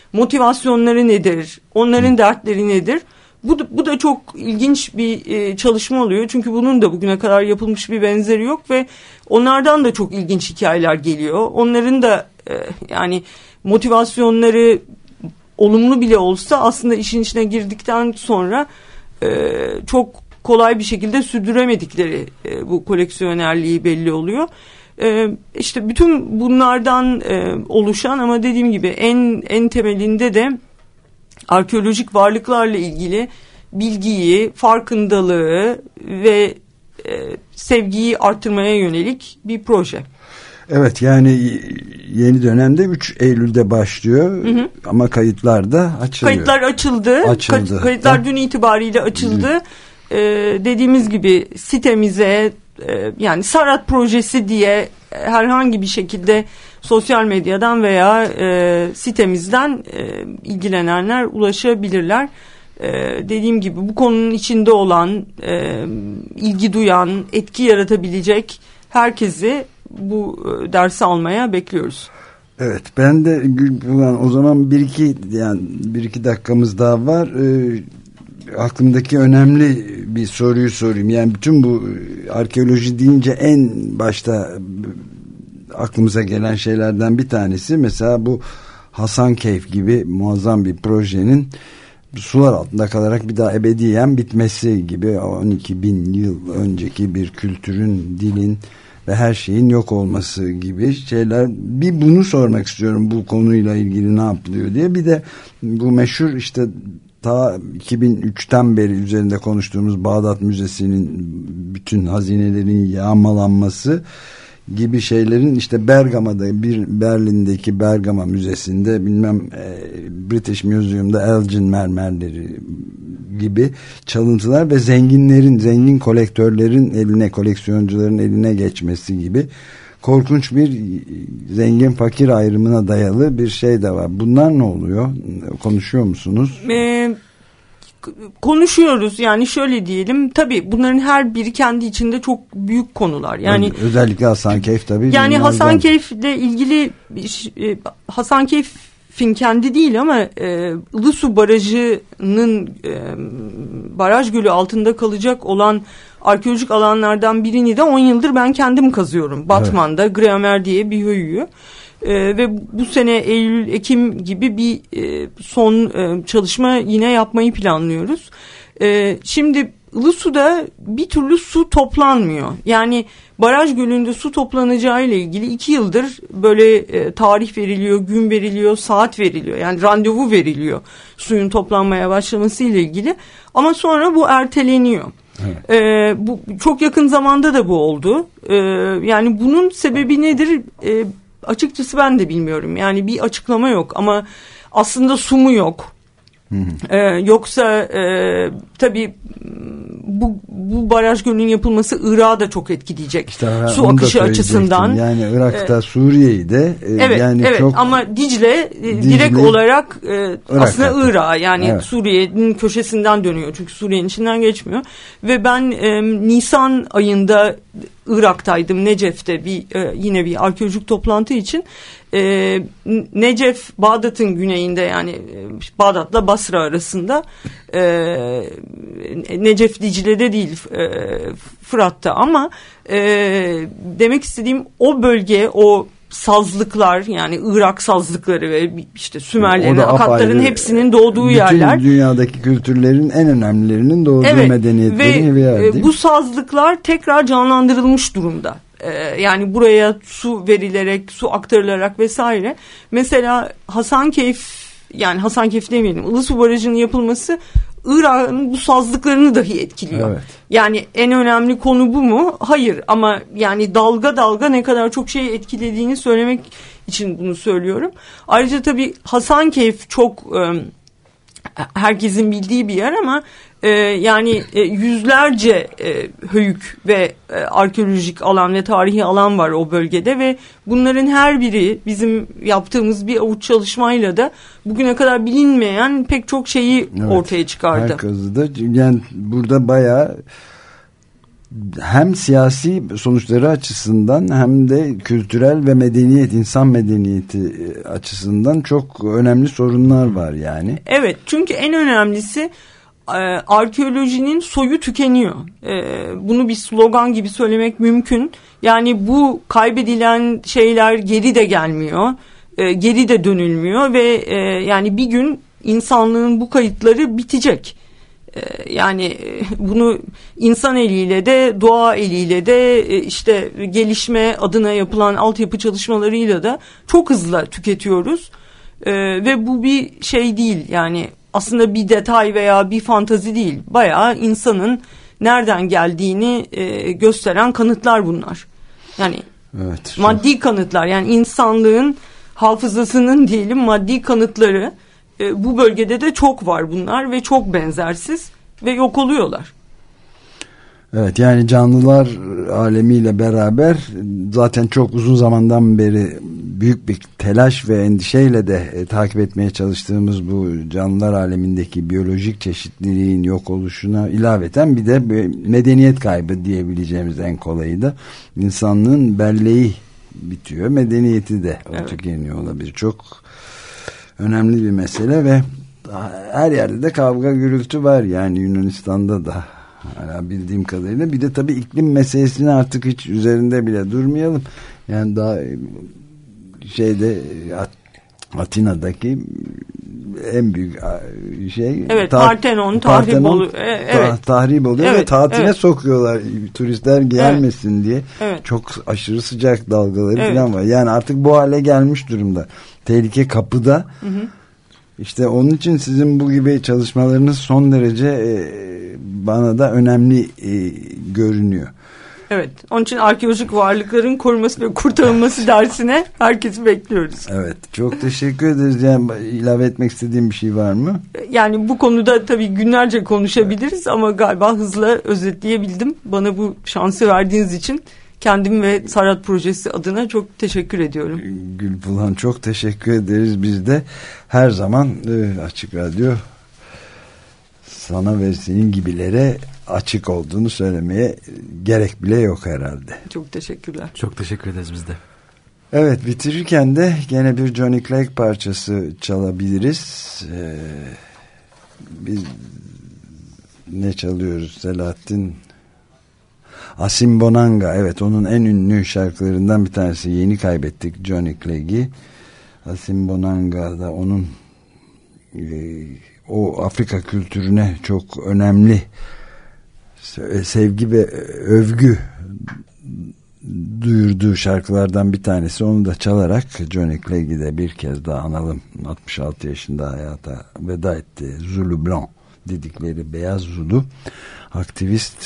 motivasyonları nedir, onların dertleri nedir? Bu da, bu da çok ilginç bir e, çalışma oluyor. Çünkü bunun da bugüne kadar yapılmış bir benzeri yok ve onlardan da çok ilginç hikayeler geliyor. Onların da e, yani motivasyonları olumlu bile olsa aslında işin içine girdikten sonra e, çok kolay bir şekilde sürdüremedikleri e, bu koleksiyonerliği belli oluyor. E, işte bütün bunlardan e, oluşan ama dediğim gibi en en temelinde de arkeolojik varlıklarla ilgili bilgiyi, farkındalığı ve e, sevgiyi artırmaya yönelik bir proje. Evet, yani yeni dönemde üç Eylül'de başlıyor, hı hı. ama kayıtlar da açılıyor. Kayıtlar açıldı. açıldı. Kayıtlar ha? dün itibariyle açıldı. Ee, dediğimiz gibi sitemize e, yani Sarat projesi diye herhangi bir şekilde sosyal medyadan veya e, sitemizden e, ilgilenenler ulaşabilirler. E, dediğim gibi bu konunun içinde olan, e, ilgi duyan, etki yaratabilecek herkesi bu e, dersi almaya bekliyoruz. Evet, ben de Gülbulan, o zaman bir iki yani bir iki dakikamız daha var. E, aklımdaki önemli bir soruyu sorayım. Yani bütün bu arkeoloji deyince en başta aklımıza gelen şeylerden bir tanesi mesela bu Hasankeyf gibi muazzam bir projenin sular altında kalarak bir daha ebediyen bitmesi gibi, on iki bin yıl önceki bir kültürün, dilin ve her şeyin yok olması gibi şeyler. Bir bunu sormak istiyorum, bu konuyla ilgili ne yapılıyor diye. Bir de bu meşhur işte ta iki bin üçten beri üzerinde konuştuğumuz Bağdat Müzesi'nin bütün hazinelerin yağmalanması gibi şeylerin işte Bergama'da, bir Berlin'deki Bergama Müzesi'nde, bilmem e, British Museum'da Elgin mermerleri gibi çalıntılar ve zenginlerin, zengin kolektörlerin eline, koleksiyoncuların eline geçmesi gibi korkunç bir zengin fakir ayrımına dayalı bir şey de var. Bunlar ne oluyor? Konuşuyor musunuz? Ee, konuşuyoruz. Yani şöyle diyelim, tabii bunların her biri kendi içinde çok büyük konular. Yani özellikle Hasankeyf tabii. Yani Hasankeyf'le ilgili Hasankeyf'in kendi değil ama e, Ilısu Barajı'nın e, baraj gölü altında kalacak olan arkeolojik alanlardan birini de on yıldır ben kendim kazıyorum. Batman'da, evet. Gramer diye bir höyüğü. Ee, ve bu sene Eylül, Ekim gibi bir e, son e, çalışma yine yapmayı planlıyoruz. E, şimdi Ilısu'da bir türlü su toplanmıyor. Yani baraj gölünde su toplanacağı ile ilgili iki yıldır böyle e, tarih veriliyor, gün veriliyor, saat veriliyor. Yani randevu veriliyor suyun toplanmaya başlaması ile ilgili. Ama sonra bu erteleniyor. Evet. Ee, bu çok yakın zamanda da bu oldu. Ee, yani bunun sebebi nedir? Ee, açıkçası ben de bilmiyorum. Yani bir açıklama yok ama aslında su mu yok? Hı hı. Ee, yoksa e, tabii bu, bu baraj gölünün yapılması Irak'a da çok etkileyecek. İşte, su akışı açısından. Yani Irak'ta, ee, Suriye'yi de e, evet, yani evet. çok Ama Dicle, Dicle direkt olarak e, Irak aslında Irak'a, yani evet. Suriye'nin köşesinden dönüyor. Çünkü Suriye'nin içinden geçmiyor. Ve ben e, Nisan ayında Irak'taydım, Necef'te bir e, yine bir arkeolojik toplantı için. E, Necef, Bağdat'ın güneyinde, yani e, Bağdat'la Basra arasında, e, Necef Dicle'de değil, e, Fırat'ta, ama e, demek istediğim o bölge, o sazlıklar, yani Irak sazlıkları ve işte Sümerlerin, Akatların apayrı, hepsinin doğduğu bütün yerler. Bütün dünyadaki kültürlerin en önemlilerinin doğduğu, evet, medeniyetlerin bir yer. Ve bu sazlıklar tekrar canlandırılmış durumda. Ee, yani buraya su verilerek, su aktarılarak vesaire. Mesela Hasankeyf, yani Hasankeyf demeyelim, Ilısu Barajı'nın yapılması Irak'ın bu sazlıklarını dahi etkiliyor. Evet. Yani en önemli konu bu mu? Hayır, ama yani dalga dalga ne kadar çok şey etkilediğini söylemek için bunu söylüyorum. Ayrıca tabii Hasankeyf çok e, herkesin bildiği bir yer ama e, yani e, yüzlerce e, höyük ve e, arkeolojik alan ve tarihi alan var o bölgede ve bunların her biri bizim yaptığımız bir avuç çalışmayla da bugüne kadar bilinmeyen pek çok şeyi, evet, ortaya çıkardı. Herkesi de, yani burada bayağı hem siyasi sonuçları açısından hem de kültürel ve medeniyet, insan medeniyeti açısından çok önemli sorunlar var yani. Evet, çünkü en önemlisi arkeolojinin soyu tükeniyor. Bunu bir slogan gibi söylemek mümkün. Yani bu kaybedilen şeyler geri de gelmiyor, geri de dönülmüyor ve yani bir gün insanlığın bu kayıtları bitecek. Yani bunu insan eliyle de doğa eliyle de işte gelişme adına yapılan altyapı çalışmalarıyla da çok hızlı tüketiyoruz. Ve bu bir şey değil, yani aslında bir detay veya bir fantazi değil. Bayağı insanın nereden geldiğini gösteren kanıtlar bunlar. Yani evet, maddi kanıtlar, yani insanlığın hafızasının diyelim maddi kanıtları. Bu bölgede de çok var bunlar ve çok benzersiz ve yok oluyorlar. Evet, yani canlılar alemiyle beraber zaten çok uzun zamandan beri büyük bir telaş ve endişeyle de e, takip etmeye çalıştığımız bu canlılar alemindeki biyolojik çeşitliliğin yok oluşuna ilaveten bir de medeniyet kaybı diyebileceğimiz en kolayı da insanlığın belleği bitiyor. Medeniyeti de evet. tükeniyor olabilir. Çok önemli bir mesele ve her yerde de kavga gürültü var. Yani Yunanistan'da da hala bildiğim kadarıyla. Bir de tabii iklim meselesini artık hiç üzerinde bile durmayalım. Yani daha şeyde Atina'daki en büyük şey evet, ta- Partenon tahrip oluyor. E, evet. Ta- tahrip oluyor evet, ve tatile evet. sokuyorlar turistler gelmesin evet. diye. Evet. Çok aşırı sıcak dalgaları evet. falan var. Yani artık bu hale gelmiş durumda. Tehlike kapıda. Hı hı. İşte onun için sizin bu gibi çalışmalarınız son derece e, bana da önemli e, görünüyor. Evet, onun için arkeolojik varlıkların korunması ve kurtarılması dersine herkesi bekliyoruz. Evet, çok teşekkür ederiz. Yani ilave etmek istediğim bir şey var mı? Yani bu konuda tabii günlerce konuşabiliriz ama galiba hızla özetleyebildim. Bana bu şansı verdiğiniz için kendim ve Sarat Projesi adına çok teşekkür ediyorum. Gülpulan, çok teşekkür ederiz. Biz de her zaman e, Açık Radyo sana ve senin gibilere açık olduğunu söylemeye gerek bile yok herhalde. Çok teşekkürler. Çok teşekkür ederiz biz de. Evet, bitirirken de gene bir Johnny Clegg parçası çalabiliriz. Ee, biz ne çalıyoruz? Selahattin Asimbonanga, evet, onun en ünlü şarkılarından bir tanesi. Yeni kaybettik Johnny Clegg'i. Asimbonanga da onun e, o Afrika kültürüne çok önemli sevgi ve övgü duyurduğu şarkılardan bir tanesi. Onu da çalarak Johnny Clegg'i de bir kez daha analım. altmış altı yaşında hayata veda etti. Zulu Blanc dedikleri beyaz Zulu aktivist,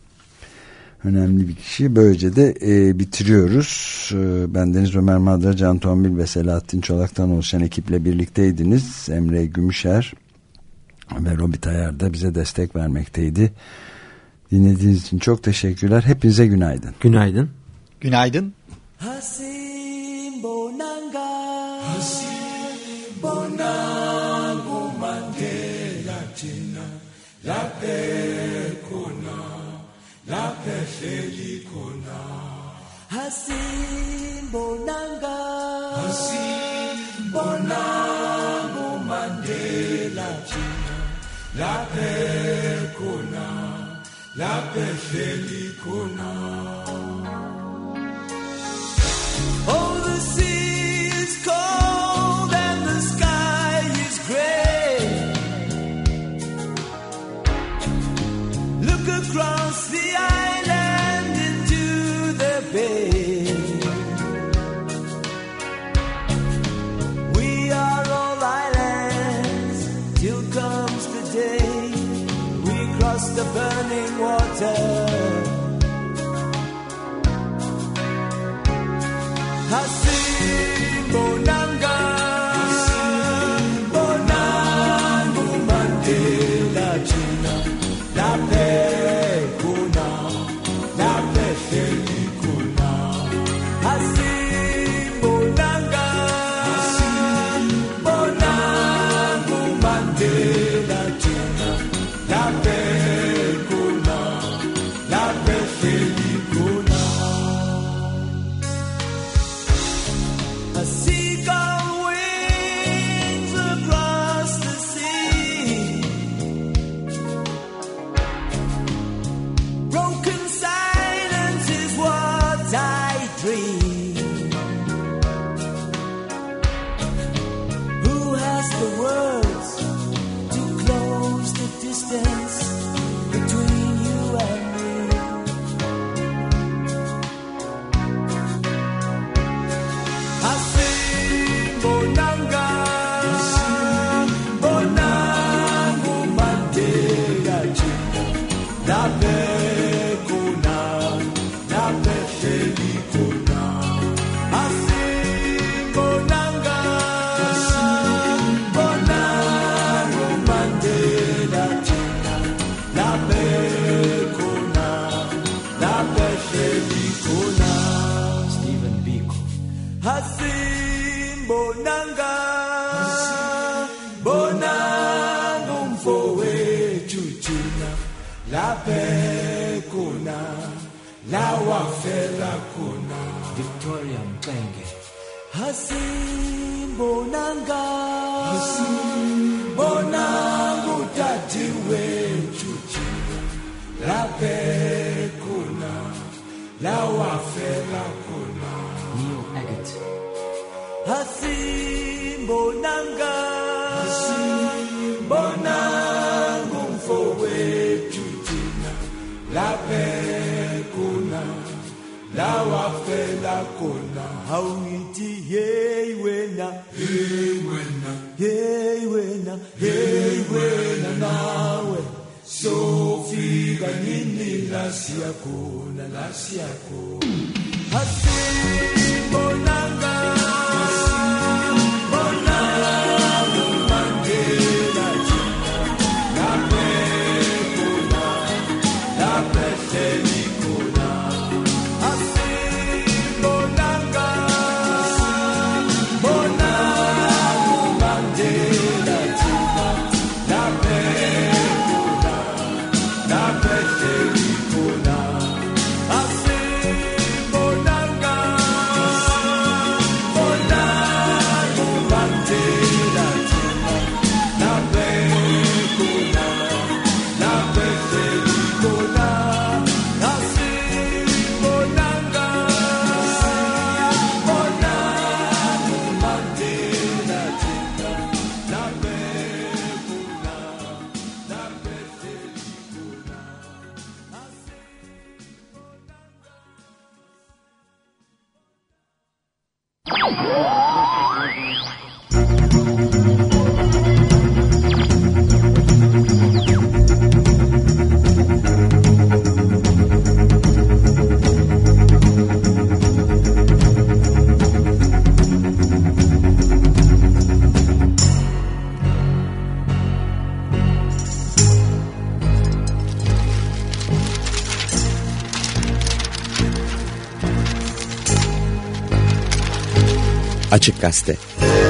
önemli bir kişi. Böylece de e, bitiriyoruz. E, ben Deniz Ömer Madra, Can Tombil ve Selahattin Çolak'tan oluşan ekiple birlikteydiniz. Emre Gümüşer ve Robi Tayar da bize destek vermekteydi. Dinlediğiniz için çok teşekkürler. Hepinize günaydın. Günaydın. Günaydın. Asimbonanga, Asimbonanga, Mandela jina, laphe khona, laphe hleli khona. Asimbonanga, Asimbonanga, Mandela jina, laphe khona, laphe hleli khona. Oh, the sea is cold and the sky is gray. Look across the island into the bay. We are all islands till comes the day we cross the burning water. Asimbonanga, Asimbonanga, Mandela jina, laphe khona, laphe hleli khona. Asimbonanga, Asimbonanga, Mandela jina, laphe khona, felikona Stephen Biko hasimbonanga bonanga umfowethu thina laphe khona lawafela khona Victoria Mxenge hasimbonanga hasimbonanga utati wethu thina laphe khona lawafela khona Neil Agate hasimbonanga hasimbonanga umfowethu thina laphe khona lawafela khona awuyithi hey wena hey wena hey wena hey wena nawe sofika nini la siyakhona la siyakhona hasimbonanga Açık Gazete.